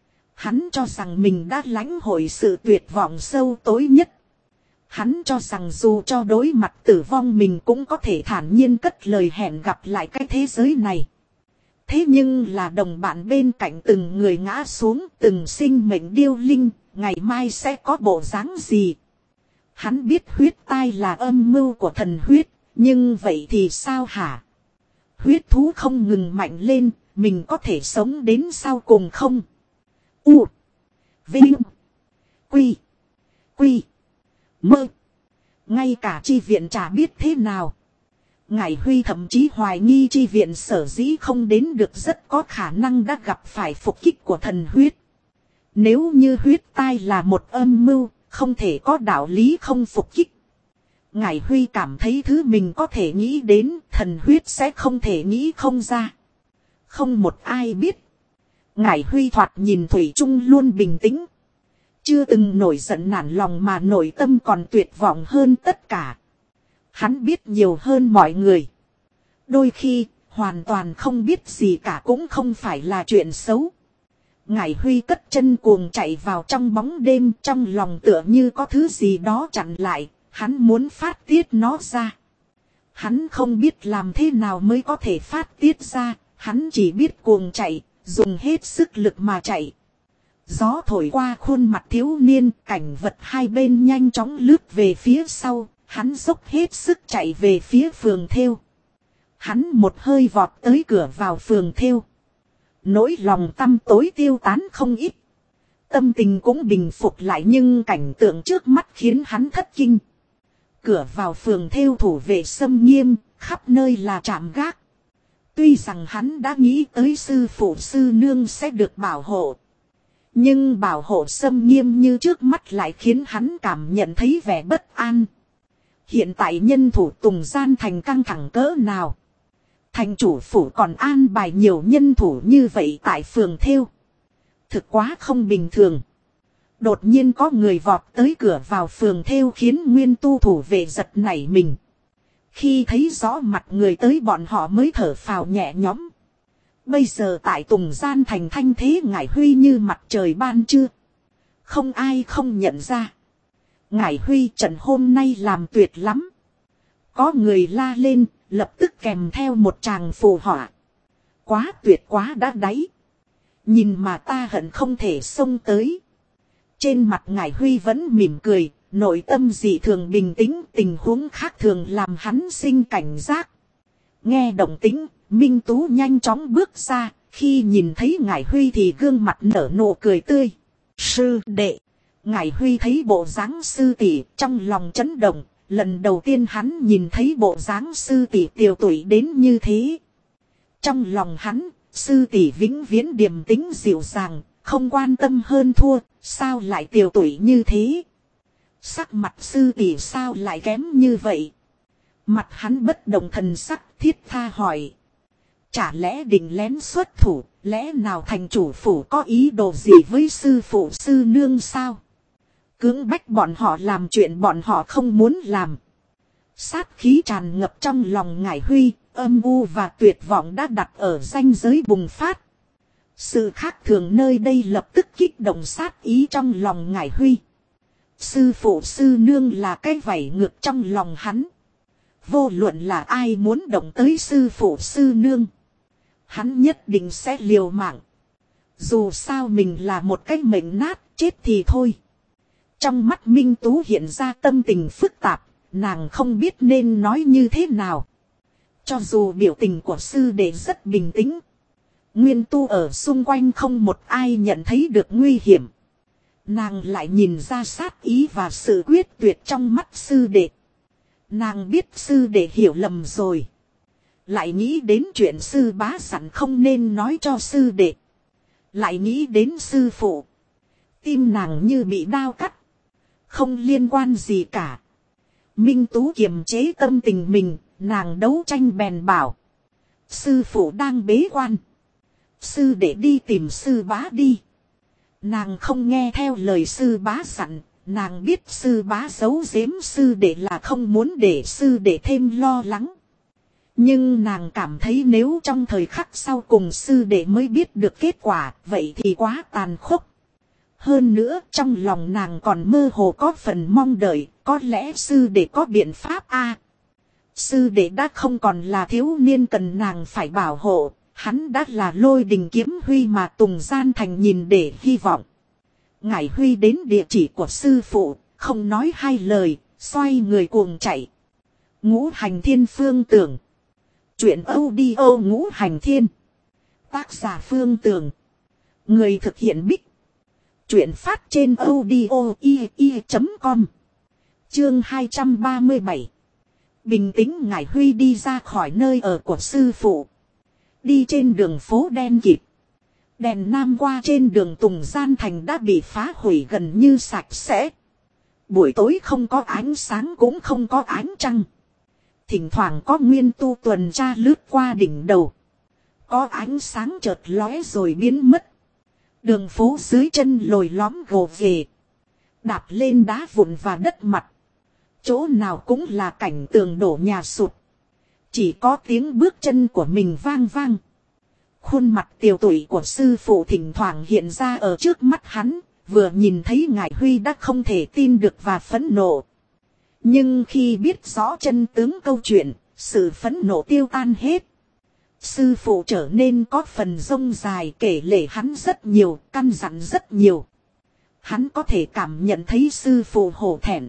Hắn cho rằng mình đã lãnh hội sự tuyệt vọng sâu tối nhất. Hắn cho rằng dù cho đối mặt tử vong mình cũng có thể thản nhiên cất lời hẹn gặp lại cái thế giới này. Thế nhưng là đồng bạn bên cạnh từng người ngã xuống, từng sinh mệnh điêu linh, ngày mai sẽ có bộ dáng gì. Hắn biết huyết tai là âm mưu của thần huyết, nhưng vậy thì sao hả? Huyết thú không ngừng mạnh lên, mình có thể sống đến sau cùng không? U. Vinh. Quy. Quy. Mơ. Ngay cả chi viện chả biết thế nào. Ngải Huy thậm chí hoài nghi chi viện sở dĩ không đến được rất có khả năng đã gặp phải phục kích của thần huyết. Nếu như huyết tai là một âm mưu, không thể có đạo lý không phục kích. Ngải Huy cảm thấy thứ mình có thể nghĩ đến, thần huyết sẽ không thể nghĩ không ra. Không một ai biết. Ngải Huy thoạt nhìn thủy chung luôn bình tĩnh. Chưa từng nổi giận nản lòng mà nội tâm còn tuyệt vọng hơn tất cả. Hắn biết nhiều hơn mọi người. Đôi khi, hoàn toàn không biết gì cả cũng không phải là chuyện xấu. Ngải Huy cất chân cuồng chạy vào trong bóng đêm, trong lòng tựa như có thứ gì đó chặn lại, hắn muốn phát tiết nó ra. Hắn không biết làm thế nào mới có thể phát tiết ra, hắn chỉ biết cuồng chạy, dùng hết sức lực mà chạy. Gió thổi qua khuôn mặt thiếu niên, cảnh vật hai bên nhanh chóng lướt về phía sau, hắn dốc hết sức chạy về phía phường thêu. Hắn một hơi vọt tới cửa vào phường thêu. Nỗi lòng tăm tối tiêu tán không ít. Tâm tình cũng bình phục lại nhưng cảnh tượng trước mắt khiến hắn thất kinh. Cửa vào phường thêu thủ vệ xâm nghiêm, khắp nơi là trạm gác. Tuy rằng hắn đã nghĩ tới sư phụ sư nương sẽ được bảo hộ. Nhưng bảo hộ xâm nghiêm như trước mắt lại khiến hắn cảm nhận thấy vẻ bất an. Hiện tại nhân thủ Tùng Gian thành căng thẳng cỡ nào. Thành chủ phủ còn an bài nhiều nhân thủ như vậy tại phường thêu. Thực quá không bình thường. Đột nhiên có người vọt tới cửa vào phường thêu khiến nguyên tu thủ vệ giật nảy mình. Khi thấy rõ mặt người tới bọn họ mới thở phào nhẹ nhõm. Bây giờ tại Tùng Gian thành thanh thế Ngải Huy như mặt trời ban trưa. Không ai không nhận ra. Ngải Huy trận hôm nay làm tuyệt lắm. Có người la lên, lập tức kèm theo một tràng phù họa. Quá tuyệt quá đã đáy. Nhìn mà ta hận không thể xông tới. Trên mặt Ngải Huy vẫn mỉm cười, nội tâm dị thường bình tĩnh, tình huống khác thường làm hắn sinh cảnh giác. Nghe động tĩnh, Minh Tú nhanh chóng bước ra, Khi nhìn thấy Ngải Huy thì gương mặt nở nụ cười tươi. Sư đệ. Ngải Huy thấy bộ dáng sư tỷ trong lòng chấn động. Lần đầu tiên hắn nhìn thấy bộ dáng sư tỷ tiều tụy đến như thế. Trong lòng hắn, sư tỷ vĩnh viễn điềm tĩnh dịu dàng, không quan tâm hơn thua, sao lại tiều tụy như thế? Sắc mặt sư tỷ sao lại kém như vậy? Mặt hắn bất động thần sắc thiết tha hỏi. Chả lẽ định lén xuất thủ, lẽ nào thành chủ phủ có ý đồ gì với sư phụ sư nương sao? Cưỡng bách bọn họ làm chuyện bọn họ không muốn làm. Sát khí tràn ngập trong lòng Ngải Huy, âm u và tuyệt vọng đã đặt ở ranh giới bùng phát. Sự khác thường nơi đây lập tức kích động sát ý trong lòng Ngải Huy. Sư phụ sư nương là cái vảy ngược trong lòng hắn. Vô luận là ai muốn động tới sư phụ sư nương, hắn nhất định sẽ liều mạng. Dù sao mình là một cái mệnh nát, chết thì thôi. Trong mắt Minh Tú hiện ra tâm tình phức tạp, nàng không biết nên nói như thế nào. Cho dù biểu tình của sư đệ rất bình tĩnh, nguyên tu ở xung quanh không một ai nhận thấy được nguy hiểm. Nàng lại nhìn ra sát ý và sự quyết tuyệt trong mắt sư đệ. Nàng biết sư đệ hiểu lầm rồi. Lại nghĩ đến chuyện sư bá sẵn không nên nói cho sư đệ. Lại nghĩ đến sư phụ. Tim nàng như bị đao cắt. Không liên quan gì cả. Minh Tú kiềm chế tâm tình mình, nàng đấu tranh bèn bảo. Sư phụ đang bế quan. Sư đệ đi tìm sư bá đi. Nàng không nghe theo lời sư bá dặn, nàng biết sư bá giấu giếm sư đệ là không muốn để sư đệ thêm lo lắng. Nhưng nàng cảm thấy nếu trong thời khắc sau cùng sư đệ mới biết được kết quả, vậy thì quá tàn khốc. Hơn nữa trong lòng nàng còn mơ hồ có phần mong đợi, có lẽ sư đệ có biện pháp a. Sư đệ đã không còn là thiếu niên cần nàng phải bảo hộ, hắn đã là Lôi Đình Kiếm Huy mà Tùng Gian Thành nhìn để hy vọng. Ngải Huy đến địa chỉ của sư phụ, không nói hai lời, xoay người cuồng chạy. Ngũ Hành Thiên Phương Tưởng. Chuyện audio Ngũ Hành Thiên. Tác giả Phương Tưởng. Người thực hiện Bích. Chuyện phát trên audio.com. Chương 237. Bình tĩnh Ngải Huy đi ra khỏi nơi ở của sư phụ. Đi trên đường phố đen kịt. Đèn nam qua trên đường Tùng Gian Thành đã bị phá hủy gần như sạch sẽ. Buổi tối không có ánh sáng cũng không có ánh trăng. Thỉnh thoảng có nguyên tu tuần tra lướt qua đỉnh đầu. Có ánh sáng chợt lóe rồi biến mất. Đường phố dưới chân lồi lõm gồ ghề. Đạp lên đá vụn và đất mặt. Chỗ nào cũng là cảnh tường đổ nhà sụt. Chỉ có tiếng bước chân của mình vang vang. Khuôn mặt tiều tụy của sư phụ thỉnh thoảng hiện ra ở trước mắt hắn. Vừa nhìn thấy Ngải Huy đã không thể tin được và phẫn nộ. Nhưng khi biết rõ chân tướng câu chuyện, sự phẫn nộ tiêu tan hết. Sư phụ trở nên có phần rông dài, kể lể hắn rất nhiều, căn dặn rất nhiều. Hắn có thể cảm nhận thấy sư phụ hổ thẹn.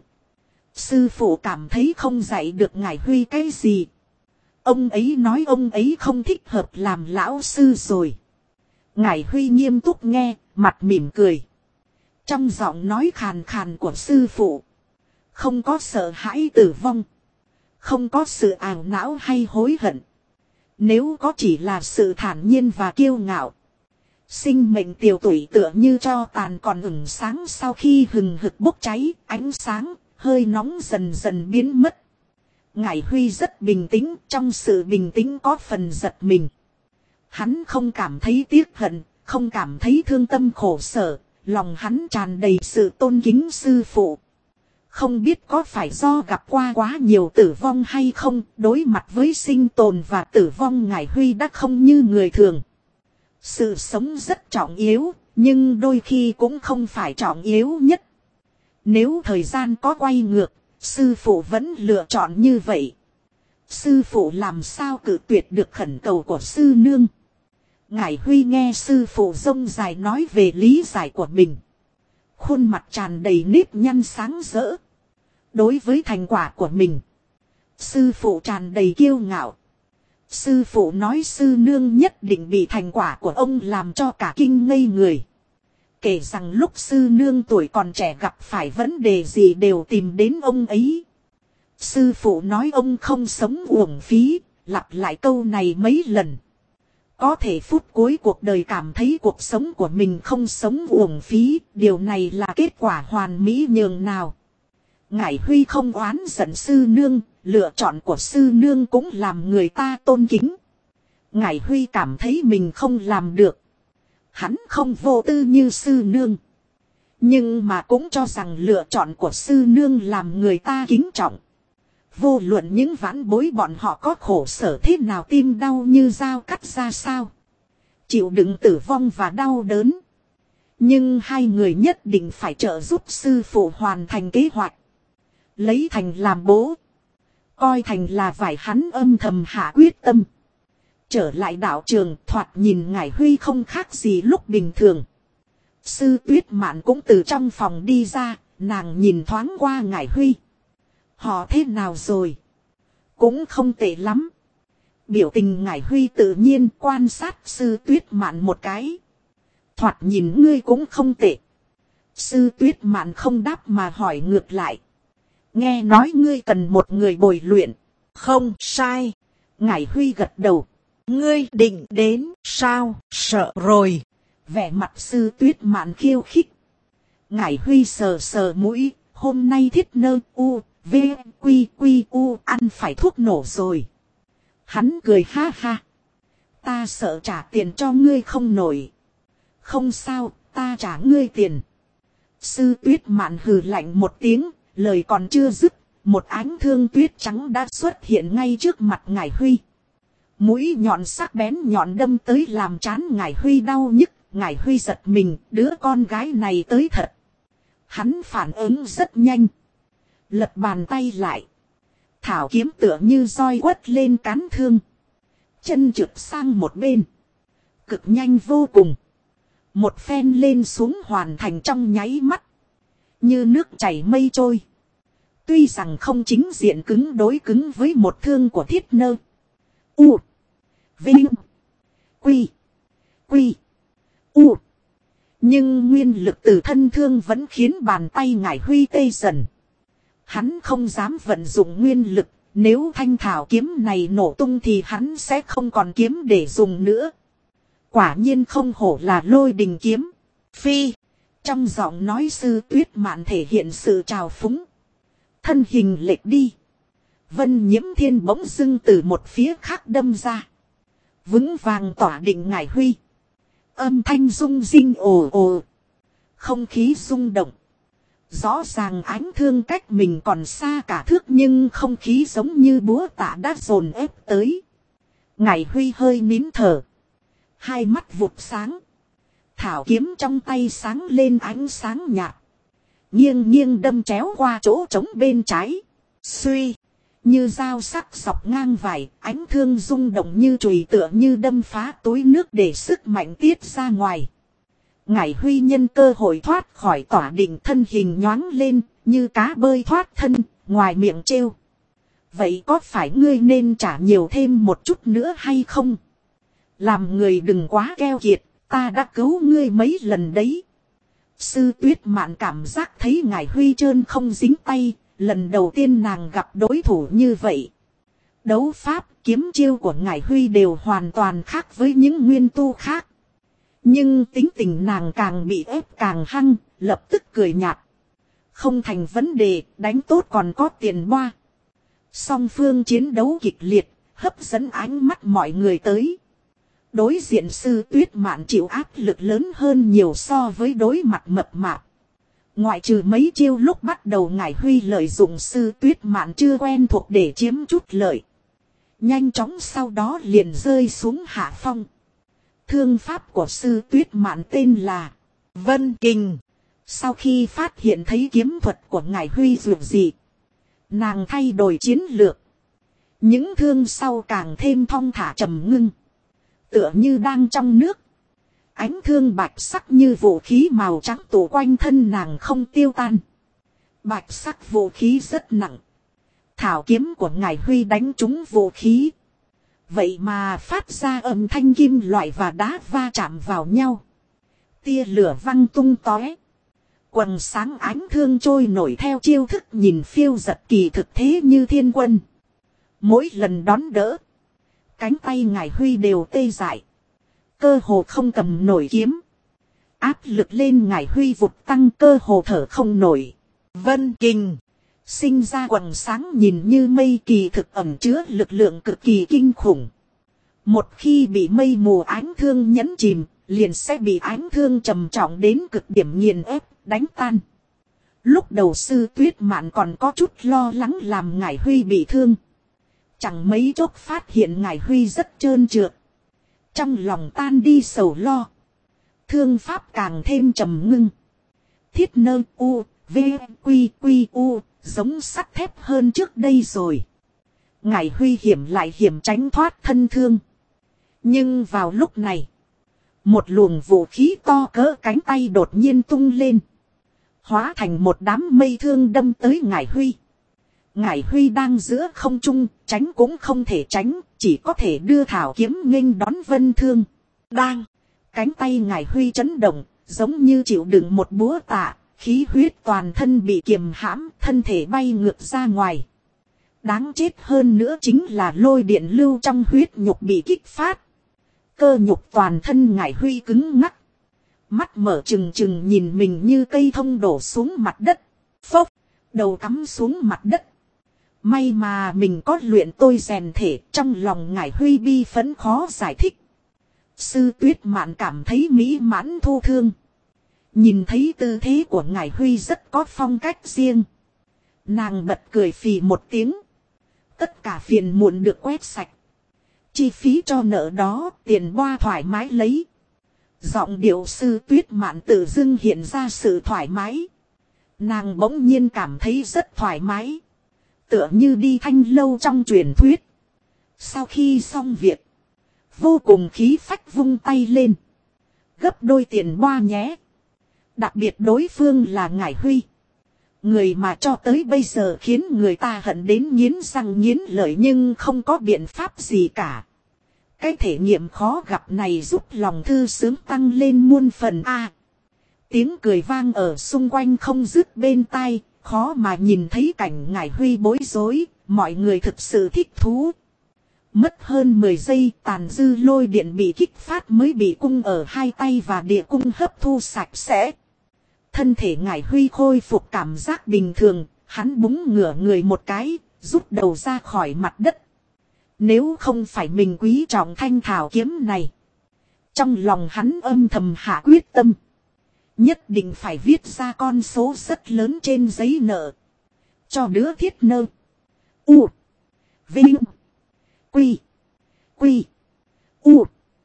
Sư phụ cảm thấy không dạy được Ngải Huy cái gì. Ông ấy nói ông ấy không thích hợp làm lão sư rồi. Ngải Huy nghiêm túc nghe, mặt mỉm cười. Trong giọng nói khàn khàn của sư phụ, không có sợ hãi tử vong. Không có sự ảo não hay hối hận. Nếu có chỉ là sự thản nhiên và kiêu ngạo. Sinh mệnh tiều tụy tựa như tro tàn còn ửng sáng sau khi hừng hực bốc cháy, ánh sáng, hơi nóng dần dần biến mất. Ngải Huy rất bình tĩnh, trong sự bình tĩnh có phần giật mình. Hắn không cảm thấy tiếc hận, không cảm thấy thương tâm khổ sở, lòng hắn tràn đầy sự tôn kính sư phụ. Không biết có phải do gặp qua quá nhiều tử vong hay không, đối mặt với sinh tồn và tử vong Ngải Huy đã không như người thường. Sự sống rất trọng yếu, nhưng đôi khi cũng không phải trọng yếu nhất. Nếu thời gian có quay ngược, sư phụ vẫn lựa chọn như vậy. Sư phụ làm sao cự tuyệt được khẩn cầu của sư nương. Ngải Huy nghe sư phụ rông dài nói về lý giải của mình. Khuôn mặt tràn đầy nếp nhăn sáng rỡ. Đối với thành quả của mình, sư phụ tràn đầy kiêu ngạo. Sư phụ nói sư nương nhất định bị thành quả của ông làm cho cả kinh ngây người. Kể rằng lúc sư nương tuổi còn trẻ gặp phải vấn đề gì đều tìm đến ông ấy. Sư phụ nói ông không sống uổng phí, lặp lại câu này mấy lần. Có thể phút cuối cuộc đời cảm thấy cuộc sống của mình không sống uổng phí, điều này là kết quả hoàn mỹ nhường nào. Ngải Huy không oán giận sư nương, lựa chọn của sư nương cũng làm người ta tôn kính. Ngải Huy cảm thấy mình không làm được. Hắn không vô tư như sư nương. Nhưng mà cũng cho rằng lựa chọn của sư nương làm người ta kính trọng. Vô luận những vãn bối bọn họ có khổ sở thế nào, tim đau như dao cắt ra sao. Chịu đựng tử vong và đau đớn. Nhưng hai người nhất định phải trợ giúp sư phụ hoàn thành kế hoạch. Lấy Thành làm bố. Coi Thành là vải, hắn âm thầm hạ quyết tâm. Trở lại đạo trường, thoạt nhìn Ngải Huy không khác gì lúc bình thường. Sư Tuyết Mạn cũng từ trong phòng đi ra, nàng nhìn thoáng qua Ngải Huy. Họ thế nào rồi? Cũng không tệ lắm. Biểu tình Ngải Huy tự nhiên quan sát Sư Tuyết Mạn một cái. Thoạt nhìn ngươi cũng không tệ. Sư Tuyết Mạn không đáp mà hỏi ngược lại. Nghe nói ngươi cần một người bồi luyện. Không sai. Ngải Huy gật đầu. Ngươi định đến sao? Sợ rồi. Vẻ mặt Sư Tuyết Mạn khiêu khích. Ngải Huy sờ sờ mũi. Hôm nay thiết nơ u, v, quy quy u ăn phải thuốc nổ rồi. Hắn cười ha ha. Ta sợ trả tiền cho ngươi không nổi. Không sao, ta trả ngươi tiền. Sư Tuyết Mạn hừ lạnh một tiếng, lời còn chưa dứt, một ánh thương tuyết trắng đã xuất hiện ngay trước mặt Ngải Huy. Mũi nhọn sắc bén nhọn đâm tới làm trán Ngải Huy đau nhức. Ngải Huy giật mình, đứa con gái này tới thật. Hắn phản ứng rất nhanh. Lật bàn tay lại. Thảo kiếm tựa như roi quất lên cán thương. Chân trượt sang một bên. Cực nhanh vô cùng. Một phen lên xuống hoàn thành trong nháy mắt. Như nước chảy mây trôi. Tuy rằng không chính diện cứng đối cứng với một thương của thiết nơ. U. Vinh. Quy. Quy. U. Nhưng nguyên lực từ thân thương vẫn khiến bàn tay Ngải Huy tê dần. Hắn không dám vận dụng nguyên lực. Nếu thanh thảo kiếm này nổ tung thì hắn sẽ không còn kiếm để dùng nữa. Quả nhiên không hổ là Lôi Đình kiếm. Phi. Trong giọng nói Sư Tuyết Mạn thể hiện sự trào phúng. Thân hình lệch đi. Vân Nhiễm Thiên bỗng dưng từ một phía khác đâm ra. Vững vàng tỏa định Ngải Huy. Âm thanh rung rinh ồ ồ. Không khí rung động. Rõ ràng ánh thương cách mình còn xa cả thước nhưng không khí giống như búa tạ đã dồn ép tới. Ngải Huy hơi nín thở. Hai mắt vụt sáng. Thảo kiếm trong tay sáng lên ánh sáng nhạt. Nghiêng nghiêng đâm chéo qua chỗ trống bên trái. Suy. Như dao sắc dọc ngang vải. Ánh thương rung động như chùy tựa như đâm phá túi nước để sức mạnh tiết ra ngoài. Ngải Huy nhân cơ hội thoát khỏi tỏa định, thân hình nhoáng lên. Như cá bơi thoát thân. Ngoài miệng trêu. Vậy có phải ngươi nên trả nhiều thêm một chút nữa hay không? Làm người đừng quá keo kiệt. Ta đã cứu ngươi mấy lần đấy. Sư Tuyết Mạn cảm giác thấy Ngải Huy trơn không dính tay. Lần đầu tiên nàng gặp đối thủ như vậy. Đấu pháp, kiếm chiêu của Ngải Huy đều hoàn toàn khác với những nguyên tu khác. Nhưng tính tình nàng càng bị ép càng hăng, lập tức cười nhạt. Không thành vấn đề, đánh tốt còn có tiền boa. Song phương chiến đấu kịch liệt, hấp dẫn ánh mắt mọi người tới. Đối diện Sư Tuyết Mạn chịu áp lực lớn hơn nhiều so với đối mặt mập mạp. Ngoại trừ mấy chiêu lúc bắt đầu Ngải Huy lợi dụng Sư Tuyết Mạn chưa quen thuộc để chiếm chút lợi. Nhanh chóng sau đó liền rơi xuống hạ phong. Thương pháp của Sư Tuyết Mạn tên là Vân Kình. Sau khi phát hiện thấy kiếm thuật của Ngải Huy dường dị, nàng thay đổi chiến lược. Những thương sau càng thêm thong thả trầm ngưng. Tựa như đang trong nước. Ánh thương bạch sắc như vũ khí màu trắng tụ quanh thân nàng không tiêu tan. Bạch sắc vũ khí rất nặng. Thảo kiếm của Ngải Huy đánh trúng vũ khí. Vậy mà phát ra âm thanh kim loại và đá va chạm vào nhau. Tia lửa văng tung tóe. Quầng sáng ánh thương trôi nổi theo chiêu thức nhìn phiêu giật kỳ thực thế như thiên quân. Mỗi lần đón đỡ, cánh tay ngải Huy đều tê dại. Cơ hồ không cầm nổi kiếm. Áp lực lên ngải Huy vụt tăng, cơ hồ thở không nổi. Vân kình sinh ra quầng sáng nhìn như mây, kỳ thực ẩn chứa lực lượng cực kỳ kinh khủng. Một khi bị mây mù ánh thương nhấn chìm, liền sẽ bị ánh thương trầm trọng đến cực điểm nghiền ép, đánh tan. Lúc đầu Sư Tuyết Mạn còn có chút lo lắng làm ngải Huy bị thương. Chẳng mấy chốc phát hiện ngải Huy rất trơn trượt. Trong lòng tan đi sầu lo. Thương pháp càng thêm trầm ngưng. Thiết nơ u, v, quy quy u, giống sắt thép hơn trước đây rồi. Ngải Huy hiểm lại hiểm tránh thoát thân thương. Nhưng vào lúc này, một luồng vũ khí to cỡ cánh tay đột nhiên tung lên. Hóa thành một đám mây thương đâm tới ngải Huy. Ngải Huy đang giữa không trung, tránh cũng không thể tránh, chỉ có thể đưa thảo kiếm nghênh đón vân thương. Đang, cánh tay ngải Huy chấn động, giống như chịu đựng một búa tạ, khí huyết toàn thân bị kiềm hãm, thân thể bay ngược ra ngoài. Đáng chết hơn nữa chính là lôi điện lưu trong huyết nhục bị kích phát. Cơ nhục toàn thân ngải Huy cứng ngắc. Mắt mở trừng trừng nhìn mình như cây thông đổ xuống mặt đất. Phốc, đầu cắm xuống mặt đất. May mà mình có luyện tôi rèn thể, trong lòng ngải Huy bi phấn khó giải thích. Sư Tuyết Mạn cảm thấy mỹ mãn thu thương. Nhìn thấy tư thế của ngải Huy rất có phong cách riêng. Nàng bật cười phì một tiếng. Tất cả phiền muộn được quét sạch. Chi phí cho nợ đó, tiền boa thoải mái lấy. Giọng điệu Sư Tuyết Mạn tự dưng hiện ra sự thoải mái. Nàng bỗng nhiên cảm thấy rất thoải mái. Tựa như đi thanh lâu trong truyền thuyết. Sau khi xong việc, vô cùng khí phách vung tay lên. Gấp đôi tiền boa nhé. Đặc biệt đối phương là ngải Huy. Người mà cho tới bây giờ khiến người ta hận đến nghiến răng nghiến lợi nhưng không có biện pháp gì cả. Cái thể nghiệm khó gặp này giúp lòng thư sướng tăng lên muôn phần a. Tiếng cười vang ở xung quanh không dứt bên tai, khó mà nhìn thấy cảnh ngải Huy bối rối, mọi người thực sự thích thú. Mất hơn 10 giây tàn dư lôi điện bị kích phát mới bị cung ở hai tay và địa cung hấp thu sạch sẽ. Thân thể ngải Huy khôi phục cảm giác bình thường, hắn búng ngửa người một cái, rút đầu ra khỏi mặt đất. Nếu không phải mình quý trọng thanh thảo kiếm này. Trong lòng hắn âm thầm hạ quyết tâm. Nhất định phải viết ra con số rất lớn trên giấy nợ. Cho đứa thiết nơ. U. Vinh. Quy. Quy. U.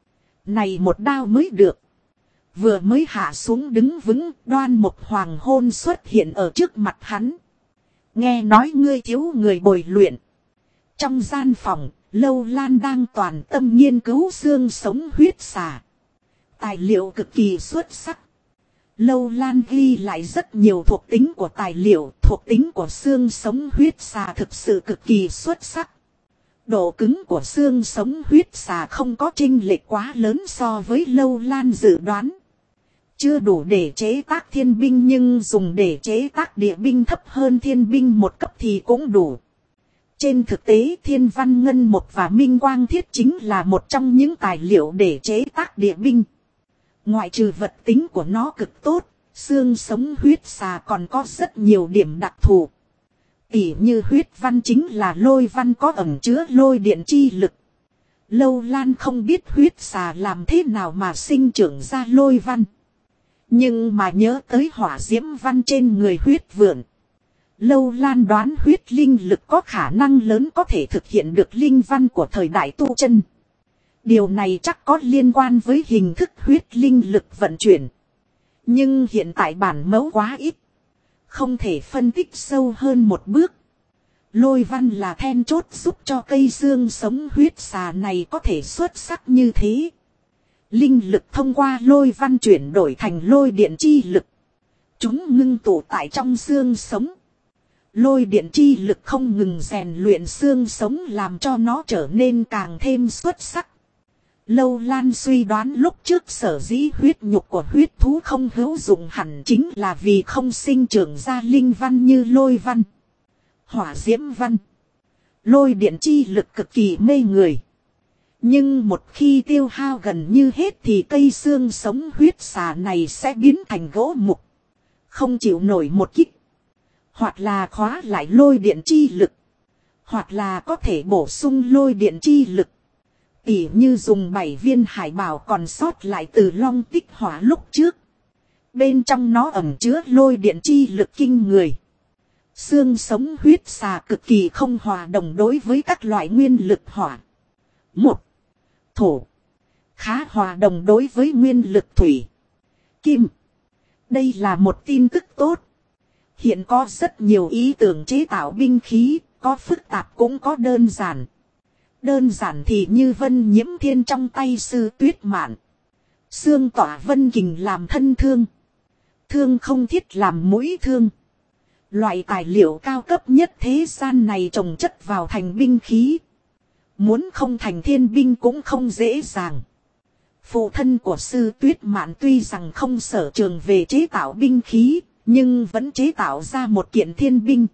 Này một đao mới được. Vừa mới hạ xuống đứng vững, Đoan Mục Hoàng Hôn xuất hiện ở trước mặt hắn. Nghe nói ngươi thiếu người bồi luyện. Trong gian phòng, Lâu Lan đang toàn tâm nghiên cứu xương sống huyết xà. Tài liệu cực kỳ xuất sắc. Lâu Lan ghi lại rất nhiều thuộc tính của tài liệu, thuộc tính của xương sống huyết xà thực sự cực kỳ xuất sắc. Độ cứng của xương sống huyết xà không có chênh lệch quá lớn so với Lâu Lan dự đoán. Chưa đủ để chế tác thiên binh nhưng dùng để chế tác địa binh thấp hơn thiên binh một cấp thì cũng đủ. Trên thực tế Thiên Văn Ngân Mộc và Minh Quang Thiết chính là một trong những tài liệu để chế tác địa binh. Ngoại trừ vật tính của nó cực tốt, xương sống huyết xà còn có rất nhiều điểm đặc thù. Tỉ như huyết văn chính là lôi văn có ẩn chứa lôi điện chi lực. Lâu Lan không biết huyết xà làm thế nào mà sinh trưởng ra lôi văn. Nhưng mà nhớ tới hỏa diễm văn trên người huyết vượn. Lâu Lan đoán huyết linh lực có khả năng lớn có thể thực hiện được linh văn của thời đại tu chân. Điều này chắc có liên quan với hình thức huyết linh lực vận chuyển. Nhưng hiện tại bản mẫu quá ít. Không thể phân tích sâu hơn một bước. Lôi văn là then chốt giúp cho cây xương sống huyết xà này có thể xuất sắc như thế. Linh lực thông qua lôi văn chuyển đổi thành lôi điện chi lực. Chúng ngưng tụ tại trong xương sống. Lôi điện chi lực không ngừng rèn luyện xương sống làm cho nó trở nên càng thêm xuất sắc. Lâu Lan suy đoán lúc trước sở dĩ huyết nhục của huyết thú không hữu dụng hẳn chính là vì không sinh trưởng ra linh văn như lôi văn, hỏa diễm văn. Lôi điện chi lực cực kỳ mê người. Nhưng một khi tiêu hao gần như hết thì cây xương sống huyết xà này sẽ biến thành gỗ mục, không chịu nổi một kích. Hoặc là khóa lại lôi điện chi lực, hoặc là có thể bổ sung lôi điện chi lực. Tỉ như dùng 7 viên hải bảo còn sót lại từ long tích hỏa lúc trước. Bên trong nó ẩn chứa lôi điện chi lực kinh người. Xương sống huyết xà cực kỳ không hòa đồng đối với các loại nguyên lực hỏa, một, thổ. Khá hòa đồng đối với nguyên lực thủy, kim. Đây là một tin tức tốt. Hiện có rất nhiều ý tưởng chế tạo binh khí, có phức tạp cũng có đơn giản. Đơn giản thì như Vân Nhiễm Thiên trong tay Sư Tuyết Mạn. Xương tỏa vân kình làm thân thương. Thương không thiết làm mũi thương. Loại tài liệu cao cấp nhất thế gian này trồng chất vào thành binh khí. Muốn không thành thiên binh cũng không dễ dàng. Phụ thân của Sư Tuyết Mạn tuy rằng không sở trường về chế tạo binh khí, nhưng vẫn chế tạo ra một kiện thiên binh.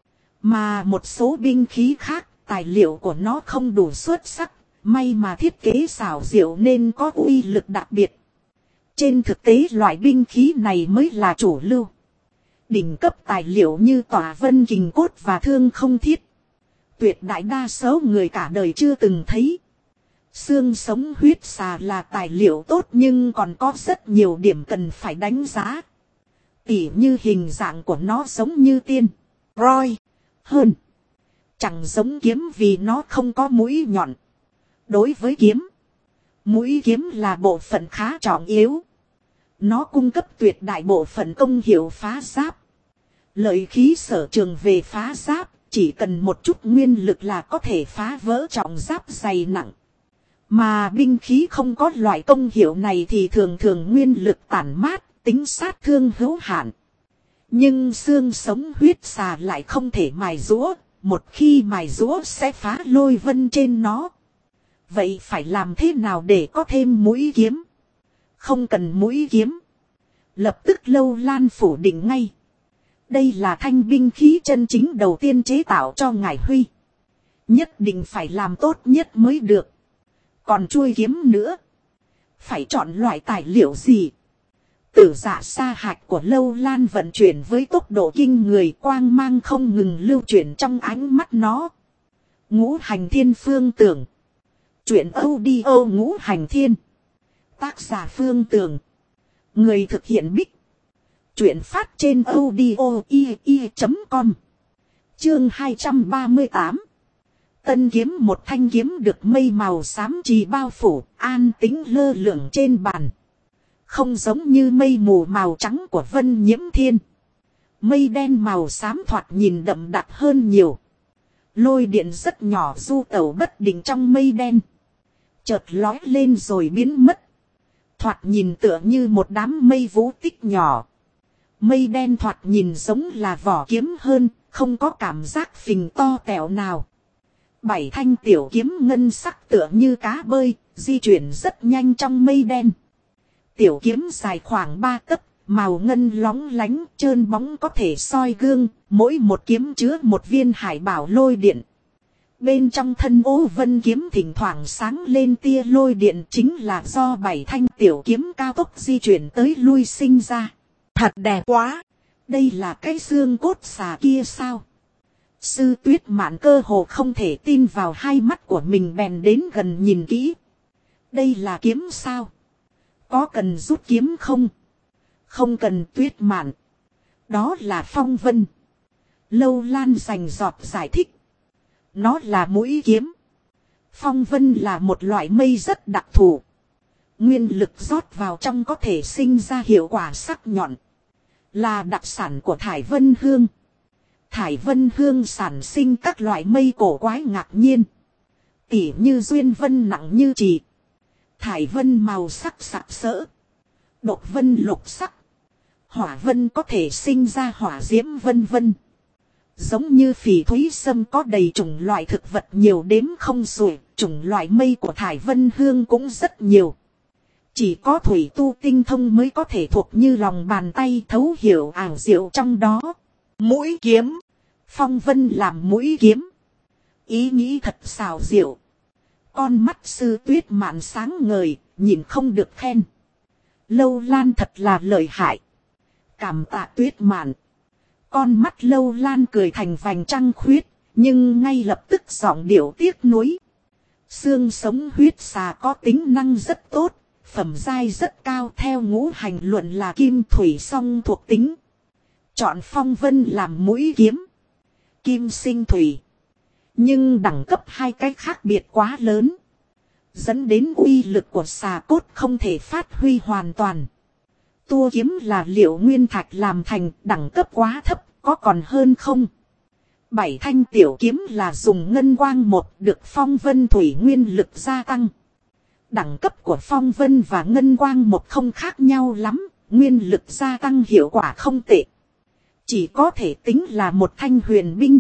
Mà một số binh khí khác, tài liệu của nó không đủ xuất sắc, may mà thiết kế xảo diệu nên có uy lực đặc biệt. Trên thực tế loại binh khí này mới là chủ lưu. Đỉnh cấp tài liệu như tỏa vân kình cốt và thương không thiết, tuyệt đại đa số người cả đời chưa từng thấy. Xương sống huyết xà là tài liệu tốt nhưng còn có rất nhiều điểm cần phải đánh giá. Tỉ như hình dạng của nó giống như tiên, roi, hơn. Chẳng giống kiếm vì nó không có mũi nhọn. Đối với kiếm, mũi kiếm là bộ phận khá trọng yếu. Nó cung cấp tuyệt đại bộ phận công hiệu phá giáp. Lợi khí sở trường về phá giáp, chỉ cần một chút nguyên lực là có thể phá vỡ trọng giáp dày nặng. Mà binh khí không có loại công hiệu này thì thường thường nguyên lực tản mát, tính sát thương hữu hạn. Nhưng xương sống huyết xà lại không thể mài rũa, một khi mài rũa sẽ phá lôi vân trên nó. Vậy phải làm thế nào để có thêm mũi kiếm? Không cần mũi kiếm. Lập tức Lâu Lan phủ định ngay. Đây là thanh binh khí chân chính đầu tiên chế tạo cho ngài Huy. Nhất định phải làm tốt nhất mới được. Còn chuôi kiếm nữa, phải chọn loại tài liệu gì? Tử dạ sa hạch của Lâu Lan vận chuyển với tốc độ kinh người, quang mang không ngừng lưu chuyển trong ánh mắt nó. Ngũ hành thiên phương tưởng. Chuyện audio ngũ hành thiên. Tác giả Phương Tường. Người thực hiện Bích. Chuyện phát trên audio.com. Chương 238. Tân kiếm, một thanh kiếm được mây màu xám trì bao phủ, an tĩnh lơ lửng trên bàn. Không giống như mây mù màu trắng của Vân Nhiễm Thiên. Mây đen màu xám thoạt nhìn đậm đặc hơn nhiều. Lôi điện rất nhỏ du tẩu bất định trong mây đen. Chợt lói lên rồi biến mất. Thoạt nhìn tựa như một đám mây vũ tích nhỏ. Mây đen thoạt nhìn giống là vỏ kiếm hơn, không có cảm giác phình to tẹo nào. 7 thanh tiểu kiếm ngân sắc tựa như cá bơi, di chuyển rất nhanh trong mây đen. Tiểu kiếm dài khoảng 3 tấc, màu ngân lóng lánh, trơn bóng có thể soi gương, mỗi một kiếm chứa một viên hải bảo lôi điện. Bên trong thân ô vân kiếm thỉnh thoảng sáng lên tia lôi điện, chính là do 7 thanh tiểu kiếm cao tốc di chuyển tới lui sinh ra. Thật đẹp quá! Đây là cái xương cốt xà kia sao? Sư Tuyết Mạn cơ hồ không thể tin vào hai mắt của mình, bèn đến gần nhìn kỹ. Đây là kiếm sao? Có cần rút kiếm không? Không cần Tuyết Mạn. Đó là phong vân. Lâu Lan rành rọt giải thích. Nó là mũi kiếm. Phong vân là một loại mây rất đặc thù. Nguyên lực rót vào trong có thể sinh ra hiệu quả sắc nhọn. Là đặc sản của Thải Vân Hương. Thải Vân Hương sản sinh các loại mây cổ quái ngạc nhiên. Tỉ như duyên vân nặng như trì. Thải vân màu sắc sặc sỡ. Độc vân lục sắc. Hỏa vân có thể sinh ra hỏa diễm vân vân. Giống như phỉ thúy sâm có đầy chủng loại thực vật nhiều đếm không xuể, chủng loại mây của thải vân hương cũng rất nhiều. Chỉ có thủy tu tinh thông mới có thể thuộc như lòng bàn tay thấu hiểu ảo diệu trong đó. Mũi kiếm. Phong vân làm mũi kiếm. Ý nghĩ thật xào diệu. Con mắt sư tuyết mạn sáng ngời, nhìn không được khen. Lâu Lan thật là lợi hại. Cảm tạ tuyết mạn. Con mắt Lâu Lan cười thành vành trăng khuyết, nhưng ngay lập tức giọng điệu tiếc nuối. Xương sống huyết xà có tính năng rất tốt, phẩm giai rất cao, theo ngũ hành luận là kim thủy song thuộc tính. Chọn phong vân làm mũi kiếm. Kim sinh thủy. Nhưng đẳng cấp hai cái khác biệt quá lớn. Dẫn đến uy lực của xà cốt không thể phát huy hoàn toàn. Tua kiếm là liệu nguyên thạch làm thành, đẳng cấp quá thấp, có còn hơn không? 7 thanh tiểu kiếm là dùng ngân quang một, được phong vân thủy nguyên lực gia tăng. Đẳng cấp của phong vân và ngân quang một không khác nhau lắm, nguyên lực gia tăng hiệu quả không tệ. Chỉ có thể tính là một thanh huyền binh.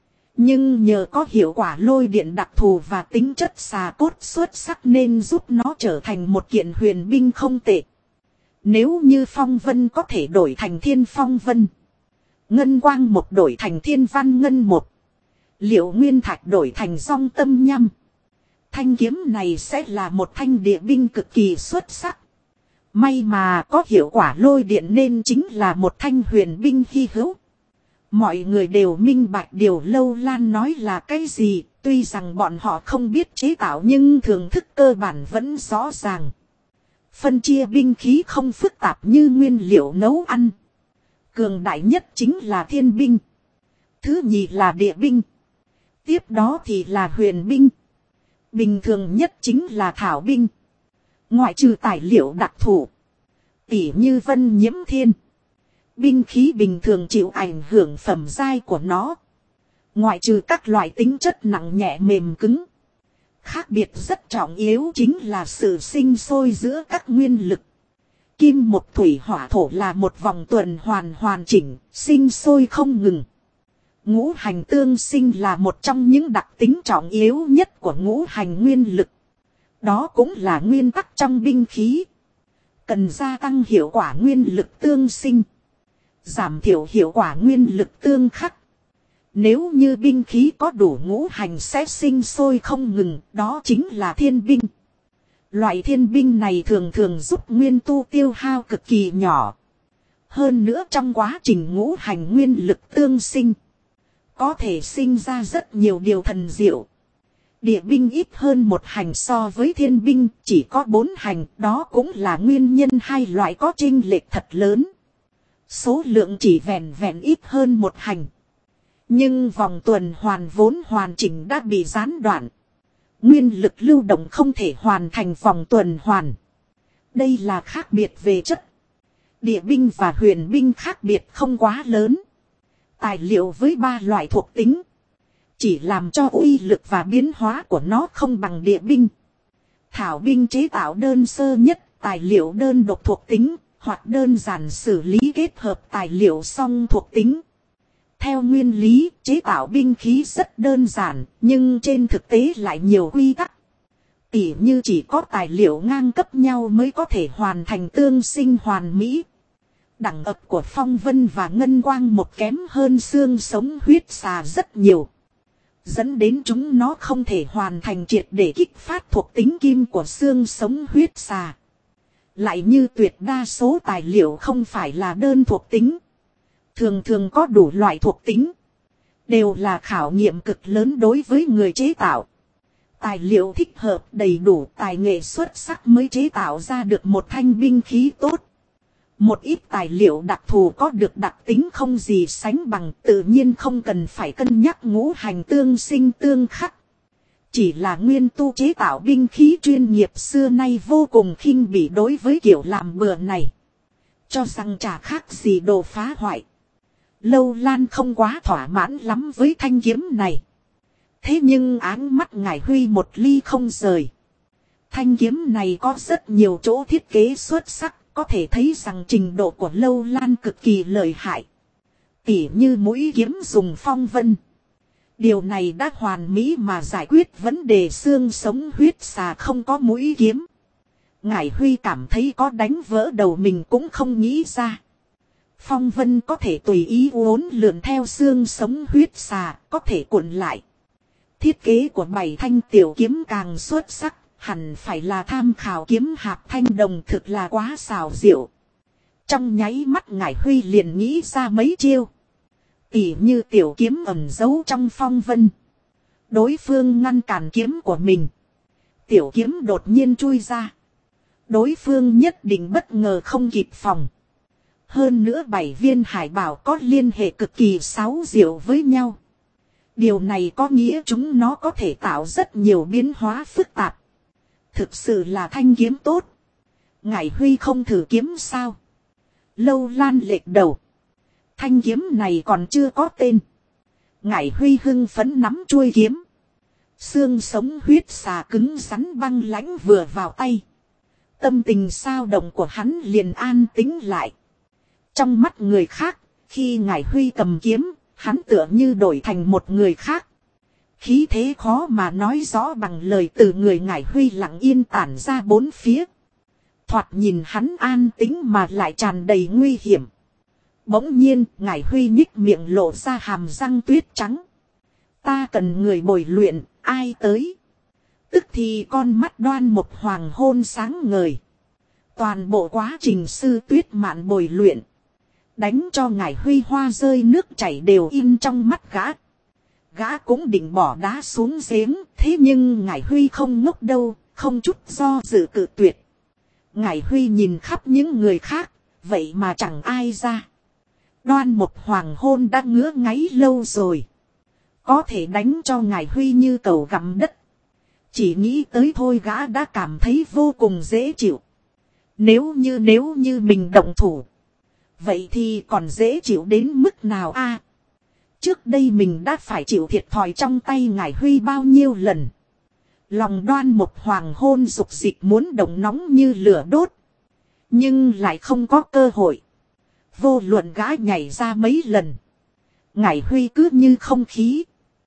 Nhưng nhờ có hiệu quả lôi điện đặc thù và tính chất xà cốt xuất sắc nên giúp nó trở thành một kiện huyền binh không tệ. Nếu như phong vân có thể đổi thành thiên phong vân. Ngân quang một đổi thành thiên văn ngân một. Liệu nguyên thạch đổi thành song tâm nhâm. Thanh kiếm này sẽ là một thanh địa binh cực kỳ xuất sắc. May mà có hiệu quả lôi điện nên chính là một thanh huyền binh hy hữu. Mọi người đều minh bạch điều Lâu Lan nói là cái gì, tuy rằng bọn họ không biết chế tạo nhưng thưởng thức cơ bản vẫn rõ ràng. Phân chia binh khí không phức tạp như nguyên liệu nấu ăn. Cường đại nhất chính là thiên binh. Thứ nhì là địa binh. Tiếp đó thì là huyền binh. Bình thường nhất chính là thảo binh. Ngoại trừ tài liệu đặc thù, tỉ như vân nhiễm thiên. Binh khí bình thường chịu ảnh hưởng phẩm giai của nó. Ngoại trừ các loại tính chất nặng nhẹ mềm cứng. Khác biệt rất trọng yếu chính là sự sinh sôi giữa các nguyên lực. Kim một thủy hỏa thổ là một vòng tuần hoàn chỉnh, sinh sôi không ngừng. Ngũ hành tương sinh là một trong những đặc tính trọng yếu nhất của ngũ hành nguyên lực. Đó cũng là nguyên tắc trong binh khí. Cần gia tăng hiệu quả nguyên lực tương sinh. Giảm thiểu hiệu quả nguyên lực tương khắc. Nếu như binh khí có đủ ngũ hành sẽ sinh sôi không ngừng, đó chính là thiên binh. Loại thiên binh này thường thường giúp nguyên tu tiêu hao cực kỳ nhỏ. Hơn nữa trong quá trình ngũ hành nguyên lực tương sinh, có thể sinh ra rất nhiều điều thần diệu. Địa binh ít hơn một hành so với thiên binh, chỉ có 4 hành, đó cũng là nguyên nhân hai loại có chênh lệch thật lớn. Số lượng chỉ vẹn ít hơn một hành. Nhưng vòng tuần hoàn vốn hoàn chỉnh đã bị gián đoạn. Nguyên lực lưu động không thể hoàn thành vòng tuần hoàn. Đây là khác biệt về chất. Địa binh và huyền binh khác biệt không quá lớn. Tài liệu với 3 loại thuộc tính chỉ làm cho uy lực và biến hóa của nó không bằng địa binh. Thảo binh chế tạo đơn sơ nhất, tài liệu đơn độc thuộc tính, hoặc đơn giản xử lý kết hợp tài liệu song thuộc tính. Theo nguyên lý, chế tạo binh khí rất đơn giản, nhưng trên thực tế lại nhiều quy tắc. Tỉ như chỉ có tài liệu ngang cấp nhau mới có thể hoàn thành tương sinh hoàn mỹ. Đẳng ập của phong vân và ngân quang một kém hơn xương sống huyết xà rất nhiều. Dẫn đến chúng nó không thể hoàn thành triệt để kích phát thuộc tính kim của xương sống huyết xà. Lại như tuyệt đa số tài liệu không phải là đơn thuộc tính. Thường thường có đủ loại thuộc tính. Đều là khảo nghiệm cực lớn đối với người chế tạo. Tài liệu thích hợp đầy đủ, tài nghệ xuất sắc mới chế tạo ra được một thanh binh khí tốt. Một ít tài liệu đặc thù có được đặc tính không gì sánh bằng, tự nhiên không cần phải cân nhắc ngũ hành tương sinh tương khắc. Chỉ là nguyên tu chế tạo binh khí chuyên nghiệp xưa nay vô cùng khinh bỉ đối với kiểu làm bừa này. Cho rằng chả khác gì đồ phá hoại. Lâu Lan không quá thỏa mãn lắm với thanh kiếm này. Thế nhưng áng mắt ngải Huy một ly không rời. Thanh kiếm này có rất nhiều chỗ thiết kế xuất sắc, có thể thấy rằng trình độ của Lâu Lan cực kỳ lợi hại. Tỉ như mũi kiếm dùng phong vân. Điều này đã hoàn mỹ mà giải quyết vấn đề xương sống huyết xà không có mũi kiếm. Ngải Huy cảm thấy có đánh vỡ đầu mình cũng không nghĩ ra. Phong vân có thể tùy ý uốn lượn theo xương sống huyết xà, có thể cuộn lại. Thiết kế của 7 thanh tiểu kiếm càng xuất sắc, hẳn phải là tham khảo kiếm hạp thanh đồng, thực là quá xảo diệu. Trong nháy mắt Ngải Huy liền nghĩ ra mấy chiêu. Tỉ như tiểu kiếm ẩn giấu trong phong vân. Đối phương ngăn cản kiếm của mình. Tiểu kiếm đột nhiên chui ra. Đối phương nhất định bất ngờ không kịp phòng. Hơn nữa 7 viên hải bảo có liên hệ cực kỳ xáo diệu với nhau. Điều này có nghĩa chúng nó có thể tạo rất nhiều biến hóa phức tạp. Thực sự là thanh kiếm tốt. Ngải Huy không thử kiếm sao? Lâu Lan lệch đầu. Thanh kiếm này còn chưa có tên. Ngải Huy hưng phấn nắm chuôi kiếm. Xương sống huyết xà cứng rắn băng lãnh vừa vào tay. Tâm tình sao động của hắn liền an tĩnh lại. Trong mắt người khác, khi Ngải Huy cầm kiếm, hắn tựa như đổi thành một người khác. Khí thế khó mà nói rõ bằng lời từ người Ngải Huy lặng yên tản ra bốn phía. Thoạt nhìn hắn an tĩnh mà lại tràn đầy nguy hiểm. Bỗng nhiên, Ngải Huy nhích miệng lộ ra hàm răng tuyết trắng. Ta cần người bồi luyện, ai tới? Tức thì con mắt Đoan Mục Hoàng hôn sáng ngời. Toàn bộ quá trình Sư Tuyết Mạn bồi luyện. Đánh cho Ngải Huy hoa rơi nước chảy đều in trong mắt gã. Gã cũng định bỏ đá xuống giếng, thế nhưng Ngải Huy không ngốc đâu, không chút do dự cự tuyệt. Ngải Huy nhìn khắp những người khác, vậy mà chẳng ai ra. Đoan Mục Hoàng hôn đã ngứa ngáy lâu rồi. Có thể đánh cho Ngải Huy như cầu gặm đất. Chỉ nghĩ tới thôi gã đã cảm thấy vô cùng dễ chịu. Nếu như mình động thủ. Vậy thì còn dễ chịu đến mức nào a? Trước đây mình đã phải chịu thiệt thòi trong tay Ngải Huy bao nhiêu lần. Lòng Đoan Mục Hoàng hôn dục dịch muốn động nóng như lửa đốt. Nhưng lại không có cơ hội. Vô luận gã nhảy ra mấy lần. Ngải Huy cứ như không khí.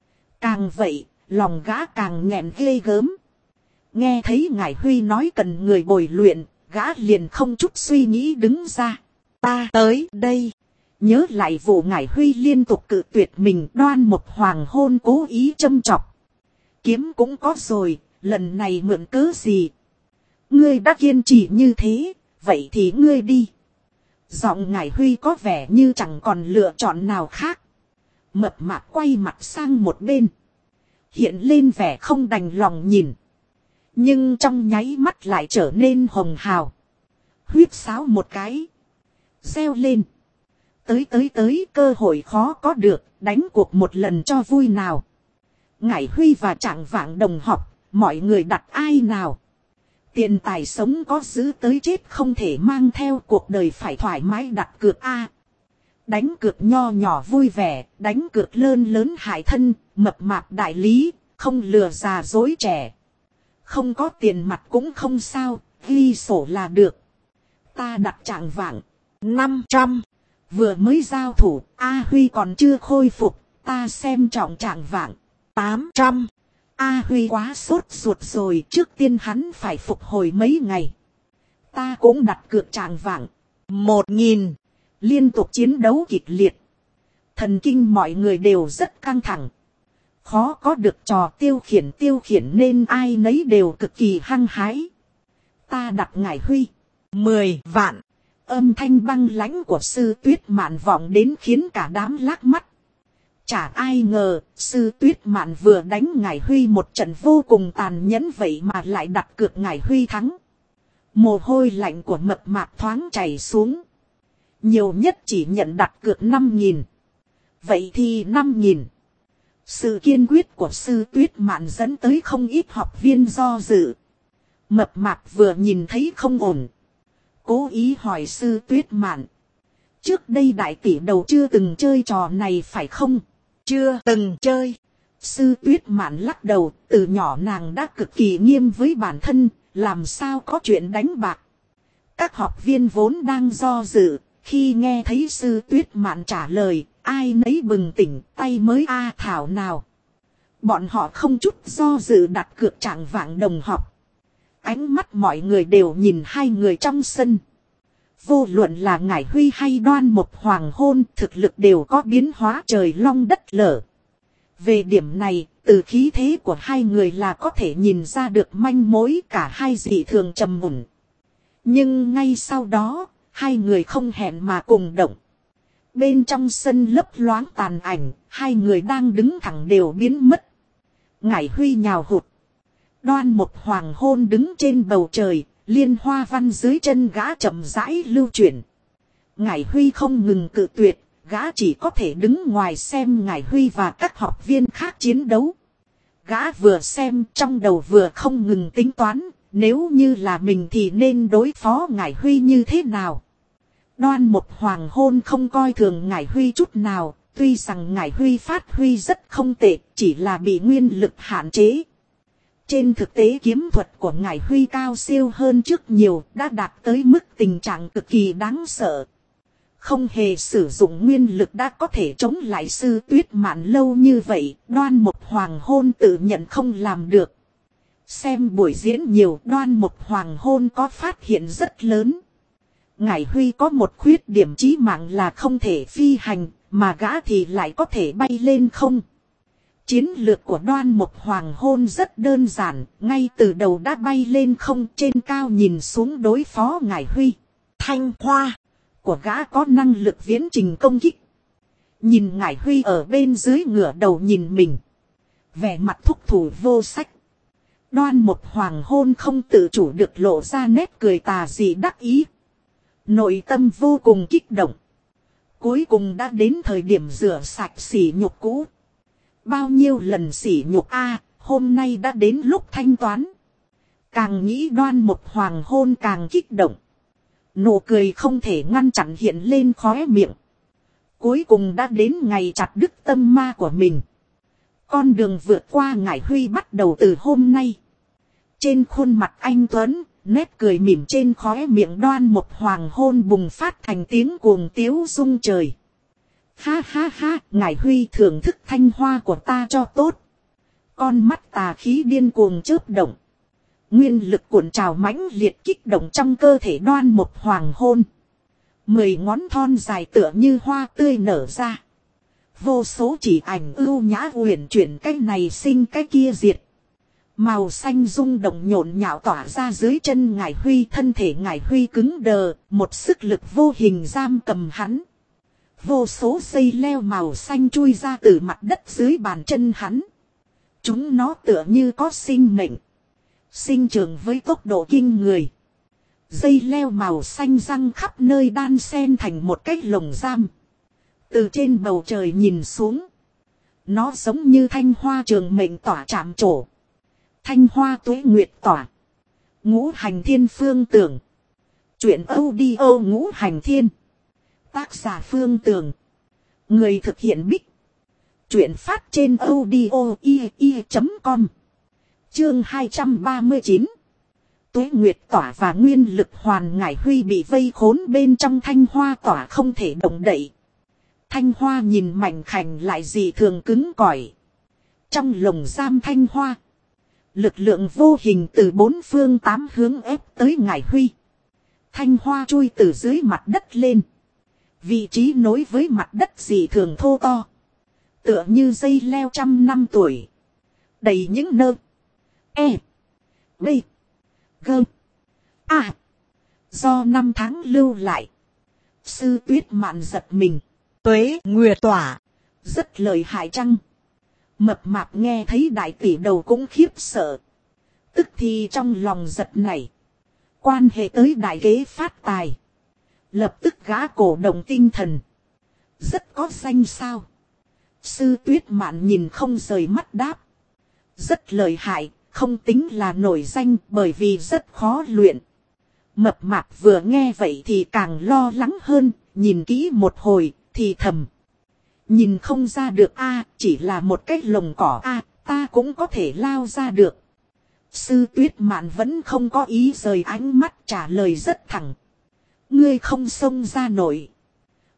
Càng vậy, lòng gã càng nghẹn ghê gớm. Nghe thấy Ngải Huy nói cần người bồi luyện, gã liền không chút suy nghĩ đứng ra. Ta tới đây. Nhớ lại vụ Ngải Huy liên tục cự tuyệt mình, Đoan Mục Hoàng hôn cố ý châm chọc. Kiếm cũng có rồi, lần này mượn cớ gì? Ngươi đã kiên trì như thế, vậy thì ngươi đi. Giọng Ngải Huy có vẻ như chẳng còn lựa chọn nào khác. Mập mạp quay mặt sang một bên. Hiện lên vẻ không đành lòng nhìn. Nhưng trong nháy mắt lại trở nên hồng hào. Huýt sáo một cái. Reo lên. Tới cơ hội khó có được, đánh cuộc một lần cho vui nào. Ngải Huy và Trạng Vạng đồng học, mọi người đặt ai nào. Tiền tài sống có giữ tới chết không thể mang theo, cuộc đời phải thoải mái đặt cược a. Đánh cược nho nhỏ vui vẻ, đánh cược lớn lớn hại thân, mập mạp đại lý, không lừa già dối trẻ. Không có tiền mặt cũng không sao, ghi sổ là được. Ta đặt Trạng Vạng 500. Vừa mới giao thủ, A Huy còn chưa khôi phục, ta xem trọng Trạng Vạng 800. A Huy quá sốt ruột rồi, trước tiên hắn phải phục hồi mấy ngày. Ta cũng đặt cược Trạng Vạng 1000. Liên tục chiến đấu kịch liệt. Thần kinh mọi người đều rất căng thẳng. Khó có được trò tiêu khiển nên ai nấy đều cực kỳ hăng hái. Ta đặt Ngải Huy 10 vạn. Âm thanh băng lãnh của Sư Tuyết Mạn vọng đến khiến cả đám lác mắt. Chả ai ngờ, Sư Tuyết Mạn vừa đánh Ngải Huy một trận vô cùng tàn nhẫn vậy mà lại đặt cược Ngải Huy thắng. Mồ hôi lạnh của mập mạp thoáng chảy xuống. Nhiều nhất chỉ nhận đặt cược 5000. Vậy thì 5000. Sự kiên quyết của Sư Tuyết Mạn dẫn tới không ít học viên do dự. Mập mạp vừa nhìn thấy không ổn. Cố ý hỏi Sư Tuyết Mạn. Trước đây đại tỷ đầu chưa từng chơi trò này phải không? Chưa từng chơi. Sư Tuyết Mạn lắc đầu, từ nhỏ nàng đã cực kỳ nghiêm với bản thân, làm sao có chuyện đánh bạc. Các học viên vốn đang do dự, khi nghe thấy Sư Tuyết Mạn trả lời, Ai nấy bừng tỉnh, tay mới thảo nào. Bọn họ không chút do dự đặt cược trạng vạng đồng họp. Ánh mắt mọi người đều nhìn hai người trong sân. Vô luận là Ngải Huy hay Đoan Mộc Hoàng Hôn, thực lực đều có biến hóa trời long đất lở. Về điểm này, từ khí thế của hai người là có thể nhìn ra được manh mối, cả hai dị thường trầm mùn. Nhưng ngay sau đó, hai người không hẹn mà cùng động. Bên trong sân lấp loáng tàn ảnh, hai người đang đứng thẳng đều biến mất. Ngải Huy nhào hụt. Đoan Mộc Hoàng Hôn đứng trên bầu trời, liên hoa văn dưới chân gã chậm rãi lưu chuyển. Ngải Huy không ngừng cự tuyệt, gã chỉ có thể đứng ngoài xem Ngải Huy và các học viên khác chiến đấu. Gã vừa xem trong đầu vừa không ngừng tính toán, nếu như là mình thì nên đối phó Ngải Huy như thế nào. Đoan Mộc Hoàng Hôn không coi thường Ngải Huy chút nào, tuy rằng Ngải Huy phát huy rất không tệ, chỉ là bị nguyên lực hạn chế. Trên thực tế kiếm thuật của Ngải Huy cao siêu hơn trước nhiều, đã đạt tới mức tình trạng cực kỳ đáng sợ. Không hề sử dụng nguyên lực đã có thể chống lại Sư Tuyết Mạn lâu như vậy, Đoan Mộc Hoàng Hôn tự nhận không làm được. Xem buổi diễn nhiều, Đoan Mộc Hoàng Hôn có phát hiện rất lớn. Ngải Huy có một khuyết điểm chí mạng là không thể phi hành, mà gã thì lại có thể bay lên không. Chiến lược của Đoan Mộc Hoàng Hôn rất đơn giản, ngay từ đầu đã bay lên không, trên cao nhìn xuống đối phó Ngải Huy. Thanh hoa của gã có năng lực viễn trình công kích. Nhìn Ngải Huy ở bên dưới ngửa đầu nhìn mình. Vẻ mặt thúc thủ vô sách. Đoan Mộc Hoàng Hôn không tự chủ được lộ ra nét cười tà dị đắc ý. Nội tâm vô cùng kích động. Cuối cùng đã đến thời điểm rửa sạch sỉ nhục cũ. Bao nhiêu lần sỉ nhục hôm nay đã đến lúc thanh toán. Càng nghĩ Đoan Mộc Hoàng Hôn càng kích động. Nụ cười không thể ngăn chặn hiện lên khóe miệng. Cuối cùng đã đến ngày chặt đứt tâm ma của mình. Con đường vượt qua Ngải Huy bắt đầu từ hôm nay. Trên khuôn mặt anh Tuấn, nét cười mỉm trên khóe miệng Đoan Mộc Hoàng Hôn bùng phát thành tiếng cuồng tiếu rung trời. Ha ha ha, Ngải Huy thưởng thức thanh hoa của ta cho tốt. Con mắt tà khí điên cuồng chớp động. Nguyên lực cuộn trào mãnh liệt kích động trong cơ thể Đoan Mộc Hoàng Hôn. 10 ngón thon dài tựa như hoa tươi nở ra. Vô số chỉ ảnh ưu nhã uyển chuyển cái này sinh cái kia diệt. Màu xanh rung động nhộn nhạo tỏa ra dưới chân Ngải Huy, thân thể Ngải Huy cứng đờ, một sức lực vô hình giam cầm hắn. Vô số dây leo màu xanh chui ra từ mặt đất dưới bàn chân hắn. Chúng nó tựa như có sinh mệnh. Sinh trưởng với tốc độ kinh người. Dây leo màu xanh răng khắp nơi đan xen thành một cái lồng giam. Từ trên bầu trời nhìn xuống. Nó giống như thanh hoa trường mệnh tỏa chạm trổ. Thanh hoa tuế nguyệt tỏa. Ngũ hành thiên phương tưởng. Chuyện audio ngũ hành thiên. Tác giả Phương Tường. Người thực hiện Bích. Chuyện phát trên audio.com. Chương 239. Tuế Nguyệt tỏa và nguyên lực hoàn. Ngải Huy bị vây khốn bên trong thanh hoa tỏa không thể động đậy. Thanh hoa nhìn mảnh khảnh lại dị thường cứng cỏi. Trong lồng giam thanh hoa. Lực lượng vô hình từ 4 phương 8 hướng ép tới Ngải Huy. Thanh hoa chui từ dưới mặt đất lên. Vị trí nối với mặt đất dị thường thô to. Tựa như dây leo trăm năm tuổi. Đầy những nơ. B. G. A. Do năm tháng lưu lại. Sư Tuyết Mạn giật mình. Tuế Nguyệt tỏa. Rất lợi hại chăng? Mập mạp nghe thấy đại tỷ đầu cũng khiếp sợ. Tức thì trong lòng giật nảy. Quan hệ tới đại kế phát tài. Lập tức gã cổ động tinh thần. Rất có danh sao? Sư Tuyết Mạn nhìn không rời mắt đáp. Rất lợi hại, không tính là nổi danh bởi vì rất khó luyện. Mập mạp vừa nghe vậy thì càng lo lắng hơn, nhìn kỹ một hồi thì thầm. Nhìn không ra được chỉ là một cái lồng cỏ ta cũng có thể lao ra được. Sư Tuyết Mạn vẫn không có ý rời ánh mắt, trả lời rất thẳng. Ngươi không xông ra nổi.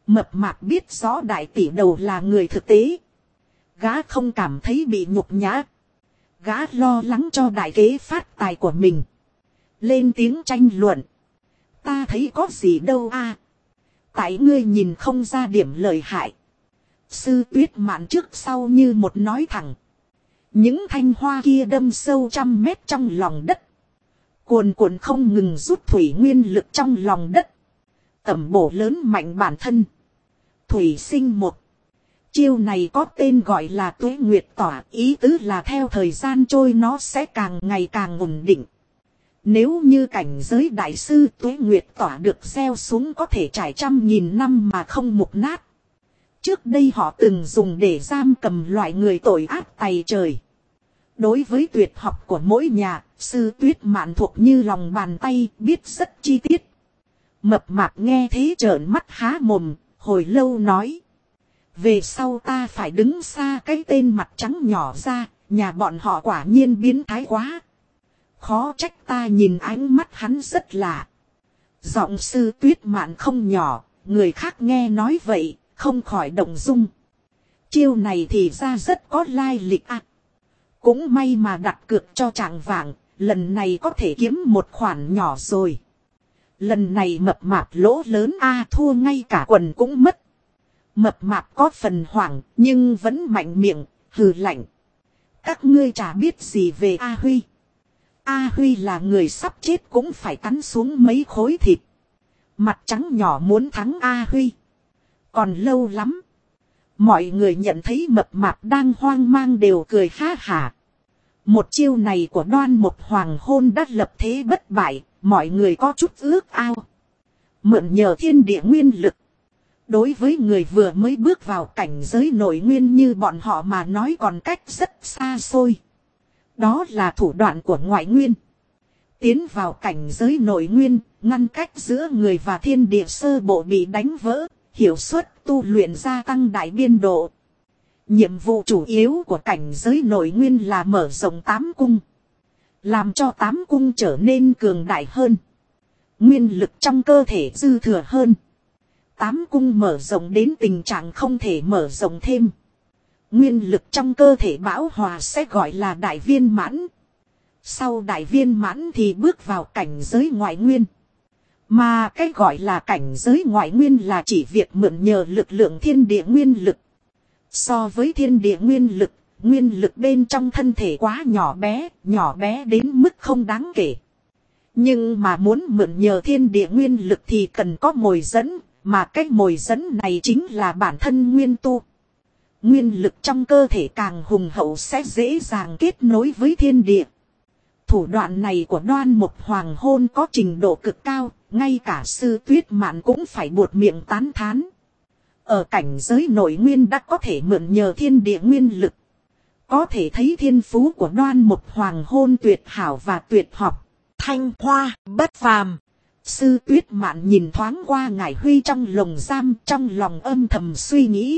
Mập mạp biết rõ đại tỷ đầu là người thực tế. Gã không cảm thấy bị nhục nhã. Gã lo lắng cho đại kế phát tài của mình. Lên tiếng tranh luận. Ta thấy có gì đâu a. Tại ngươi nhìn không ra điểm lợi hại. Sư Tuyết Mạn trước sau như một nói thẳng. Những thanh hoa kia đâm sâu 100 mét trong lòng đất. Cuồn cuộn không ngừng rút thủy nguyên lực trong lòng đất. Tẩm bổ lớn mạnh bản thân. Thủy sinh một. Chiêu này có tên gọi là Tuế Nguyệt Tỏa. Ý tứ là theo thời gian trôi nó sẽ càng ngày càng ổn định. Nếu như cảnh giới đại sư Tuế Nguyệt Tỏa được gieo xuống có thể trải 100.000 năm mà không mục nát. Trước đây họ từng dùng để giam cầm loại người tội ác tày trời. Đối với tuyệt học của mỗi nhà, sư Tuyết Mạn thuộc như lòng bàn tay, biết rất chi tiết. Mập mạp nghe thế trợn mắt há mồm, hồi lâu nói. Về sau ta phải đứng xa cái tên mặt trắng nhỏ ra, nhà bọn họ quả nhiên biến thái quá. Khó trách ta nhìn ánh mắt hắn rất lạ. Giọng sư Tuyết Mạn không nhỏ, người khác nghe nói vậy, không khỏi động dung. Chiêu này thì ra rất có lai lịch à. Cũng may mà đặt cược cho chàng vàng, lần này có thể kiếm một khoản nhỏ rồi. Lần này mập mạp lỗ lớn a, thua ngay cả quần cũng mất. Mập mạp có phần hoảng nhưng vẫn mạnh miệng, hừ lạnh. Các ngươi chả biết gì về A Huy. A Huy là người sắp chết cũng phải cắn xuống mấy khối thịt. Mặt trắng nhỏ muốn thắng A Huy. Còn lâu lắm. Mọi người nhận thấy mập mạp đang hoang mang đều cười ha hả. Một chiêu này của Đoan Mục Hoàng Hôn đã lập thế bất bại, mọi người có chút ước ao. Mượn nhờ thiên địa nguyên lực. Đối với người vừa mới bước vào cảnh giới nội nguyên như bọn họ mà nói còn cách rất xa xôi. Đó là thủ đoạn của ngoại nguyên. Tiến vào cảnh giới nội nguyên, ngăn cách giữa người và thiên địa sơ bộ bị đánh vỡ, hiệu suất tu luyện gia tăng đại biên độ. Nhiệm vụ chủ yếu của cảnh giới nội nguyên là mở rộng 8 cung. Làm cho 8 cung trở nên cường đại hơn. Nguyên lực trong cơ thể dư thừa hơn. 8 cung mở rộng đến tình trạng không thể mở rộng thêm. Nguyên lực trong cơ thể bão hòa sẽ gọi là đại viên mãn. Sau đại viên mãn thì bước vào cảnh giới ngoại nguyên. Mà cái gọi là cảnh giới ngoại nguyên là chỉ việc mượn nhờ lực lượng thiên địa nguyên lực. So với thiên địa nguyên lực bên trong thân thể quá nhỏ bé đến mức không đáng kể. Nhưng mà muốn mượn nhờ thiên địa nguyên lực thì cần có mồi dẫn, mà cái mồi dẫn này chính là bản thân nguyên tu. Nguyên lực trong cơ thể càng hùng hậu sẽ dễ dàng kết nối với thiên địa. Thủ đoạn này của Đoan Mục Hoàng Hôn có trình độ cực cao, ngay cả sư Tuyết Mạn cũng phải buột miệng tán thán. Ở cảnh giới nội nguyên đã có thể mượn nhờ thiên địa nguyên lực. Có thể thấy thiên phú của Đoan Mục Hoàng Hôn tuyệt hảo và tuyệt học. Thanh hoa, bất phàm. Sư Tuyết Mạn nhìn thoáng qua Ngải Huy trong lồng giam, trong lòng âm thầm suy nghĩ.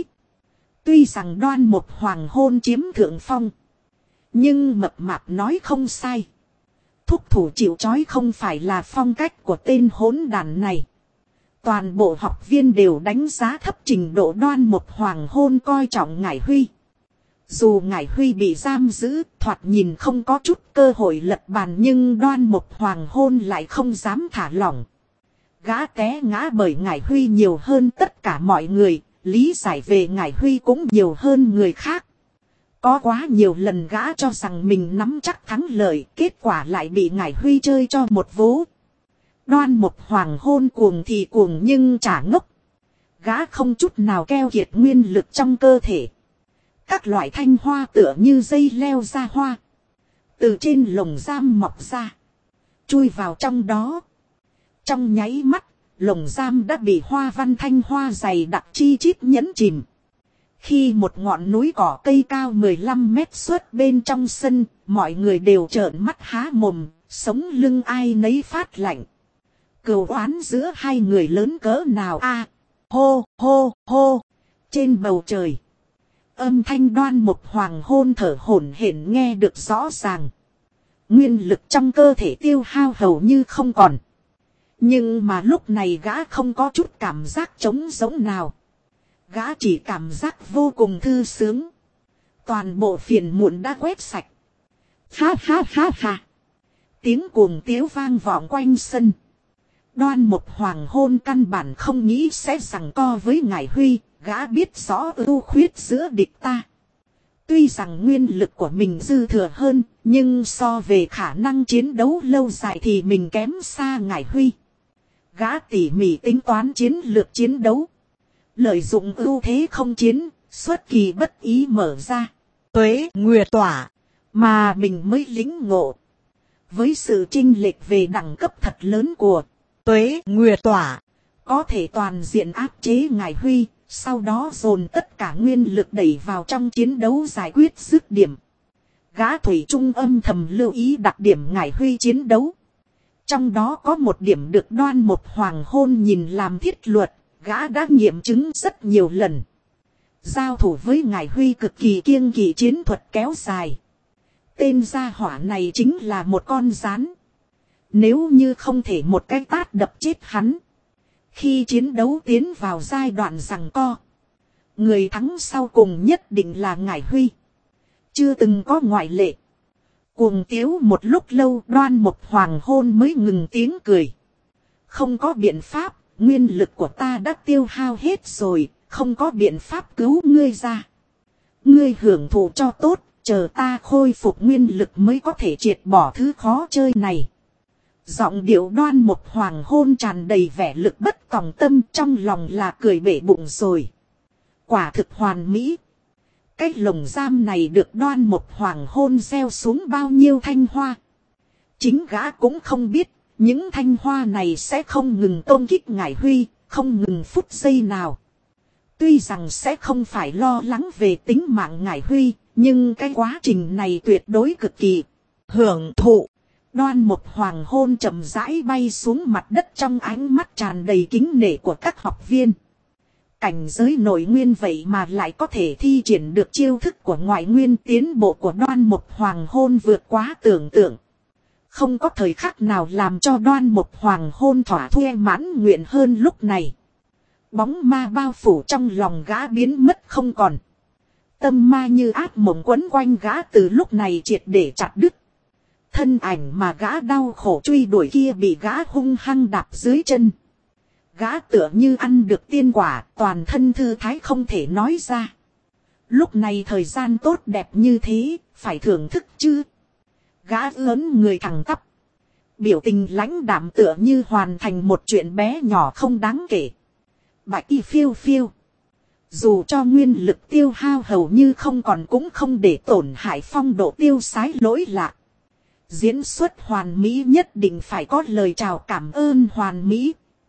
Tuy rằng Đoan Mục Hoàng Hôn chiếm thượng phong. Nhưng mập mạp nói không sai. Thúc thủ chịu trói không phải là phong cách của tên hỗn đàn này. Toàn bộ học viên đều đánh giá thấp trình độ Đoan Mục Hoàng Hôn coi trọng Ngải Huy. Dù Ngải Huy bị giam giữ, thoạt nhìn không có chút cơ hội lật bàn nhưng Đoan Mục Hoàng Hôn lại không dám thả lỏng. Gã té ngã bởi Ngải Huy nhiều hơn tất cả mọi người, lý giải về Ngải Huy cũng nhiều hơn người khác. Có quá nhiều lần gã cho rằng mình nắm chắc thắng lợi, kết quả lại bị Ngải Huy chơi cho một vố. Đoan Mục Hoàng Hôn cuồng thì cuồng nhưng chả ngốc. Gã không chút nào keo kiệt nguyên lực trong cơ thể. Các loại thanh hoa tựa như dây leo ra hoa. Từ trên lồng giam mọc ra. Chui vào trong đó. Trong nháy mắt, lồng giam đã bị hoa văn thanh hoa dày đặc chi chít nhấn chìm. Khi một ngọn núi cỏ cây cao 15 mét xuất bên trong sân, mọi người đều trợn mắt há mồm, sống lưng ai nấy phát lạnh. Cừu oán giữa hai người lớn cỡ nào a? Hô hô hô. Trên bầu trời. Âm thanh Đoan Mục Hoàng Hôn thở hổn hển nghe được rõ ràng. Nguyên lực trong cơ thể tiêu hao hầu như không còn. Nhưng mà lúc này gã không có chút cảm giác trống rỗng nào. Gã chỉ cảm giác vô cùng thư sướng. Toàn bộ phiền muộn đã quét sạch. Ha ha ha ha. Tiếng cuồng tiếu vang vọng quanh sân. Đoan Mục Hoàng Hôn căn bản không nghĩ sẽ giằng co với Ngải Huy. Gã biết rõ ưu khuyết giữa địch ta. Tuy rằng nguyên lực của mình dư thừa hơn. Nhưng so về khả năng chiến đấu lâu dài thì mình kém xa Ngải Huy. Gã tỉ mỉ tính toán chiến lược chiến đấu. Lợi dụng ưu thế không chiến. Xuất kỳ bất ý mở ra. Tuế Nguyệt Tỏa. Mà mình mới lĩnh ngộ. Với sự chênh lệch về đẳng cấp thật lớn của Tuế Nguyệt Tỏa. Có thể toàn diện áp chế Ngải Huy. Sau đó dồn tất cả nguyên lực đẩy vào trong chiến đấu giải quyết dứt điểm. Gã thủy trung âm thầm lưu ý đặc điểm Ngải Huy chiến đấu. Trong đó có một điểm được Đoan Mục Hoàng Hôn nhìn làm thiết luật. Gã đã nghiệm chứng rất nhiều lần. Giao thủ với Ngải Huy cực kỳ kiêng kỵ chiến thuật kéo dài. Tên gia hỏa này chính là một con rắn. Nếu như không thể một cái tát đập chết hắn. Khi chiến đấu tiến vào giai đoạn giằng co. Người thắng sau cùng nhất định là Ngải Huy. Chưa từng có ngoại lệ. Cuồng tiếu một lúc lâu Đoan Mục Hoàng Hôn mới ngừng tiếng cười. Không có biện pháp, nguyên lực của ta đã tiêu hao hết rồi, không có biện pháp cứu ngươi ra. Ngươi hưởng thụ cho tốt, chờ ta khôi phục nguyên lực mới có thể triệt bỏ thứ khó chơi này. Giọng điệu Đoan Mục Hoàng Hôn tràn đầy vẻ lực bất tòng tâm, trong lòng là cười bể bụng rồi. Quả thực hoàn mỹ. Cái lồng giam này được Đoan Mục Hoàng Hôn gieo xuống bao nhiêu thanh hoa. Chính gã cũng không biết, những thanh hoa này sẽ không ngừng công kích Ngải Huy, không ngừng phút giây nào. Tuy rằng sẽ không phải lo lắng về tính mạng Ngải Huy, nhưng cái quá trình này tuyệt đối cực kỳ hưởng thụ. Đoan Mục Hoàng Hôn chậm rãi bay xuống mặt đất trong ánh mắt tràn đầy kính nể của các học viên. Cảnh giới nội nguyên vậy mà lại có thể thi triển được chiêu thức của ngoại nguyên, tiến bộ của Đoan Mục Hoàng Hôn vượt quá tưởng tượng. Không có thời khắc nào làm cho Đoan Mục Hoàng Hôn thỏa thuê mãn nguyện hơn lúc này. Bóng ma bao phủ trong lòng gã biến mất không còn. Tâm ma như ác mộng quấn quanh gã từ lúc này triệt để chặt đứt. Thân ảnh mà gã đau khổ truy đuổi kia bị gã hung hăng đạp dưới chân. Gã tựa như ăn được tiên quả, toàn thân thư thái không thể nói ra. Lúc này thời gian tốt đẹp như thế, phải thưởng thức chứ. Gã ớn người thẳng tắp. Biểu tình lãnh đạm tựa như hoàn thành một chuyện bé nhỏ không đáng kể. Bạch y phiêu phiêu. Dù cho nguyên lực tiêu hao hầu như không còn cũng không để tổn hại phong độ tiêu sái lỗi lạc. Diễn xuất hoàn mỹ nhất định phải có lời chào cảm ơn hoàn mỹ.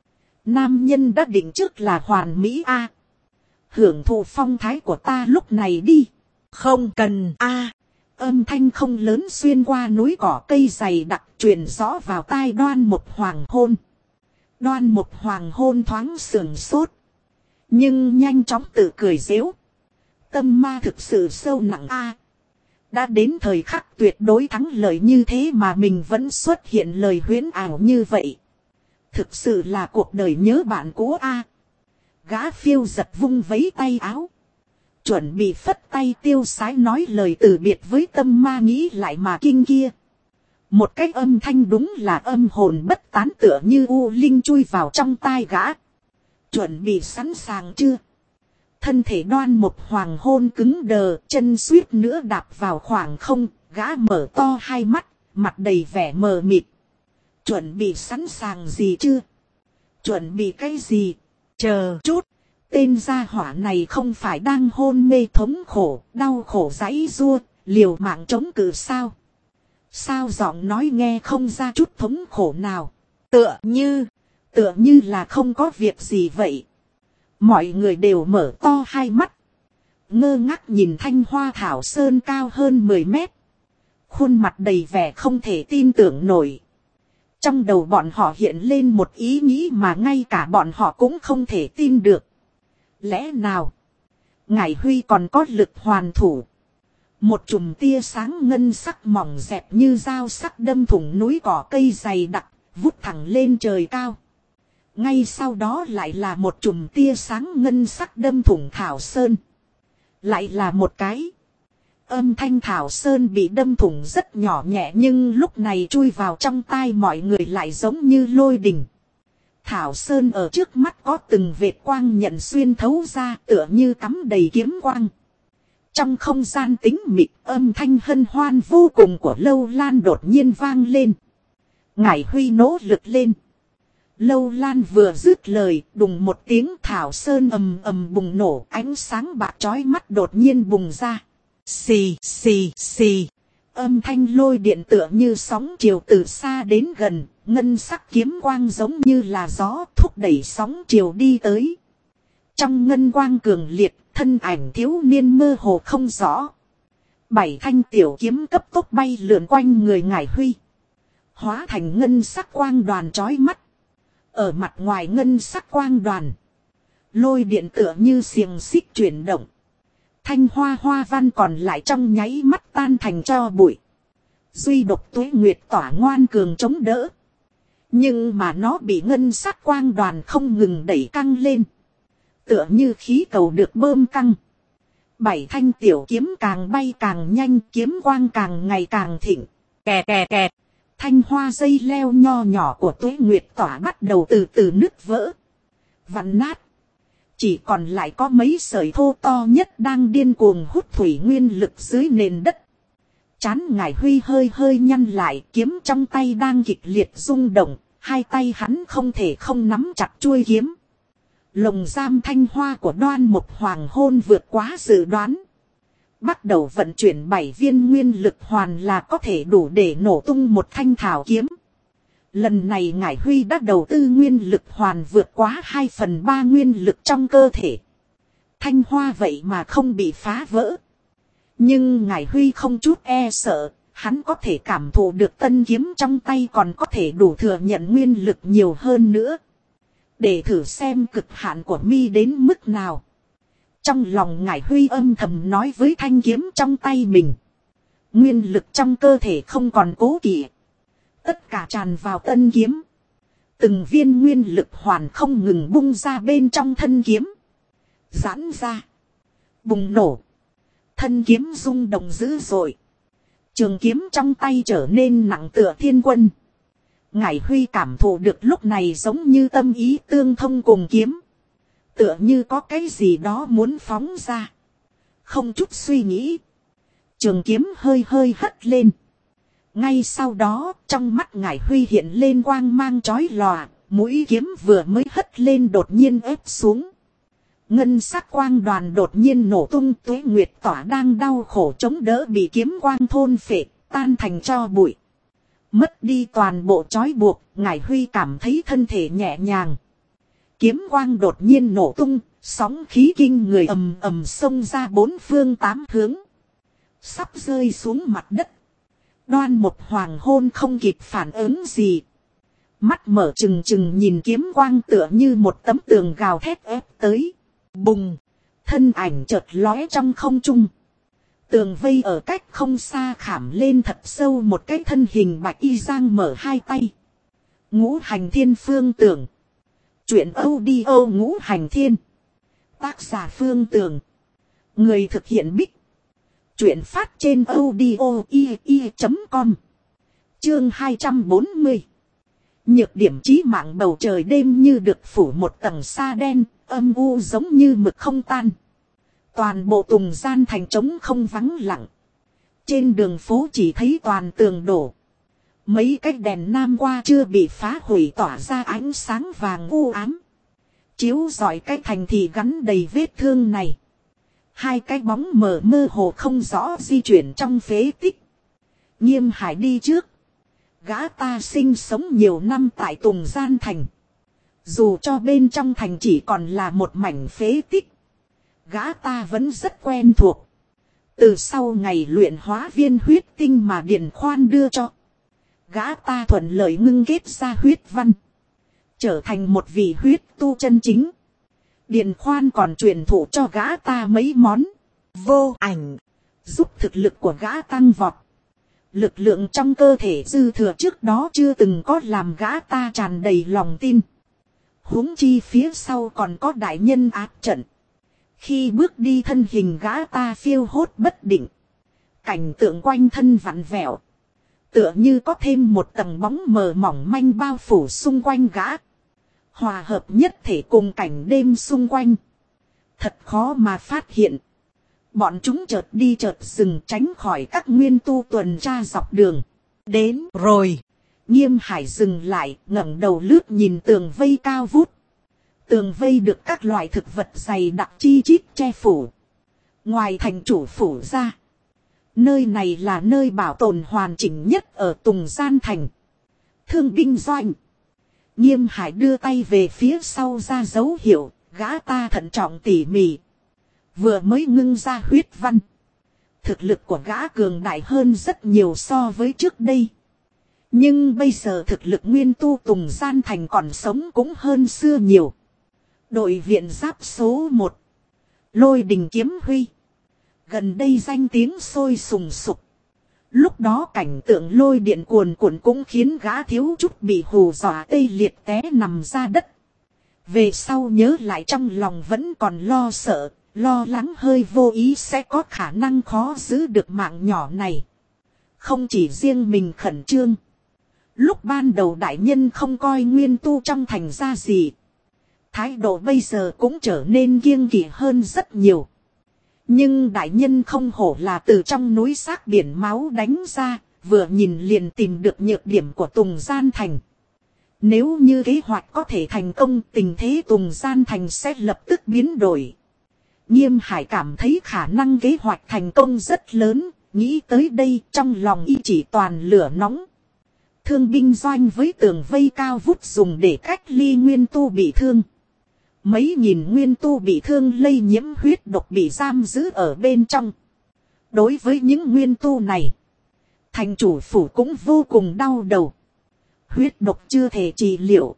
Nam nhân đã định trước là hoàn mỹ a. Hưởng thụ phong thái của ta lúc này đi. Không cần a. Âm thanh không lớn xuyên qua núi cỏ cây dày đặc truyền rõ vào tai Đoan Mục Hoàng Hôn. Đoan Mục Hoàng Hôn thoáng sườn sốt. Nhưng nhanh chóng tự cười giễu. Tâm ma thực sự sâu nặng a. Đã đến thời khắc tuyệt đối thắng lợi như thế mà mình vẫn xuất hiện lời huyễn ảo như vậy. Thực sự là cuộc đời nhớ bạn cũ a. Gã phiêu giật vung vấy tay áo. Chuẩn bị phất tay tiêu sái nói lời từ biệt với tâm ma nghĩ lại mà kinh kia. Một cái âm thanh đúng là âm hồn bất tán tựa như u linh chui vào trong tai gã. Chuẩn bị sẵn sàng chưa? Thân thể Đoan Mục Hoàng Hôn cứng đờ, chân suýt nữa đạp vào khoảng không, gã mở to hai mắt, mặt đầy vẻ mờ mịt. Chuẩn bị sẵn sàng gì chưa? Chuẩn bị cái gì? Chờ chút, tên gia hỏa này không phải đang hôn mê thống khổ, đau khổ giãy giụa, liều mạng chống cự sao? Sao giọng nói nghe không ra chút thống khổ nào? Tựa như là không có việc gì vậy. Mọi người đều mở to hai mắt. Ngơ ngác nhìn thanh hoa thảo sơn cao hơn 10 mét. Khuôn mặt đầy vẻ không thể tin tưởng nổi. Trong đầu bọn họ hiện lên một ý nghĩ mà ngay cả bọn họ cũng không thể tin được. Lẽ nào? Ngải Huy còn có lực hoàn thủ. Một chùm tia sáng ngân sắc mỏng dẹt như dao sắc đâm thủng núi cỏ cây dày đặc, vút thẳng lên trời cao. Ngay sau đó lại là một chùm tia sáng ngân sắc đâm thủng thảo sơn. Lại là một cái. Âm thanh thảo sơn bị đâm thủng rất nhỏ nhẹ, nhưng lúc này chui vào trong tai mọi người lại giống như lôi đình. Thảo sơn ở trước mắt có từng vệt quang nhận xuyên thấu ra, tựa như cắm đầy kiếm quang. Trong không gian tĩnh mịch, âm thanh hân hoan vô cùng của Lâu Lan đột nhiên vang lên. Ngải Huy nỗ lực lên. Lâu Lan vừa dứt lời, đùng một tiếng thảo sơn ầm ầm bùng nổ, ánh sáng bạc chói mắt đột nhiên bùng ra. Xì xì xì. Âm thanh lôi điện tựa như sóng chiều từ xa đến gần, ngân sắc kiếm quang giống như là gió thúc đẩy sóng chiều đi tới. Trong ngân quang cường liệt, thân ảnh thiếu niên mơ hồ không rõ. 7 thanh tiểu kiếm cấp tốc bay lượn quanh người Ngải Huy. Hóa thành ngân sắc quang đoàn chói mắt. Ở mặt ngoài ngân sắc quang đoàn, lôi điện tựa như xiềng xích chuyển động. Thanh hoa hoa văn còn lại trong nháy mắt tan thành tro bụi. Duy độc Tuế Nguyệt tỏa ngoan cường chống đỡ. Nhưng mà nó bị ngân sắc quang đoàn không ngừng đẩy căng lên. Tựa như khí cầu được bơm căng. 7 thanh tiểu kiếm càng bay càng nhanh, kiếm quang càng ngày càng thịnh. Kẹt kẹt kẹt. Thanh hoa dây leo nho nhỏ của Tuế Nguyệt tỏa bắt đầu từ từ nứt vỡ. Vặn nát. Chỉ còn lại có mấy sợi thô to nhất đang điên cuồng hút thủy nguyên lực dưới nền đất. Trán Ngải Huy hơi hơi nhăn lại, kiếm trong tay đang kịch liệt rung động, hai tay hắn không thể không nắm chặt chuôi kiếm. Lồng giam thanh hoa của Đoan Mục Hoàng Hôn vượt quá dự đoán. Bắt đầu vận chuyển 7 viên nguyên lực hoàn là có thể đủ để nổ tung một thanh thảo kiếm. Lần này Ngải Huy đã đầu tư nguyên lực hoàn vượt quá 2/3 nguyên lực trong cơ thể. Thanh hoa vậy mà không bị phá vỡ. Nhưng Ngải Huy không chút e sợ, hắn có thể cảm thụ được tân kiếm trong tay còn có thể đủ thừa nhận nguyên lực nhiều hơn nữa. Để thử xem cực hạn của mi đến mức nào. Trong lòng Ngải Huy âm thầm nói với thanh kiếm trong tay mình. Nguyên lực trong cơ thể không còn cố kỵ. Tất cả tràn vào tân kiếm. Từng viên nguyên lực hoàn không ngừng bung ra bên trong thân kiếm. Giãn ra. Bùng nổ. Thân kiếm rung động dữ dội. Trường kiếm trong tay trở nên nặng tựa thiên quân. Ngải Huy cảm thụ được lúc này giống như tâm ý tương thông cùng kiếm. Tựa như có cái gì đó muốn phóng ra. Không chút suy nghĩ. Trường kiếm hơi hơi hất lên. Ngay sau đó, trong mắt Ngải Huy hiện lên quang mang chói lòa, mũi kiếm vừa mới hất lên đột nhiên ép xuống. Ngân sắc quang đoàn đột nhiên nổ tung, Tuế Nguyệt tỏa đang đau khổ chống đỡ bị kiếm quang thôn phệ, tan thành tro bụi. Mất đi toàn bộ trói buộc, Ngải Huy cảm thấy thân thể nhẹ nhàng. Kiếm quang đột nhiên nổ tung, sóng khí kinh người ầm ầm xông ra 4 phương 8 hướng. Sắp rơi xuống mặt đất. Đoan Mục Hoàng Hôn không kịp phản ứng gì. Mắt mở trừng trừng nhìn kiếm quang tựa như một tấm tường gào thét ép tới. Bùng! Thân ảnh chợt lóe trong không trung. Tường vây ở cách không xa khảm lên thật sâu một cái thân hình bạch y giang mở hai tay. Ngũ Hành Thiên Phương Tưởng. Chuyện audio Ngũ Hành Thiên. Tác giả Phương Tưởng. Người thực hiện Bích. Chuyện phát trên audio.com. Chương 240. Nhược điểm chí mạng bầu trời đêm như được phủ một tầng sa đen, âm u giống như mực không tan. Toàn bộ Tùng Gian thành trống không vắng lặng. Trên đường phố chỉ thấy toàn tường đổ. Mấy cái đèn nam qua chưa bị phá hủy tỏa ra ánh sáng vàng u ám. Chiếu rọi cái thành thị gắn đầy vết thương này. Hai cái bóng mờ mơ hồ không rõ di chuyển trong phế tích. Nghiêm Hải đi trước. Gã ta sinh sống nhiều năm tại Tùng Gian thành. Dù cho bên trong thành chỉ còn là một mảnh phế tích. Gã ta vẫn rất quen thuộc. Từ sau ngày luyện hóa viên huyết tinh mà Điền Khoan đưa cho. Gã ta thuận lợi ngưng kết ra huyết văn. Trở thành một vị huyết tu chân chính. Điền Khoan còn truyền thụ cho gã ta mấy món vô ảnh. Giúp thực lực của gã tăng vọt. Lực lượng trong cơ thể dư thừa trước đó chưa từng có làm gã ta tràn đầy lòng tin. Huống chi phía sau còn có đại nhân áp trận. Khi bước đi thân hình gã ta phiêu hốt bất định. Cảnh tượng quanh thân vặn vẹo. Tựa như có thêm một tầng bóng mờ mỏng manh bao phủ xung quanh gã. Hòa hợp nhất thể cùng cảnh đêm xung quanh. Thật khó mà phát hiện. Bọn chúng chợt đi chợt dừng tránh khỏi các nguyên tu tuần tra dọc đường. Đến rồi. Nghiêm Hải dừng lại, ngẩng đầu lướt nhìn tường vây cao vút. Tường vây được các loại thực vật dày đặc chi chít che phủ. Ngoài thành chủ phủ ra, nơi này là nơi bảo tồn hoàn chỉnh nhất ở Tùng Gian Thành. Thương binh doanh. Nghiêm Hải đưa tay về phía sau ra dấu hiệu, gã ta thận trọng tỉ mỉ. Vừa mới ngưng ra huyết văn. Thực lực của gã cường đại hơn rất nhiều so với trước đây. Nhưng bây giờ thực lực nguyên tu Tùng Gian Thành còn sống cũng hơn xưa nhiều. Đội viện giáp số 1. Lôi đình kiếm huy. Gần đây danh tiếng sôi sùng sục. Lúc đó cảnh tượng lôi điện cuồn cuộn cũng khiến gã thiếu chút bị hù dọa tê liệt té nằm ra đất. Về sau nhớ lại trong lòng vẫn còn lo sợ, lo lắng hơi vô ý sẽ có khả năng khó giữ được mạng nhỏ này. Không chỉ riêng mình khẩn trương. Lúc ban đầu đại nhân không coi nguyên tu trong thành ra gì. Thái độ bây giờ cũng trở nên kiêng kỵ hơn rất nhiều. Nhưng đại nhân không hổ là từ trong núi xác biển máu đánh ra, vừa nhìn liền tìm được nhược điểm của Tùng Gian Thành. Nếu như kế hoạch có thể thành công, tình thế Tùng Gian Thành sẽ lập tức biến đổi. Nghiêm Hải cảm thấy khả năng kế hoạch thành công rất lớn, nghĩ tới đây trong lòng y chỉ toàn lửa nóng. Thương binh doanh với tường vây cao vút dùng để cách ly nguyên tu bị thương. Mấy nghìn nguyên tu bị thương lây nhiễm huyết độc bị giam giữ ở bên trong. Đối với những nguyên tu này, thành chủ phủ cũng vô cùng đau đầu. Huyết độc chưa thể trị liệu.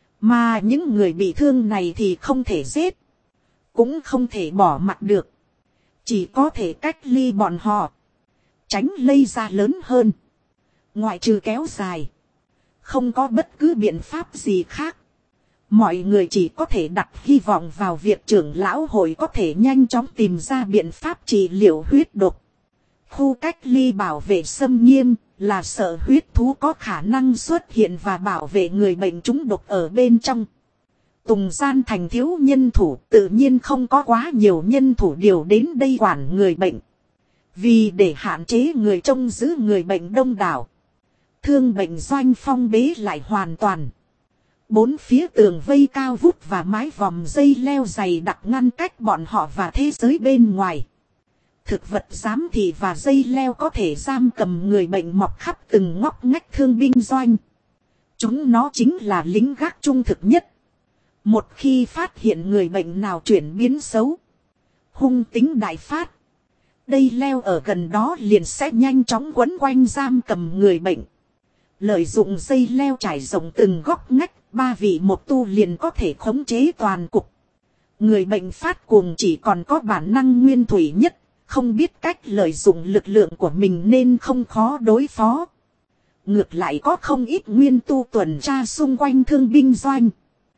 Mà những người bị thương này thì không thể giết. Cũng không thể bỏ mặc được. Chỉ có thể cách ly bọn họ. Tránh lây ra lớn hơn. Ngoại trừ kéo dài. Không có bất cứ biện pháp gì khác. Mọi người chỉ có thể đặt hy vọng vào việc trưởng lão hội có thể nhanh chóng tìm ra biện pháp trị liệu huyết độc. Khu cách ly bảo vệ xâm nghiêm là sợ huyết thú có khả năng xuất hiện và bảo vệ người bệnh trúng độc ở bên trong. Tùng Gian Thành thiếu nhân thủ, tự nhiên không có quá nhiều nhân thủ điều đến đây quản người bệnh. Vì để hạn chế người trông giữ người bệnh đông đảo, thương bệnh doanh phong bế lại hoàn toàn. Bốn phía tường vây cao vút và mái vòm dây leo dày đặc ngăn cách bọn họ và thế giới bên ngoài. Thực vật giám thị và dây leo có thể giam cầm người bệnh mọc khắp từng ngóc ngách thương binh doanh. Chúng nó chính là lính gác trung thực nhất. Một khi phát hiện người bệnh nào chuyển biến xấu, hung tính đại phát, dây leo ở gần đó liền sẽ nhanh chóng quấn quanh giam cầm người bệnh. Lợi dụng dây leo trải rộng từng góc ngách, ba vị một tu liền có thể khống chế toàn cục. Người bệnh phát cuồng chỉ còn có bản năng nguyên thủy nhất, không biết cách lợi dụng lực lượng của mình nên không khó đối phó. Ngược lại có không ít nguyên tu tuần tra xung quanh thương binh doanh.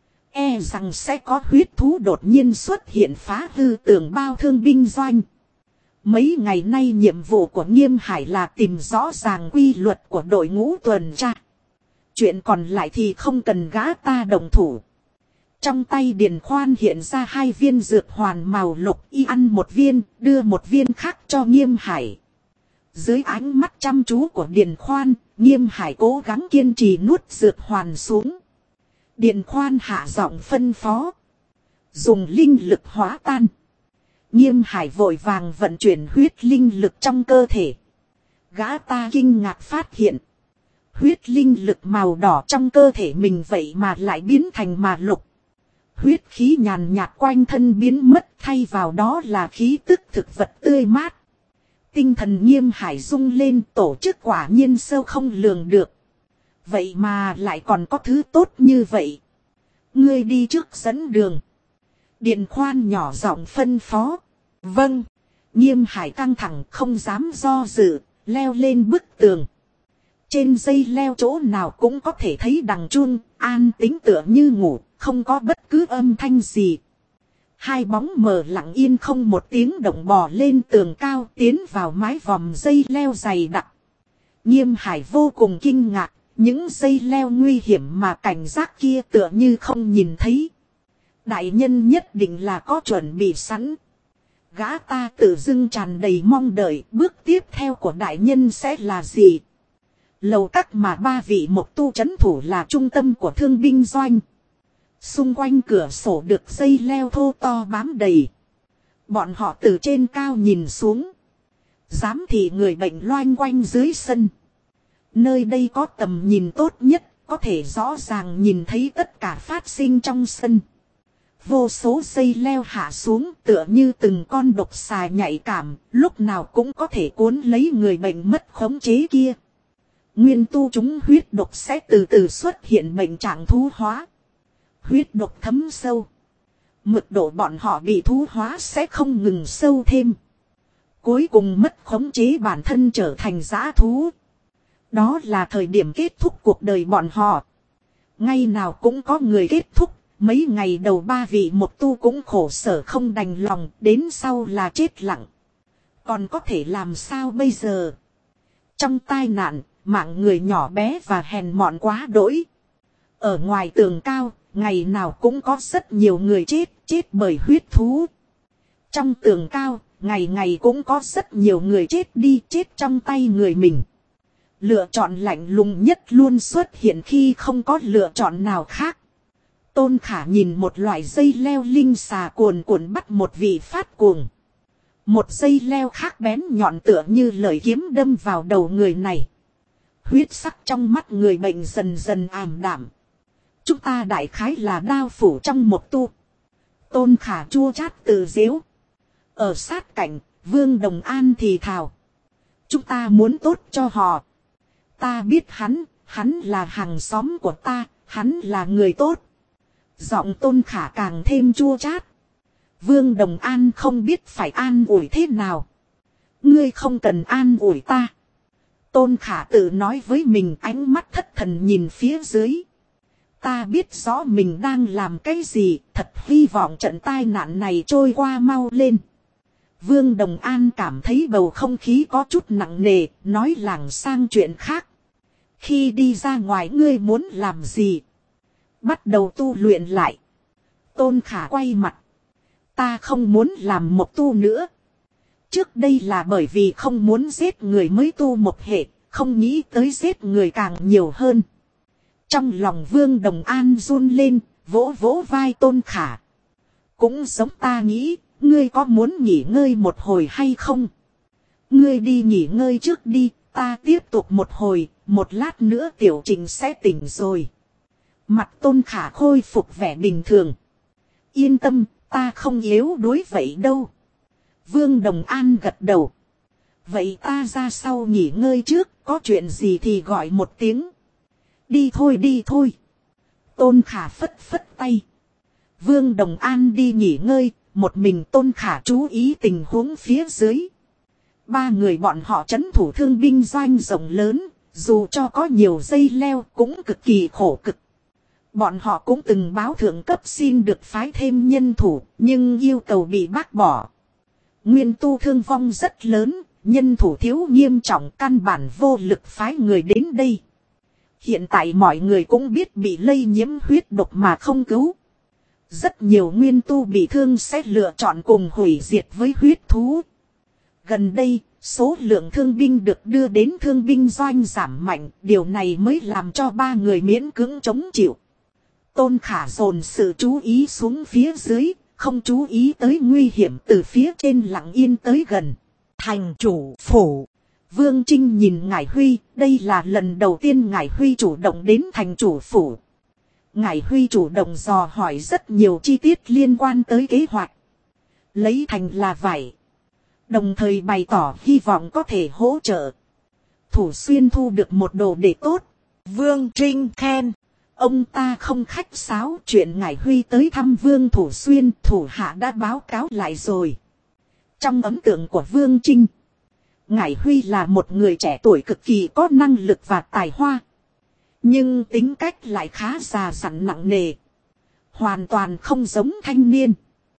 E rằng sẽ có huyết thú đột nhiên xuất hiện phá hư tường bao thương binh doanh. Mấy ngày nay nhiệm vụ của Nghiêm Hải là tìm rõ ràng quy luật của đội ngũ tuần tra. Chuyện còn lại thì không cần gã ta động thủ. Trong tay Điền Khoan hiện ra 2 viên dược hoàn màu lục, y ăn một viên, đưa một viên khác cho Nghiêm Hải. Dưới ánh mắt chăm chú của Điền Khoan, Nghiêm Hải cố gắng kiên trì nuốt dược hoàn xuống. Điền Khoan hạ giọng phân phó. Dùng linh lực hóa tan. Nghiêm Hải vội vàng vận chuyển huyết linh lực trong cơ thể. Gã ta kinh ngạc phát hiện. Huyết linh lực màu đỏ trong cơ thể mình vậy mà lại biến thành màu lục. Huyết khí nhàn nhạt quanh thân biến mất, thay vào đó là khí tức thực vật tươi mát. Tinh thần Nghiêm Hải rung lên, tổ chức quả nhiên sâu không lường được. Vậy mà lại còn có thứ tốt như vậy. Ngươi đi trước dẫn đường. Điền Khoan nhỏ giọng phân phó. Vâng. Nghiêm Hải căng thẳng không dám do dự, leo lên bức tường. Trên dây leo chỗ nào cũng có thể thấy đằng chuông, an tĩnh tựa như ngủ, không có bất cứ âm thanh gì. Hai bóng mờ lặng yên không một tiếng động bò lên tường cao tiến vào mái vòm dây leo dày đặc. Nghiêm Hải vô cùng kinh ngạc, những dây leo nguy hiểm mà cảnh giác kia tựa như không nhìn thấy. Đại nhân nhất định là có chuẩn bị sẵn. Gã ta tự dưng tràn đầy mong đợi bước tiếp theo của đại nhân sẽ là gì. Lầu các mà ba vị mộc tu trấn thủ là trung tâm của thương binh doanh. Xung quanh cửa sổ được dây leo thô to bám đầy. Bọn họ từ trên cao nhìn xuống. Giám thị người bệnh loanh quanh dưới sân. Nơi đây có tầm nhìn tốt nhất, có thể rõ ràng nhìn thấy tất cả phát sinh trong sân. Vô số dây leo hạ xuống tựa như từng con độc xà nhạy cảm, lúc nào cũng có thể cuốn lấy người bệnh mất khống chế kia. Nguyên tu chúng huyết độc sẽ từ từ xuất hiện bệnh trạng thú hóa. Huyết độc thấm sâu. Mực độ bọn họ bị thú hóa sẽ không ngừng sâu thêm. Cuối cùng mất khống chế bản thân trở thành dã thú. Đó là thời điểm kết thúc cuộc đời bọn họ. Ngày nào cũng có người kết thúc. Mấy ngày đầu ba vị một tu cũng khổ sở không đành lòng. Đến sau là chết lặng. Còn có thể làm sao bây giờ? Trong tai nạn, mạng người nhỏ bé và hèn mọn quá đỗi. Ở ngoài tường cao, ngày nào cũng có rất nhiều người chết bởi huyết thú. Trong tường cao, ngày ngày cũng có rất nhiều người chết trong tay người mình. Lựa chọn lạnh lùng nhất luôn xuất hiện khi không có lựa chọn nào khác. Tôn Khả nhìn một loại dây leo linh xà cuồn cuộn bắt một vị phát cuồng. Một dây leo khác bén nhọn tựa như lợi kiếm đâm vào đầu người này. Huyết sắc trong mắt người bệnh dần dần ảm đạm. Chúng ta đại khái là đao phủ trong một tu. Tôn Khả chua chát tự giễu. Ở sát cạnh, Vương Đồng An thì thào. Chúng ta muốn tốt cho họ. Ta biết hắn là hàng xóm của ta, hắn là người tốt. Giọng Tôn Khả càng thêm chua chát. Vương Đồng An không biết phải an ủi thế nào. Ngươi không cần an ủi ta. Tôn Khả tự nói với mình, ánh mắt thất thần nhìn phía dưới. Ta biết rõ mình đang làm cái gì, thật hy vọng trận tai nạn này trôi qua mau lên. Vương Đồng An cảm thấy bầu không khí có chút nặng nề, nói lảng sang chuyện khác. Khi đi ra ngoài ngươi muốn làm gì? Bắt đầu tu luyện lại. Tôn Khả quay mặt. Ta không muốn làm một tu nữa. Trước đây là bởi vì không muốn giết người mới tu một hệ, không nghĩ tới giết người càng nhiều hơn. Trong lòng Vương Đồng An run lên, vỗ vỗ vai Tôn Khả. Cũng giống ta nghĩ, ngươi có muốn nghỉ ngơi một hồi hay không? Ngươi đi nghỉ ngơi trước đi, ta tiếp tục một hồi, một lát nữa Tiểu Trình sẽ tỉnh rồi. Mặt Tôn Khả khôi phục vẻ bình thường. Yên tâm, ta không yếu đuối vậy đâu. Vương Đồng An gật đầu. Vậy ta ra sau nghỉ ngơi trước, có chuyện gì thì gọi một tiếng. Đi thôi đi thôi. Tôn Khả phất phất tay. Vương Đồng An đi nghỉ ngơi, một mình Tôn Khả chú ý tình huống phía dưới. Ba người bọn họ trấn thủ thương binh doanh rộng lớn, dù cho có nhiều dây leo cũng cực kỳ khổ cực. Bọn họ cũng từng báo thượng cấp xin được phái thêm nhân thủ, nhưng yêu cầu bị bác bỏ. Nguyên tu thương vong rất lớn, nhân thủ thiếu nghiêm trọng, căn bản vô lực phái người đến đây. Hiện tại mọi người cũng biết bị lây nhiễm huyết độc mà không cứu. Rất nhiều nguyên tu bị thương sẽ lựa chọn cùng hủy diệt với huyết thú. Gần đây, số lượng thương binh được đưa đến thương binh doanh giảm mạnh, điều này mới làm cho ba người miễn cưỡng chống chịu. Tôn Khả dồn sự chú ý xuống phía dưới, không chú ý tới nguy hiểm từ phía trên lặng yên tới gần. Thành chủ phủ. Vương Trinh nhìn Ngải Huy, đây là lần đầu tiên Ngải Huy chủ động đến thành chủ phủ. Ngải Huy chủ động dò hỏi rất nhiều chi tiết liên quan tới kế hoạch. Lấy thành là vậy. Đồng thời bày tỏ hy vọng có thể hỗ trợ. Thủ Xuyên thu được một đồ đệ tốt. Vương Trinh khen. Ông ta không khách sáo chuyện Ngải Huy tới thăm Vương Thủ Xuyên, thủ hạ đã báo cáo lại rồi. Trong ấn tượng của Vương Trinh, Ngải Huy là một người trẻ tuổi cực kỳ có năng lực và tài hoa. Nhưng tính cách lại khá già dặn nặng nề. hoàn toàn không giống thanh niên.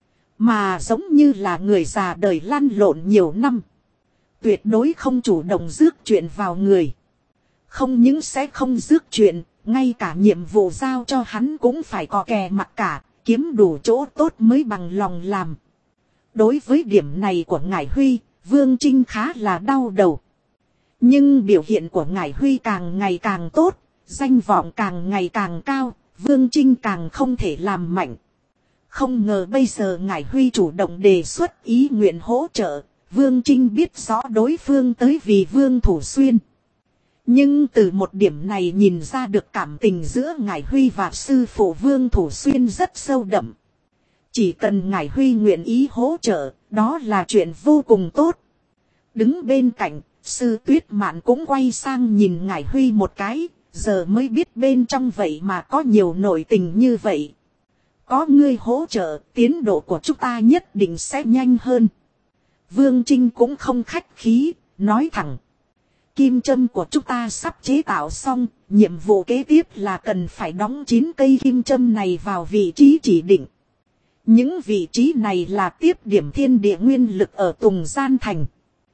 Mà giống như là người già đời lăn lộn nhiều năm. Tuyệt đối không chủ động rước chuyện vào người. Không những sẽ không rước chuyện, ngay cả nhiệm vụ giao cho hắn cũng phải có kè mặc cả, kiếm đủ chỗ tốt mới bằng lòng làm. Đối với điểm này của Ngải Huy, Vương Trinh khá là đau đầu. Nhưng biểu hiện của Ngải Huy càng ngày càng tốt, danh vọng càng ngày càng cao, Vương Trinh càng không thể làm mạnh. Không ngờ bây giờ Ngải Huy chủ động đề xuất ý nguyện hỗ trợ, Vương Trinh biết rõ đối phương tới vì Vương Thủ Xuyên. Nhưng từ một điểm này nhìn ra được cảm tình giữa Ngải Huy và sư phụ Vương Thủ Xuyên rất sâu đậm. Chỉ cần Ngải Huy nguyện ý hỗ trợ, đó là chuyện vô cùng tốt. Đứng bên cạnh, sư Tuyết Mạn cũng quay sang nhìn Ngải Huy một cái, giờ mới biết bên trong vậy mà có nhiều nội tình như vậy. Có ngươi hỗ trợ, tiến độ của chúng ta nhất định sẽ nhanh hơn. Vương Trinh cũng không khách khí, nói thẳng. Kim châm của chúng ta sắp chế tạo xong, nhiệm vụ kế tiếp là cần phải đóng 9 cây kim châm này vào vị trí chỉ định. Những vị trí này là tiếp điểm thiên địa nguyên lực ở Tùng Gian Thành.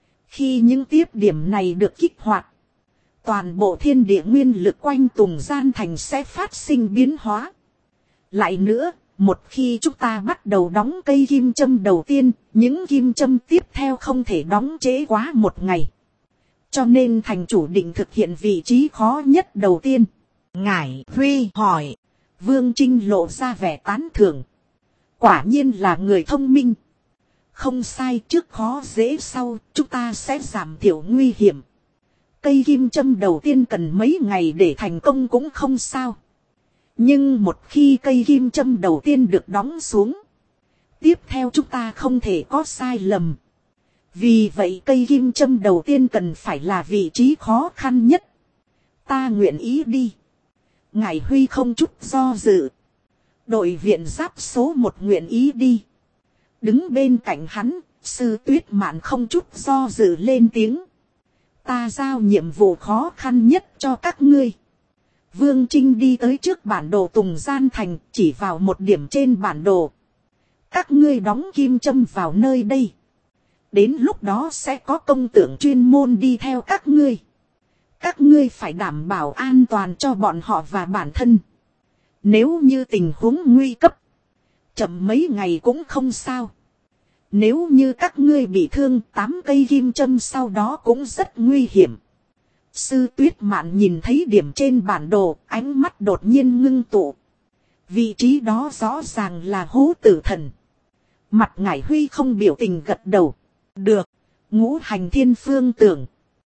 Khi những tiếp điểm này được kích hoạt, toàn bộ thiên địa nguyên lực quanh Tùng Gian Thành sẽ phát sinh biến hóa. Lại nữa, một khi chúng ta bắt đầu đóng cây kim châm đầu tiên, những kim châm tiếp theo không thể đóng trễ quá một ngày. Cho nên thành chủ định thực hiện vị trí khó nhất đầu tiên. Ngải Huy hỏi. Vương Trinh lộ ra vẻ tán thưởng. Quả nhiên là người thông minh. Không sai, trước khó dễ sau, chúng ta sẽ giảm thiểu nguy hiểm. Cây kim châm đầu tiên cần mấy ngày để thành công cũng không sao. Nhưng một khi cây kim châm đầu tiên được đóng xuống, tiếp theo chúng ta không thể có sai lầm. Vì vậy cây kim châm đầu tiên cần phải là vị trí khó khăn nhất. Ta nguyện ý đi. Ngải Huy không chút do dự. Đội viện giáp số 1 nguyện ý đi. Đứng bên cạnh hắn, sư Tuyết Mạn không chút do dự lên tiếng. Ta giao nhiệm vụ khó khăn nhất cho các ngươi. Vương Trinh đi tới trước bản đồ Tùng Gian Thành, chỉ vào một điểm trên bản đồ. Các ngươi đóng kim châm vào nơi đây. Đến lúc đó sẽ có công tượng chuyên môn đi theo các ngươi. Các ngươi phải đảm bảo an toàn cho bọn họ và bản thân. Nếu như tình huống nguy cấp, chậm mấy ngày cũng không sao. Nếu như các ngươi bị thương, 8 cây kim châm sau đó cũng rất nguy hiểm. Sư Tuyết Mạn nhìn thấy điểm trên bản đồ, ánh mắt đột nhiên ngưng tụ. Vị trí đó rõ ràng là Hố Tử Thần. Mặt Ngải Huy không biểu tình gật đầu. Được, Ngũ Hành Thiên Phương tưởng.